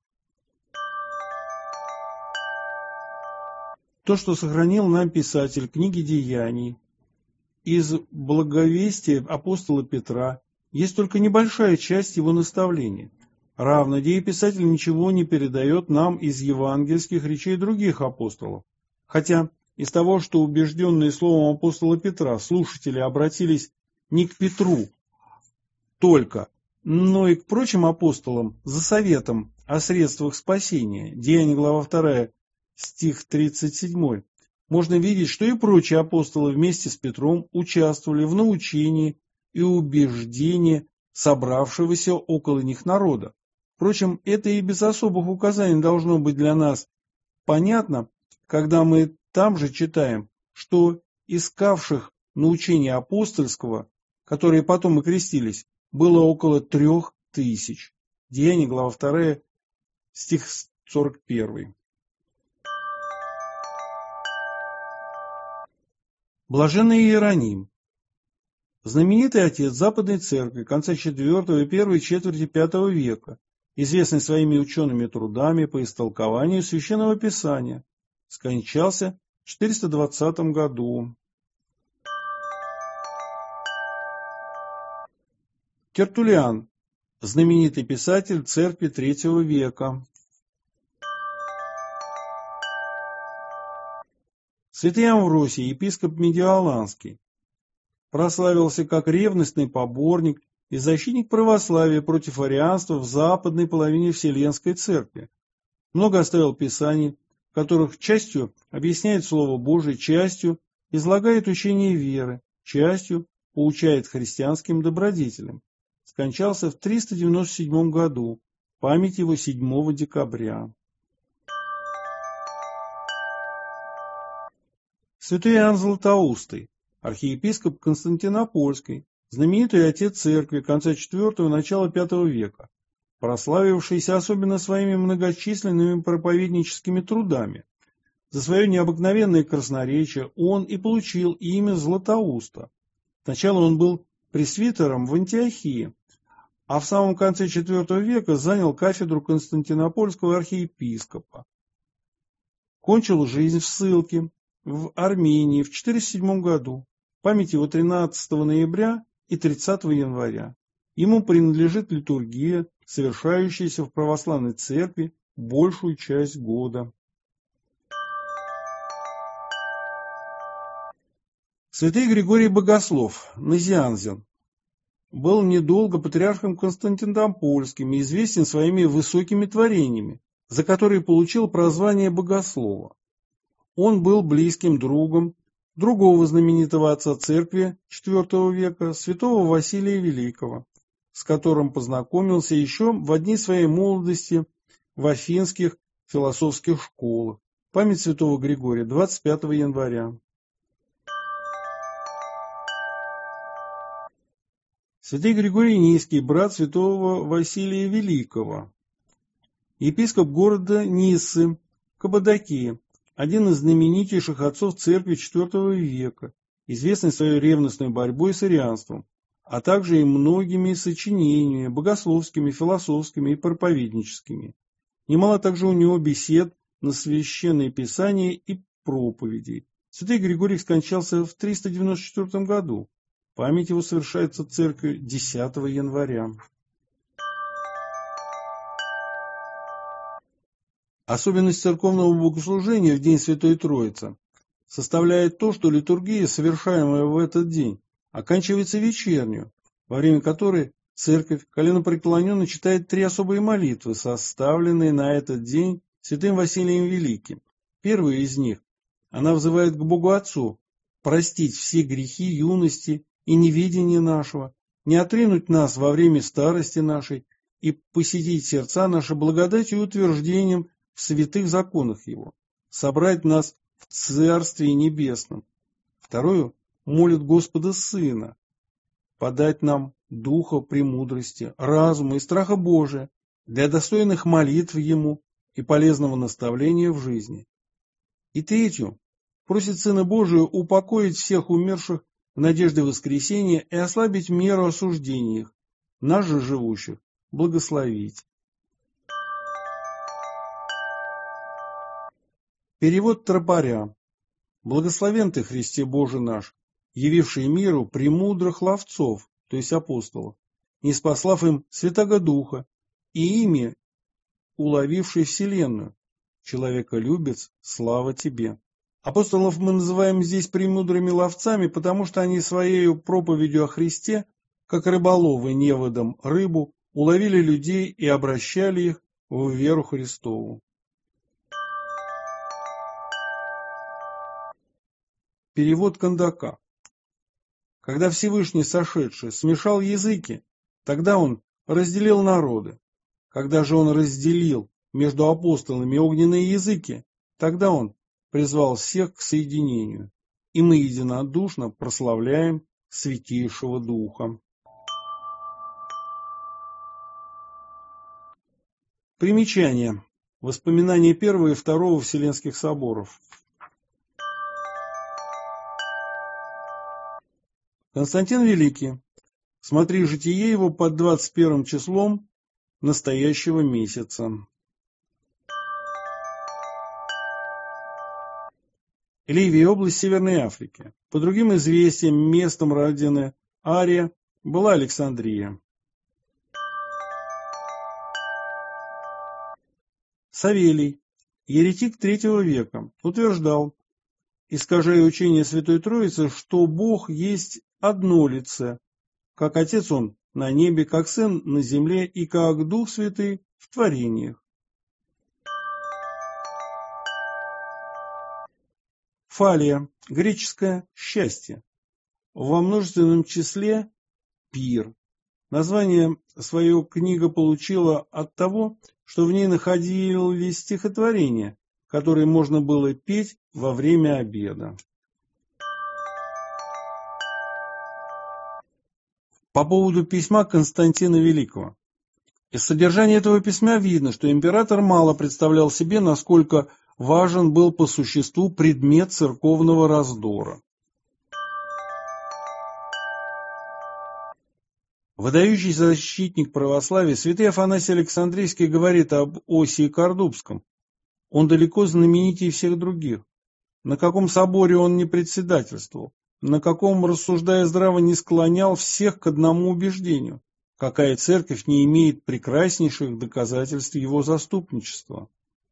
То, что сохранил нам писатель книги Деяний из благовестия апостола Петра, есть только небольшая часть его наставления. Равно писатель ничего не передает нам из евангельских речей других апостолов. Хотя из того, что убежденные словом апостола Петра слушатели обратились не к Петру только, но и к прочим апостолам за советом о средствах спасения, Деяния, глава 2, стих 37, можно видеть, что и прочие апостолы вместе с Петром участвовали в научении и убеждении собравшегося около них народа. Впрочем, это и без особых указаний должно быть для нас понятно, когда мы там же читаем, что искавших научения апостольского, которые потом и крестились, было около 3000. Деяния, глава 2, стих 41. Блаженный Иероним, знаменитый отец Западной Церкви конца IV и первой четверти V века, известный своими учеными трудами по истолкованию Священного Писания, скончался в 420 году. Тертуллиан, знаменитый писатель церкви III века. Святый Амвросий, епископ Медиоланский, прославился как ревностный поборник и защитник православия против арианства в западной половине Вселенской Церкви. Много оставил писаний, в которых частью объясняет Слово Божие, частью излагает учение веры, частью поучает христианским добродетелям. Скончался в 397 году, память его 7 декабря. Святой Иоанн Златоустый, архиепископ Константинопольской, знаменитый отец церкви конца IV – начала V века, прославившийся особенно своими многочисленными проповедническими трудами. За свое необыкновенное красноречие он и получил имя Златоуста. Сначала он был пресвитером в Антиохии, а в самом конце IV века занял кафедру Константинопольского архиепископа. Кончил жизнь в ссылке в Армении в 407 году, память его 13 ноября и 30 января. Ему принадлежит литургия, совершающаяся в православной церкви большую часть года. Святый Григорий Богослов, Назианзен, был недолго патриархом Константинопольским и известен своими высокими творениями, за которые получил прозвание Богослова. Он был близким другом другого знаменитого отца церкви IV века, святого Василия Великого, с которым познакомился еще в дни своей молодости в афинских философских школах. Память святого Григория, 25 января. Святый Григорий Низкий, брат святого Василия Великого, епископ города Ниссы, Каппадокии, один из знаменитейших отцов церкви IV века, известный своей ревностной борьбой с арианством, а также и многими сочинениями богословскими, философскими и проповедническими. Немало также у него бесед на священные писания и проповедей. Святой Григорий скончался в 394 году. Память его совершается церковью 10 января. Особенность церковного богослужения в День Святой Троицы составляет то, что литургия, совершаемая в этот день, оканчивается вечернюю, во время которой церковь коленопреклоненно читает 3 особые молитвы, составленные на этот день святым Василием Великим. Первая из них, она взывает к Богу Отцу простить все грехи юности и неведения нашего, не отринуть нас во время старости нашей и посетить сердца наши благодатью и утверждением в святых законах Его, собрать нас в Царстве Небесном. Вторую молит Господа Сына подать нам духа премудрости, разума и страха Божия для достойных молитв Ему и полезного наставления в жизни. И третью просит Сына Божия упокоить всех умерших в надежде воскресения и ослабить меру осуждения их, нас же живущих благословить. Перевод Тропаря. Благословен ты, Христе Боже наш, явивший миру премудрых ловцов, то есть апостолов, ниспослав им Святаго Духа, и ими уловивший вселенную. Человеколюбец, слава тебе. Апостолов мы называем здесь премудрыми ловцами, потому что они своей проповедью о Христе, как рыболовы неводом рыбу, уловили людей и обращали их в веру Христову. Перевод Кандака. Когда Всевышний сошедший смешал языки, тогда он разделил народы. Когда же он разделил между апостолами огненные языки, тогда он призвал всех к соединению, и мы единодушно прославляем Святейшего Духа. Примечание. Воспоминания Первого и Второго Вселенских соборов. Константин Великий. Смотри житие его под 21 числом настоящего месяца. Ливия, область Северной Африки. По другим известиям, местом родины Ария была Александрия. Савелий, еретик III века, утверждал, искажая учение Святой Троицы, что Бог есть одно лице, как Отец Он на небе, как Сын на земле и как Дух Святый в творениях. Фалия, греческое «счастье», во множественном числе «пир». Название свое книга получила от того, что в ней находились стихотворения, которые можно было петь во время обеда. По поводу письма Константина Великого. Из содержания этого письма видно, что император мало представлял себе, насколько важен был по существу предмет церковного раздора. Выдающийся защитник православия святый Афанасий Александрийский говорит об Осии Кордубском. Он далеко знаменитее всех других. На каком соборе он не председательствовал, на каком, рассуждая здраво, не склонял всех к одному убеждению, какая церковь не имеет прекраснейших доказательств его заступничества.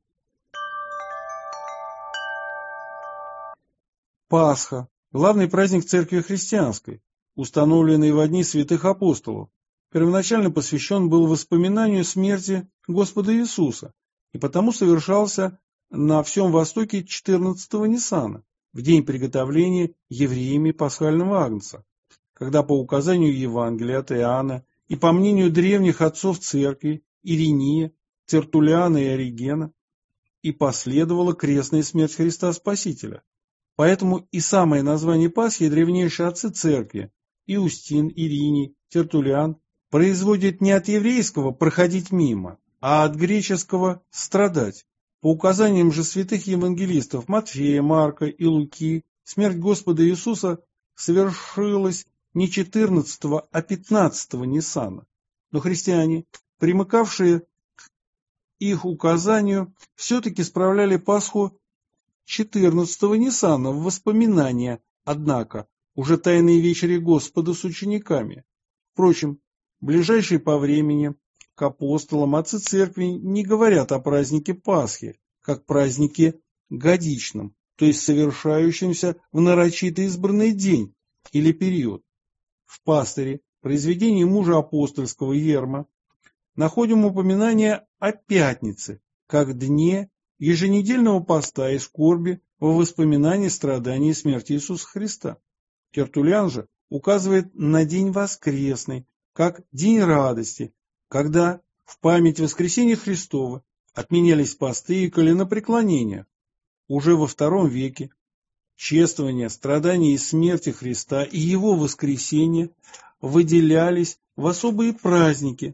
Пасха – главный праздник церкви христианской, установленный во дни святых апостолов, первоначально посвящен был воспоминанию смерти Господа Иисуса и потому совершался на всем Востоке 14-го Ниссана, в день приготовления евреями пасхального агнца, когда по указанию Евангелия от Иоанна и по мнению древних отцов церкви Ириния, Тертуллиана и Оригена и последовала крестная смерть Христа Спасителя. Поэтому и самое название Пасхи древнейшие отцы церкви Иустин, Ириний, Тертуллиан производят не от еврейского «проходить мимо», а от греческого «страдать». По указаниям же святых евангелистов Матфея, Марка и Луки, смерть Господа Иисуса совершилась не 14-го, а 15-го Ниссана. Но христиане, примыкавшие к их указанию, все-таки справляли Пасху 14-го Ниссана в воспоминания, однако, уже тайной вечери Господа с учениками. Впрочем, ближайшие по времени к апостолам отцы церкви не говорят о празднике Пасхи, как празднике годичном, то есть совершающемся в нарочито избранный день или период. В Пастыре, произведении мужа апостольского Ерма, находим упоминание о пятнице, как дне еженедельного поста и скорби во воспоминании страданий и смерти Иисуса Христа. Тертуллиан же указывает на день воскресный, как день радости, когда в память воскресения Христова отменялись посты и коленопреклонения. Уже во II веке чествование страданий и смерти Христа и его воскресения выделялись в особые праздники,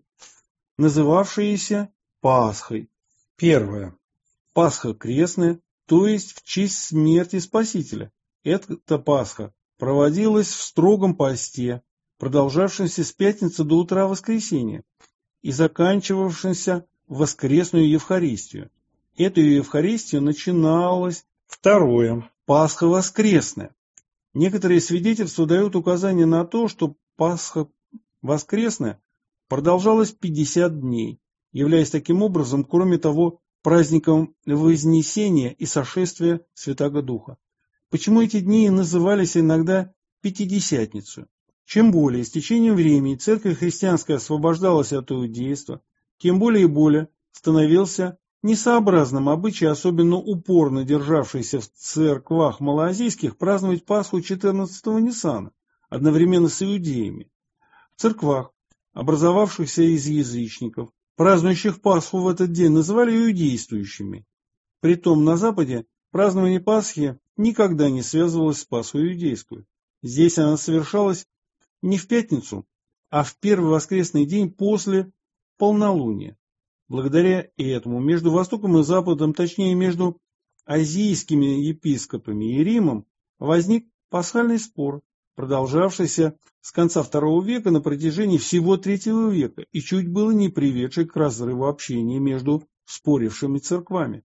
называвшиеся Пасхой. Первое. Пасха крестная, то есть в честь смерти Спасителя. Эта Пасха проводилась в строгом посте, продолжавшемся с пятницы до утра воскресенья и заканчивавшемся в воскресную Евхаристию. Эту Евхаристию начиналось второе. Пасха воскресная. Некоторые свидетельства дают указание на то, что Пасха воскресная продолжалась 50 дней, являясь таким образом, кроме того, праздником Вознесения и сошествия Святаго Духа. Почему эти дни назывались иногда Пятидесятницей? Чем более с течением времени церковь христианская освобождалась от иудейства, тем более и более становился несообразным обычай, особенно упорно державшийся в церквах малоазийских, праздновать Пасху 14-го Ниссана, одновременно с иудеями. В церквах, образовавшихся из язычников, празднующих Пасху в этот день, называли иудействующими. Притом на Западе празднование Пасхи никогда не связывалось с Пасхой иудейскую. Здесь она совершалась не в пятницу, а в первый воскресный день после полнолуния. Благодаря этому между Востоком и Западом, точнее между азийскими епископами и Римом, возник пасхальный спор, продолжавшийся с конца II века на протяжении всего III века и чуть было не приведший к разрыву общения между спорившими церквами.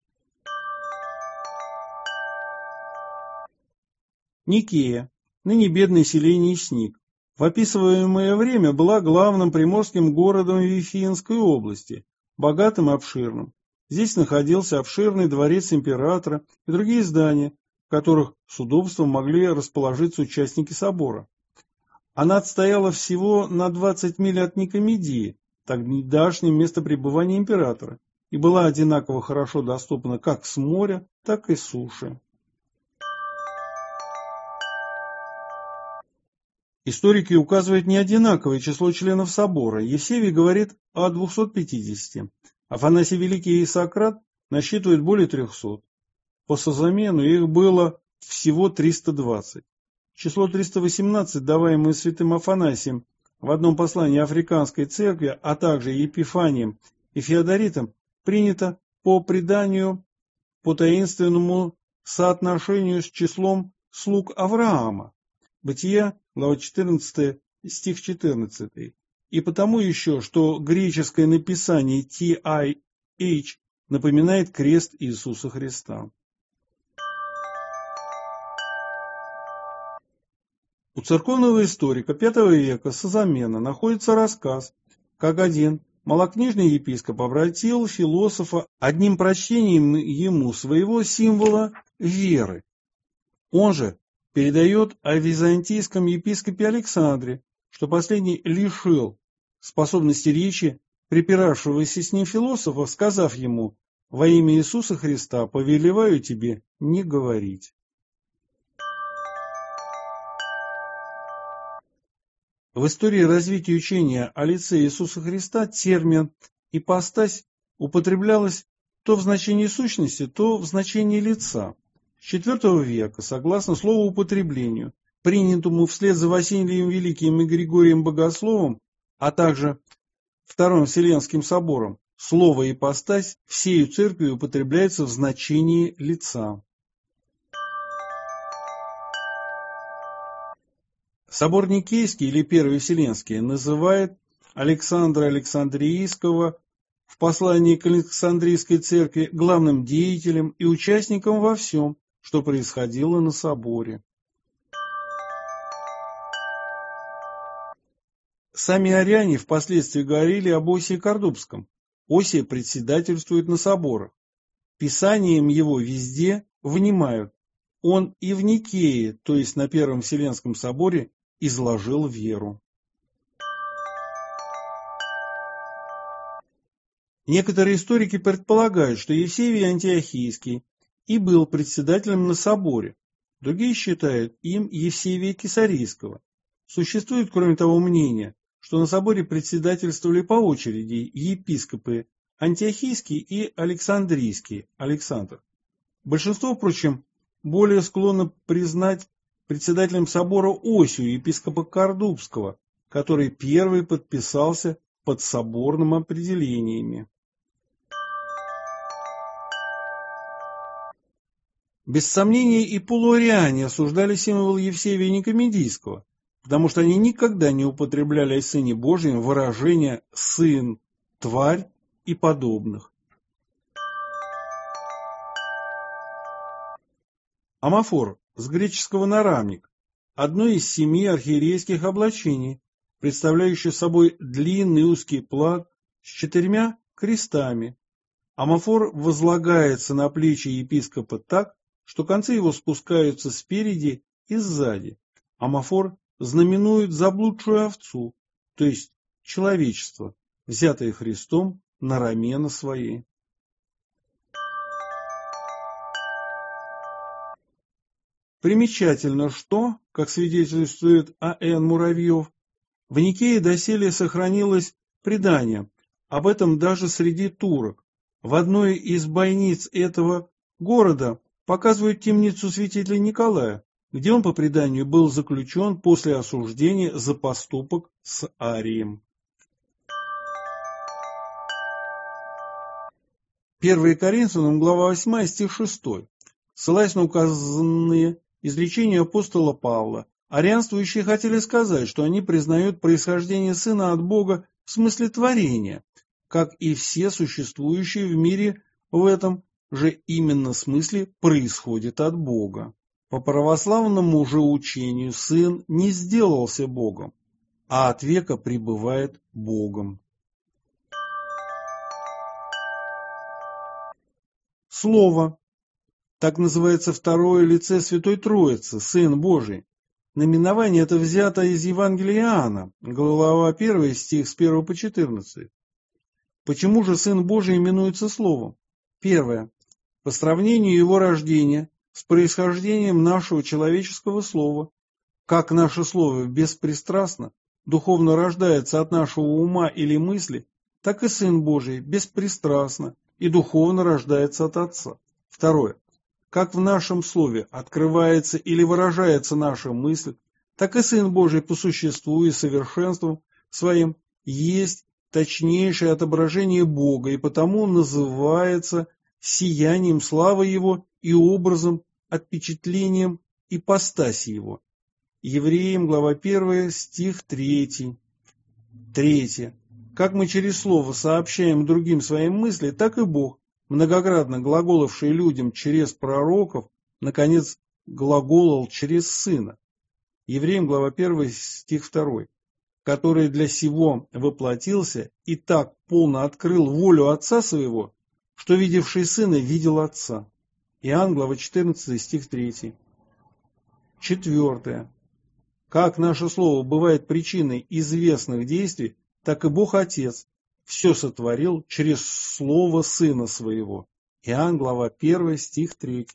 Никея, ныне бедное селение Сник, в описываемое время была главным приморским городом Вифиинской области, богатым и обширным. Здесь находился обширный дворец императора и другие здания, в которых с удобством могли расположиться участники собора. Она отстояла всего на 20 миль от Никомедии, тогдашнем места пребывания императора, и была одинаково хорошо доступна как с моря, так и с суши. Историки указывают неодинаковое число членов собора. Евсевий говорит о 250. Афанасий Великий и Сократ насчитывают более 300. По созамену их было всего 320. Число 318, даваемое святым Афанасием в одном послании Африканской церкви, а также Епифанием и Феодоритом, принято по преданию по таинственному соотношению с числом слуг Авраама. Бытия, глава 14, стих 14. И потому еще, что греческое написание TIH напоминает крест Иисуса Христа. У церковного историка V века Созамена находится рассказ, как один малокнижный епископ обратил философа одним прочтением ему своего символа веры. Он же передает о византийском епископе Александре, что последний лишил способности речи припиравшегося с ним философа, сказав ему: «Во имя Иисуса Христа повелеваю тебе не говорить». В истории развития учения о лице Иисуса Христа термин «ипостась» употреблялось то в значении сущности, то в значении лица. С IV века, согласно словоупотреблению, принятому вслед за Василием Великим и Григорием Богословом, а также Вторым Вселенским собором, слово «ипостась» всею церковью употребляется в значении лица. Собор Никейский или Первый Вселенский называет Александра Александрийского в послании к Александрийской церкви главным деятелем и участником во всем, что происходило на соборе. Сами аряне впоследствии говорили об Осии Кордубском. Осия председательствует на соборах. Писанием его везде внимают. Он и в Никее, то есть на Первом Вселенском соборе, изложил веру. Некоторые историки предполагают, что Евсевий Антиохийский и был председателем на соборе. Другие считают им Евсевия Кесарийского. Существует, кроме того, мнение, что на соборе председательствовали по очереди епископы Антиохийский и Александрийский Александр. Большинство, впрочем, более склонно признать председателем собора Осию, епископа Кордубского, который первый подписался под соборным определениями. Без сомнения и полуариане осуждали символ Евсевия Никомедийского, потому что они никогда не употребляли о Сыне Божьем выражения «сын», «тварь» и подобных. Амафор с греческого нарамник, одно из 7 архиерейских облачений, представляющее собой длинный узкий плат с 4 крестами. Амафор возлагается на плечи епископа так, что концы его спускаются спереди и сзади. Амафор знаменует заблудшую овцу, то есть человечество, взятое Христом на рамена свои. Примечательно, что, как свидетельствует А.Н. Муравьев, в Никее доселе сохранилось предание, об этом даже среди турок. В одной из бойниц этого города показывают темницу святителя Николая, где он, по преданию, был заключен после осуждения за поступок с Арием. 1 Коринфянам, глава 8, стих 6. Ссылаясь на указанные изречения апостола Павла, арианствующие хотели сказать, что они признают происхождение Сына от Бога в смысле творения, как и все существующие в мире в этом же именно смысле происходит от Бога. По православному же учению Сын не сделался Богом, а от века пребывает Богом. Слово. Так называется второе лице Святой Троицы, Сын Божий. Наименование это взято из Евангелия Иоанна, глава 1, стих с 1 по 14. Почему же Сын Божий именуется Словом? Первое. По сравнению его рождения с происхождением нашего человеческого слова, как наше слово беспристрастно, духовно рождается от нашего ума или мысли, так и Сын Божий беспристрастно и духовно рождается от Отца. Второе. Как в нашем слове открывается или выражается наша мысль, так и Сын Божий по существу и совершенству своим есть точнейшее отображение Бога и потому называется сиянием славы Его и образом, отпечатлением ипостаси Его. Евреям, глава 1, стих 3. Третье. Как мы через слово сообщаем другим свои мысли, так и Бог, многократно глаголовший людям через пророков, наконец глаголол через Сына. Евреям, глава 1, стих 2. Который для сего воплотился и так полно открыл волю Отца Своего, что видевший Сына видел Отца. Иоанн, глава 14, стих 3. Четвертое. Как наше слово бывает причиной известных действий, так и Бог Отец все сотворил через слово Сына Своего. Иоанн, глава 1, стих 3.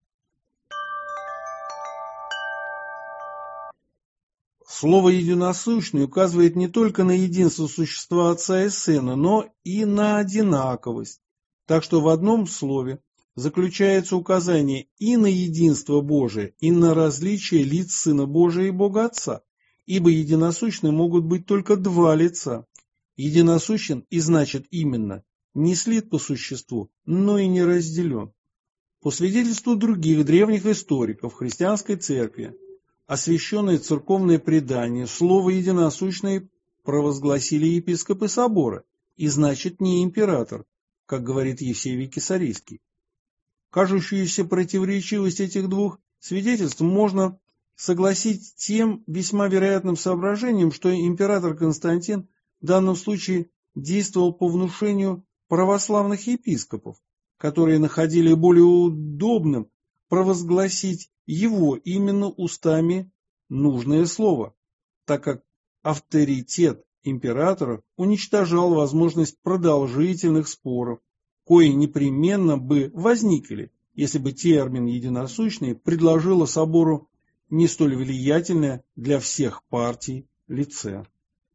Слово «единосущный» указывает не только на единство существа Отца и Сына, но и на одинаковость. Так что в одном слове заключается указание и на единство Божие, и на различие лиц Сына Божия и Бога Отца, ибо единосущны могут быть только два лица. Единосущен и значит именно не слит по существу, но и не разделен. По свидетельству других древних историков христианской церкви, освященное церковное предание, слово «единосущное» провозгласили епископы собора, и значит не император, как говорит Евсевий Кесарийский. Кажущуюся противоречивость этих двух свидетельств можно согласить тем весьма вероятным соображением, что император Константин в данном случае действовал по внушению православных епископов, которые находили более удобным провозгласить его именно устами нужное слово, так как авторитет императора уничтожал возможность продолжительных споров, кои непременно бы возникли, если бы термин «единосущный» предложило собору не столь влиятельное для всех партий лице.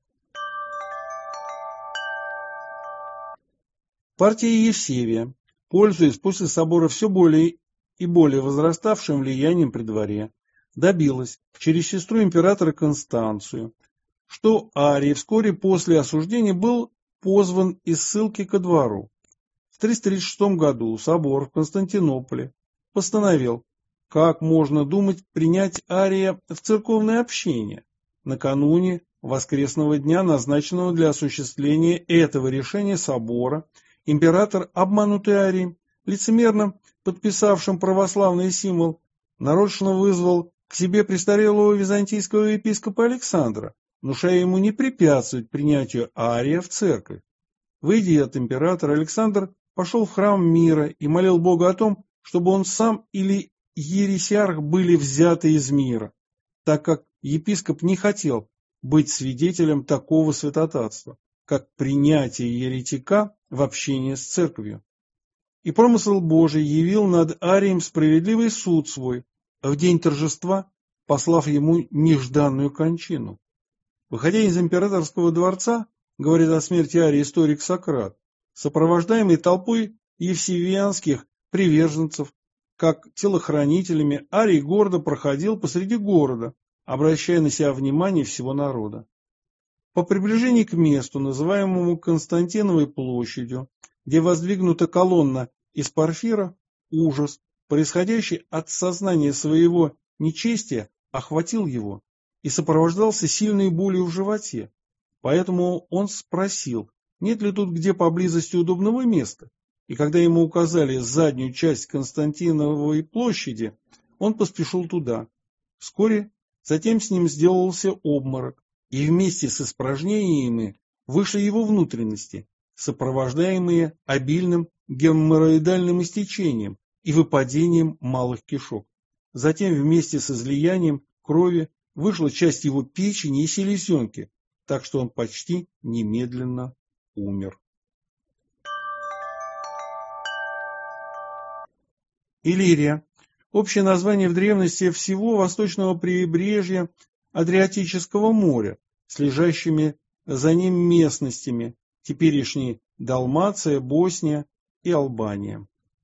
Партия Евсевия, пользуясь после собора все более и более возраставшим влиянием при дворе, добилась через сестру императора Констанцию, что Арий вскоре после осуждения был позван из ссылки ко двору. В 336 году собор в Константинополе постановил, как можно думать принять Ария в церковное общение, накануне воскресного дня, назначенного для осуществления этого решения собора. Император, обманутый Арием, лицемерно подписавшим православный символ, нарочно вызвал к себе престарелого византийского епископа Александра, внушая ему не препятствовать принятию Ария в церковь. Выйдя от императора, Александр пошел в храм мира и молил Бога о том, чтобы он сам или ересиарх были взяты из мира, так как епископ не хотел быть свидетелем такого святотатства, как принятие еретика в общение с церковью. И промысл Божий явил над Арием справедливый суд свой, в день торжества послав ему нежданную кончину. Выходя из императорского дворца, говорит о смерти Ария историк Сократ, сопровождаемый толпой евсевианских приверженцев, как телохранителями, Арий гордо проходил посреди города, обращая на себя внимание всего народа. По приближении к месту, называемому Константиновой площадью, где воздвигнута колонна из порфира, ужас, происходящий от сознания своего нечестия, охватил его и сопровождался сильной болью в животе. Поэтому он спросил, нет ли тут где поблизости удобного места, и когда ему указали заднюю часть Константиновой площади, он поспешил туда. Вскоре затем с ним сделался обморок, и вместе с испражнениями вышли его внутренности, сопровождаемые обильным геморроидальным истечением и выпадением малых кишок. Затем вместе с излиянием крови вышла часть его печени и селезенки, так что он почти немедленно умер. Иллирия. Общее название в древности всего восточного прибрежья Адриатического моря с лежащими за ним местностями, теперешние Далмация, Босния и Албания.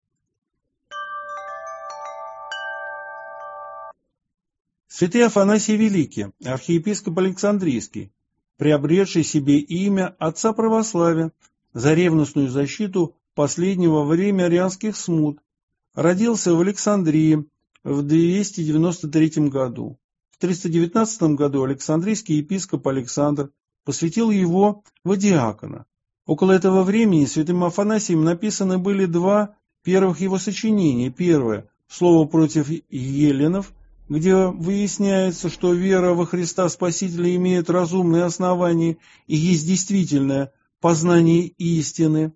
Святый Афанасий Великий, архиепископ Александрийский, приобретший себе имя отца православия за ревностную защиту последнего во время арианских смут, родился в Александрии в 293 году. В 319 году Александрийский епископ Александр посвятил его в диакона. Около этого времени святым Афанасием написаны были два первых его сочинения. Первое «Слово против еленов», где выясняется, что вера во Христа Спасителя имеет разумные основания и есть действительное познание истины.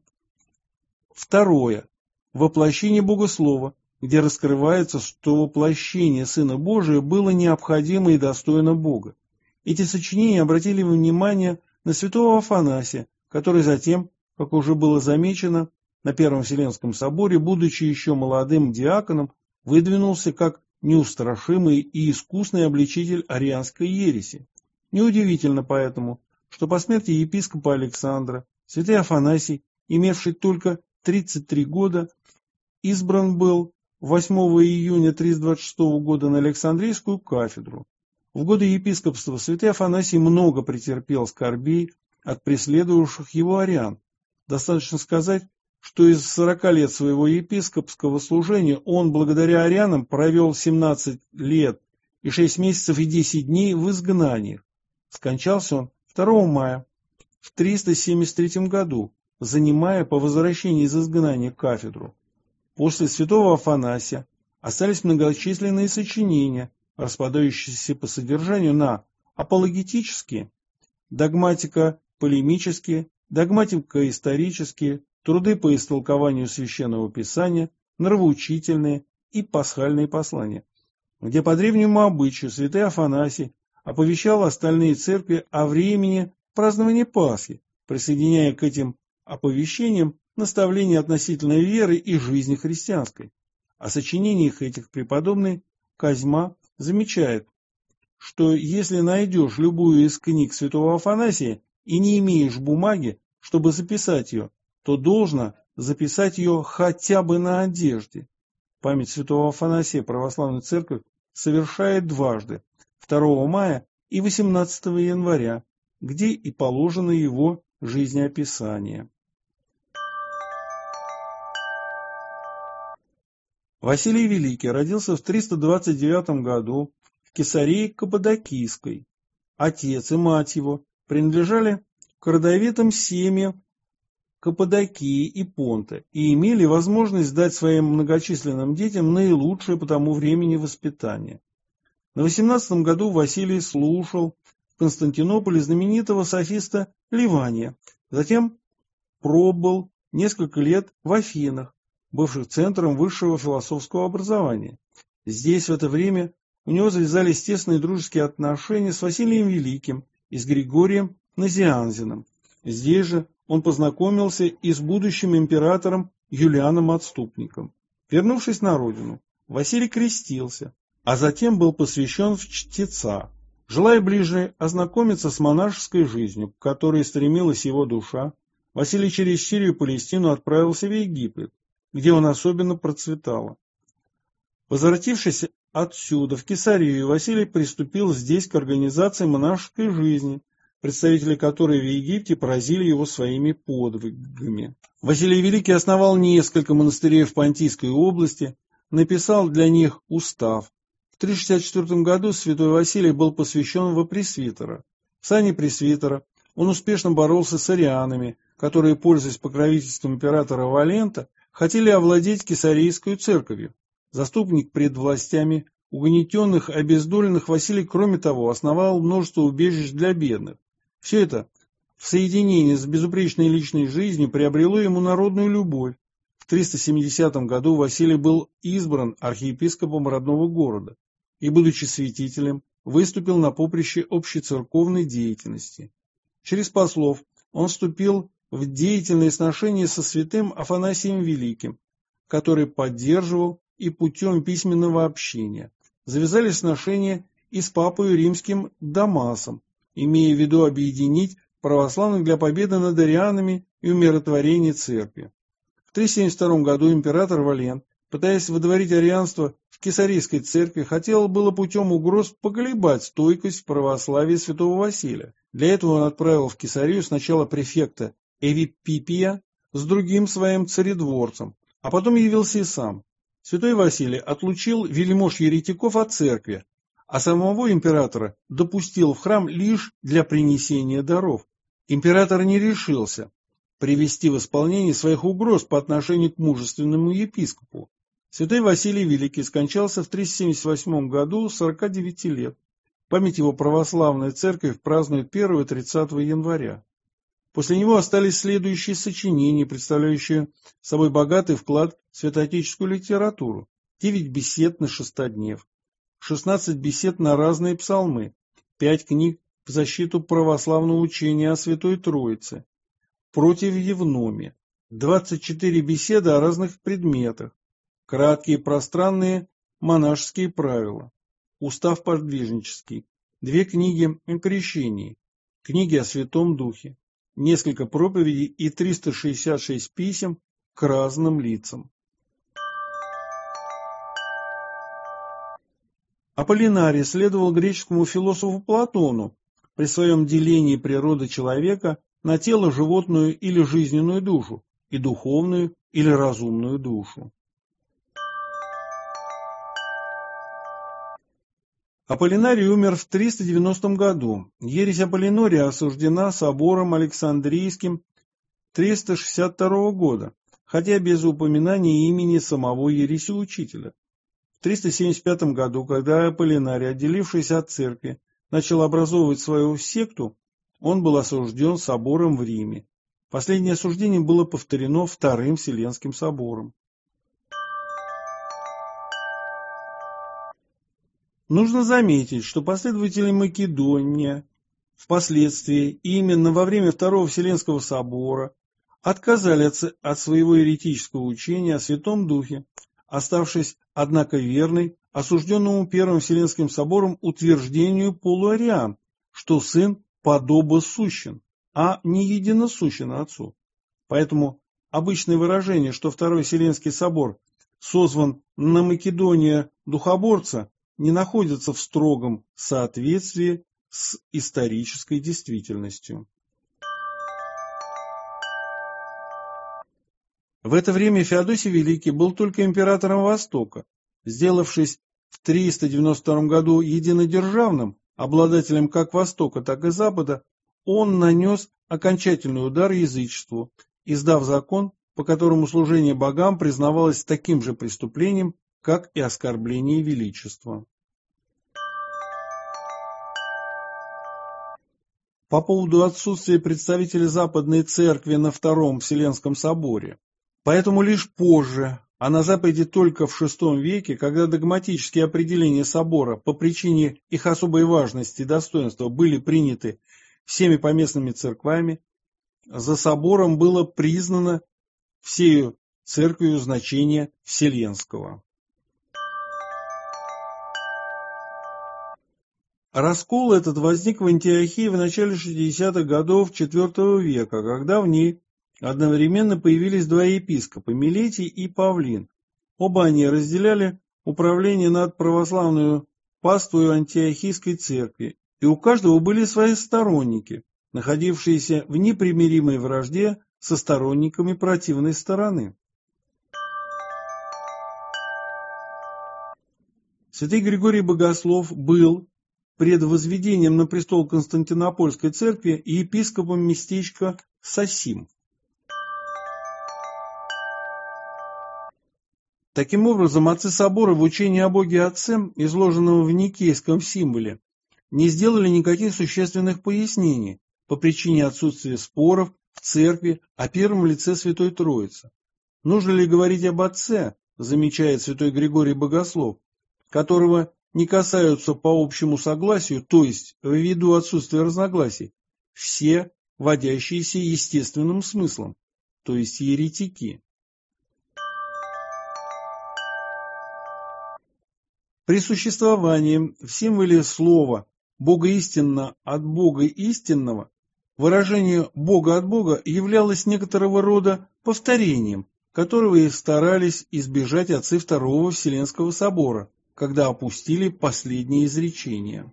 Второе «Воплощение Богослова», где раскрывается, что воплощение Сына Божия было необходимо и достойно Бога. Эти сочинения обратили внимание на святого Афанасия, который затем, как уже было замечено, на Первом Вселенском соборе, будучи еще молодым диаконом, выдвинулся как неустрашимый и искусный обличитель арианской ереси. Неудивительно поэтому, что по смерти епископа Александра святый Афанасий, имевший только 33 года, избран был 8 июня 326 года на Александрийскую кафедру. В годы епископства святый Афанасий много претерпел скорбей от преследовавших его ариан. Достаточно сказать, что из 40 лет своего епископского служения он благодаря арианам провел 17 лет и 6 месяцев и 10 дней в изгнаниях. Скончался он 2 мая в 373 году, занимая по возвращении из изгнания кафедру. После святого Афанасия остались многочисленные сочинения, распадающиеся по содержанию на апологетические, догматико-полемические, догматико-исторические, труды по истолкованию Священного Писания, нравоучительные и пасхальные послания, где по древнему обычаю святой Афанасий оповещал остальные церкви о времени празднования Пасхи, присоединяя к этим оповещениям наставления относительно веры и жизни христианской. О сочинениях этих преподобный Козьма замечает, что если найдешь любую из книг святого Афанасия и не имеешь бумаги, чтобы записать ее, то должно записать ее хотя бы на одежде. Память святого Афанасия православная церковь совершает дважды, 2 мая и 18 января, где и положено его жизнеописание. Василий Великий родился в 329 году в Кесарии Каппадокийской. Отец и мать его принадлежали к родовитым семьям Каппадокии и Понта и имели возможность дать своим многочисленным детям наилучшее по тому времени воспитание. На 18 году Василий слушал в Константинополе знаменитого софиста Ливания, затем пробыл несколько лет в Афинах, бывших центром высшего философского образования. Здесь в это время у него завязались тесные дружеские отношения с Василием Великим и с Григорием Назианзиным. Здесь же он познакомился и с будущим императором Юлианом Отступником. Вернувшись на родину, Василий крестился, а затем был посвящен в чтеца. Желая ближе ознакомиться с монашеской жизнью, к которой стремилась его душа, Василий через Сирию и Палестину отправился в Египет, где он особенно процветал. Возвратившись отсюда, в Кесарию, Василий приступил здесь к организации монашеской жизни, представители которой в Египте поразили его своими подвигами. Василий Великий основал несколько монастырей в Понтийской области, написал для них устав. В 364 году святой Василий был посвящен во пресвитера. В сане пресвитера он успешно боролся с арианами, которые, пользуясь покровительством императора Валента, хотели овладеть Кесарийскую церковью. Заступник пред властями угнетенных, обездоленных, Василий, кроме того, основал множество убежищ для бедных. Все это в соединении с безупречной личной жизнью приобрело ему народную любовь. в 370 году Василий был избран архиепископом родного города и, будучи святителем, выступил на поприще общецерковной деятельности. Через послов он вступил в деятельные сношения со святым Афанасием Великим, который поддерживал и путем письменного общения. Завязались сношения и с папой римским Дамасом, имея в виду объединить православных для победы над арианами и умиротворения церкви. В 372 году император Вален, пытаясь водворить арианство в Кесарийской церкви, хотел было путем угроз поколебать стойкость православия святого Василия. Для этого он отправил в Кесарию сначала префекта Эвипипия с другим своим царедворцем, а потом явился и сам. Святой Василий отлучил вельмож-еретиков от церкви, а самого императора допустил в храм лишь для принесения даров. Император не решился привести в исполнение своих угроз по отношению к мужественному епископу. Святой Василий Великий скончался в 378 году 49 лет. Память его православная церковь празднует 1 и 30 января. После него остались следующие сочинения, представляющие собой богатый вклад в святоотеческую литературу: 9 бесед на шестоднев, 16 бесед на разные псалмы, 5 книг в защиту православного учения о Святой Троице, против Евномия, 24 беседы о разных предметах, краткие пространные монашеские правила, устав подвижнический, 2 книги о крещении, книги о Святом Духе, несколько проповедей и 366 писем к разным лицам. Аполлинарий следовал греческому философу Платону при своем делении природы человека на тело, животную или жизненную душу, и духовную или разумную душу. Аполлинарий умер в 390 году. Ересь Аполлинария осуждена собором Александрийским 362 года, хотя без упоминания имени самого ересеучителя. В 375 году, когда Аполлинарий, отделившись от церкви, начал образовывать свою секту, он был осужден собором в Риме. Последнее осуждение было повторено Вторым Вселенским собором. Нужно заметить, что последователи Македония впоследствии именно во время Второго Вселенского собора отказали от своего еретического учения о Святом Духе, оставшись, однако, верной осужденному Первым Вселенским собором утверждению полуариан, что Сын подобосущен, а не единосущен Отцу. Поэтому обычное выражение, что Второй Вселенский собор созван на Македония духоборца, не находится в строгом соответствии с исторической действительностью. В это время Феодосий Великий был только императором Востока, сделавшись в 392 году единодержавным, обладателем как Востока, так и Запада, он нанес окончательный удар язычеству, издав закон, по которому служение богам признавалось таким же преступлением, как и оскорбление величества. По поводу отсутствия представителей Западной Церкви на Втором Вселенском соборе. Поэтому лишь позже, а на Западе только в VI веке, когда догматические определения собора по причине их особой важности и достоинства были приняты всеми поместными церквами, за собором было признано всею церковью значение Вселенского. Раскол этот возник в Антиохии в начале 60-х годов IV века, когда в ней одновременно появились два епископа – Милетий и Павлин. Оба они разделяли управление над православной паствою Антиохийской церкви, и у каждого были свои сторонники, находившиеся в непримиримой вражде со сторонниками противной стороны. Святый Григорий Богослов был пред возведением на престол Константинопольской церкви епископом местечка Сосим. Таким образом, отцы собора в учении о Боге Отце, изложенном в никейском символе, не сделали никаких существенных пояснений по причине отсутствия споров в церкви о первом лице Святой Троицы. Нужно ли говорить об Отце, замечает святой Григорий Богослов, которого не касаются по общему согласию, то есть ввиду отсутствия разногласий, все, водящиеся естественным смыслом, то есть еретики. При существовании в символе слова «Бога истинно от Бога истинного» выражение «Бога от Бога» являлось некоторого рода повторением, которого и старались избежать отцы Второго Вселенского собора, когда опустили последнее изречение.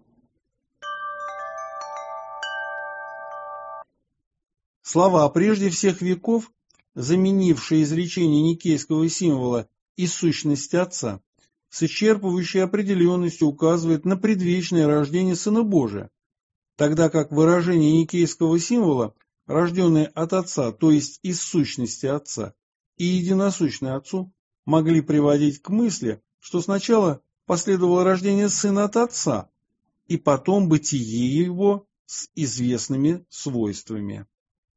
Слова «прежде всех веков», заменившие изречение никейского символа «и сущности Отца», с исчерпывающей определенностью указывает на предвечное рождение Сына Божия, тогда как выражение никейского символа, рожденный от Отца, то есть из сущности Отца, и единосущный Отцу, могли приводить к мысли, что сначала последовало рождение Сына от Отца, и потом бытие Его с известными свойствами.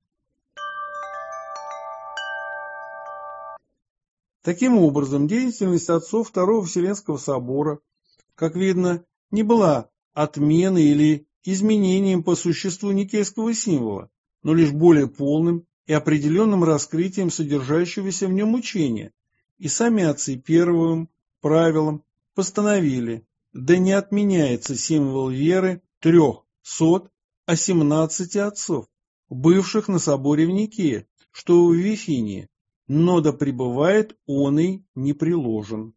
Таким образом, деятельность отцов Второго Вселенского собора, как видно, не была отменой или изменением по существу никейского символа, но лишь более полным и определенным раскрытием содержащегося в нем учения, и сами отцы первым правилом постановили: да не отменяется символ веры 300, а 17 отцов, бывших на соборе в Никее, что в Вифинии, но да пребывает оный неприложен.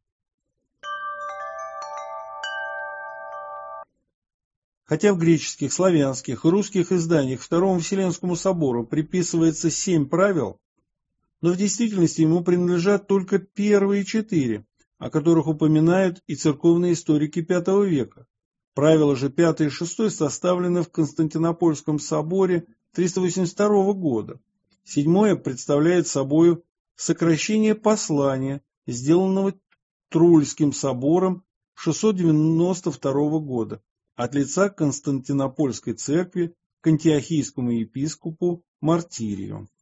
Хотя в греческих, славянских и русских изданиях Второму Вселенскому собору приписывается 7 правил, но в действительности ему принадлежат только первые 4, о которых упоминают и церковные историки V века. Правила же 5 и 6 составлены в Константинопольском соборе 382 года. 7 представляет собою сокращение послания, сделанного Трульским собором 692 года от лица Константинопольской церкви к антиохийскому епископу Мартирию.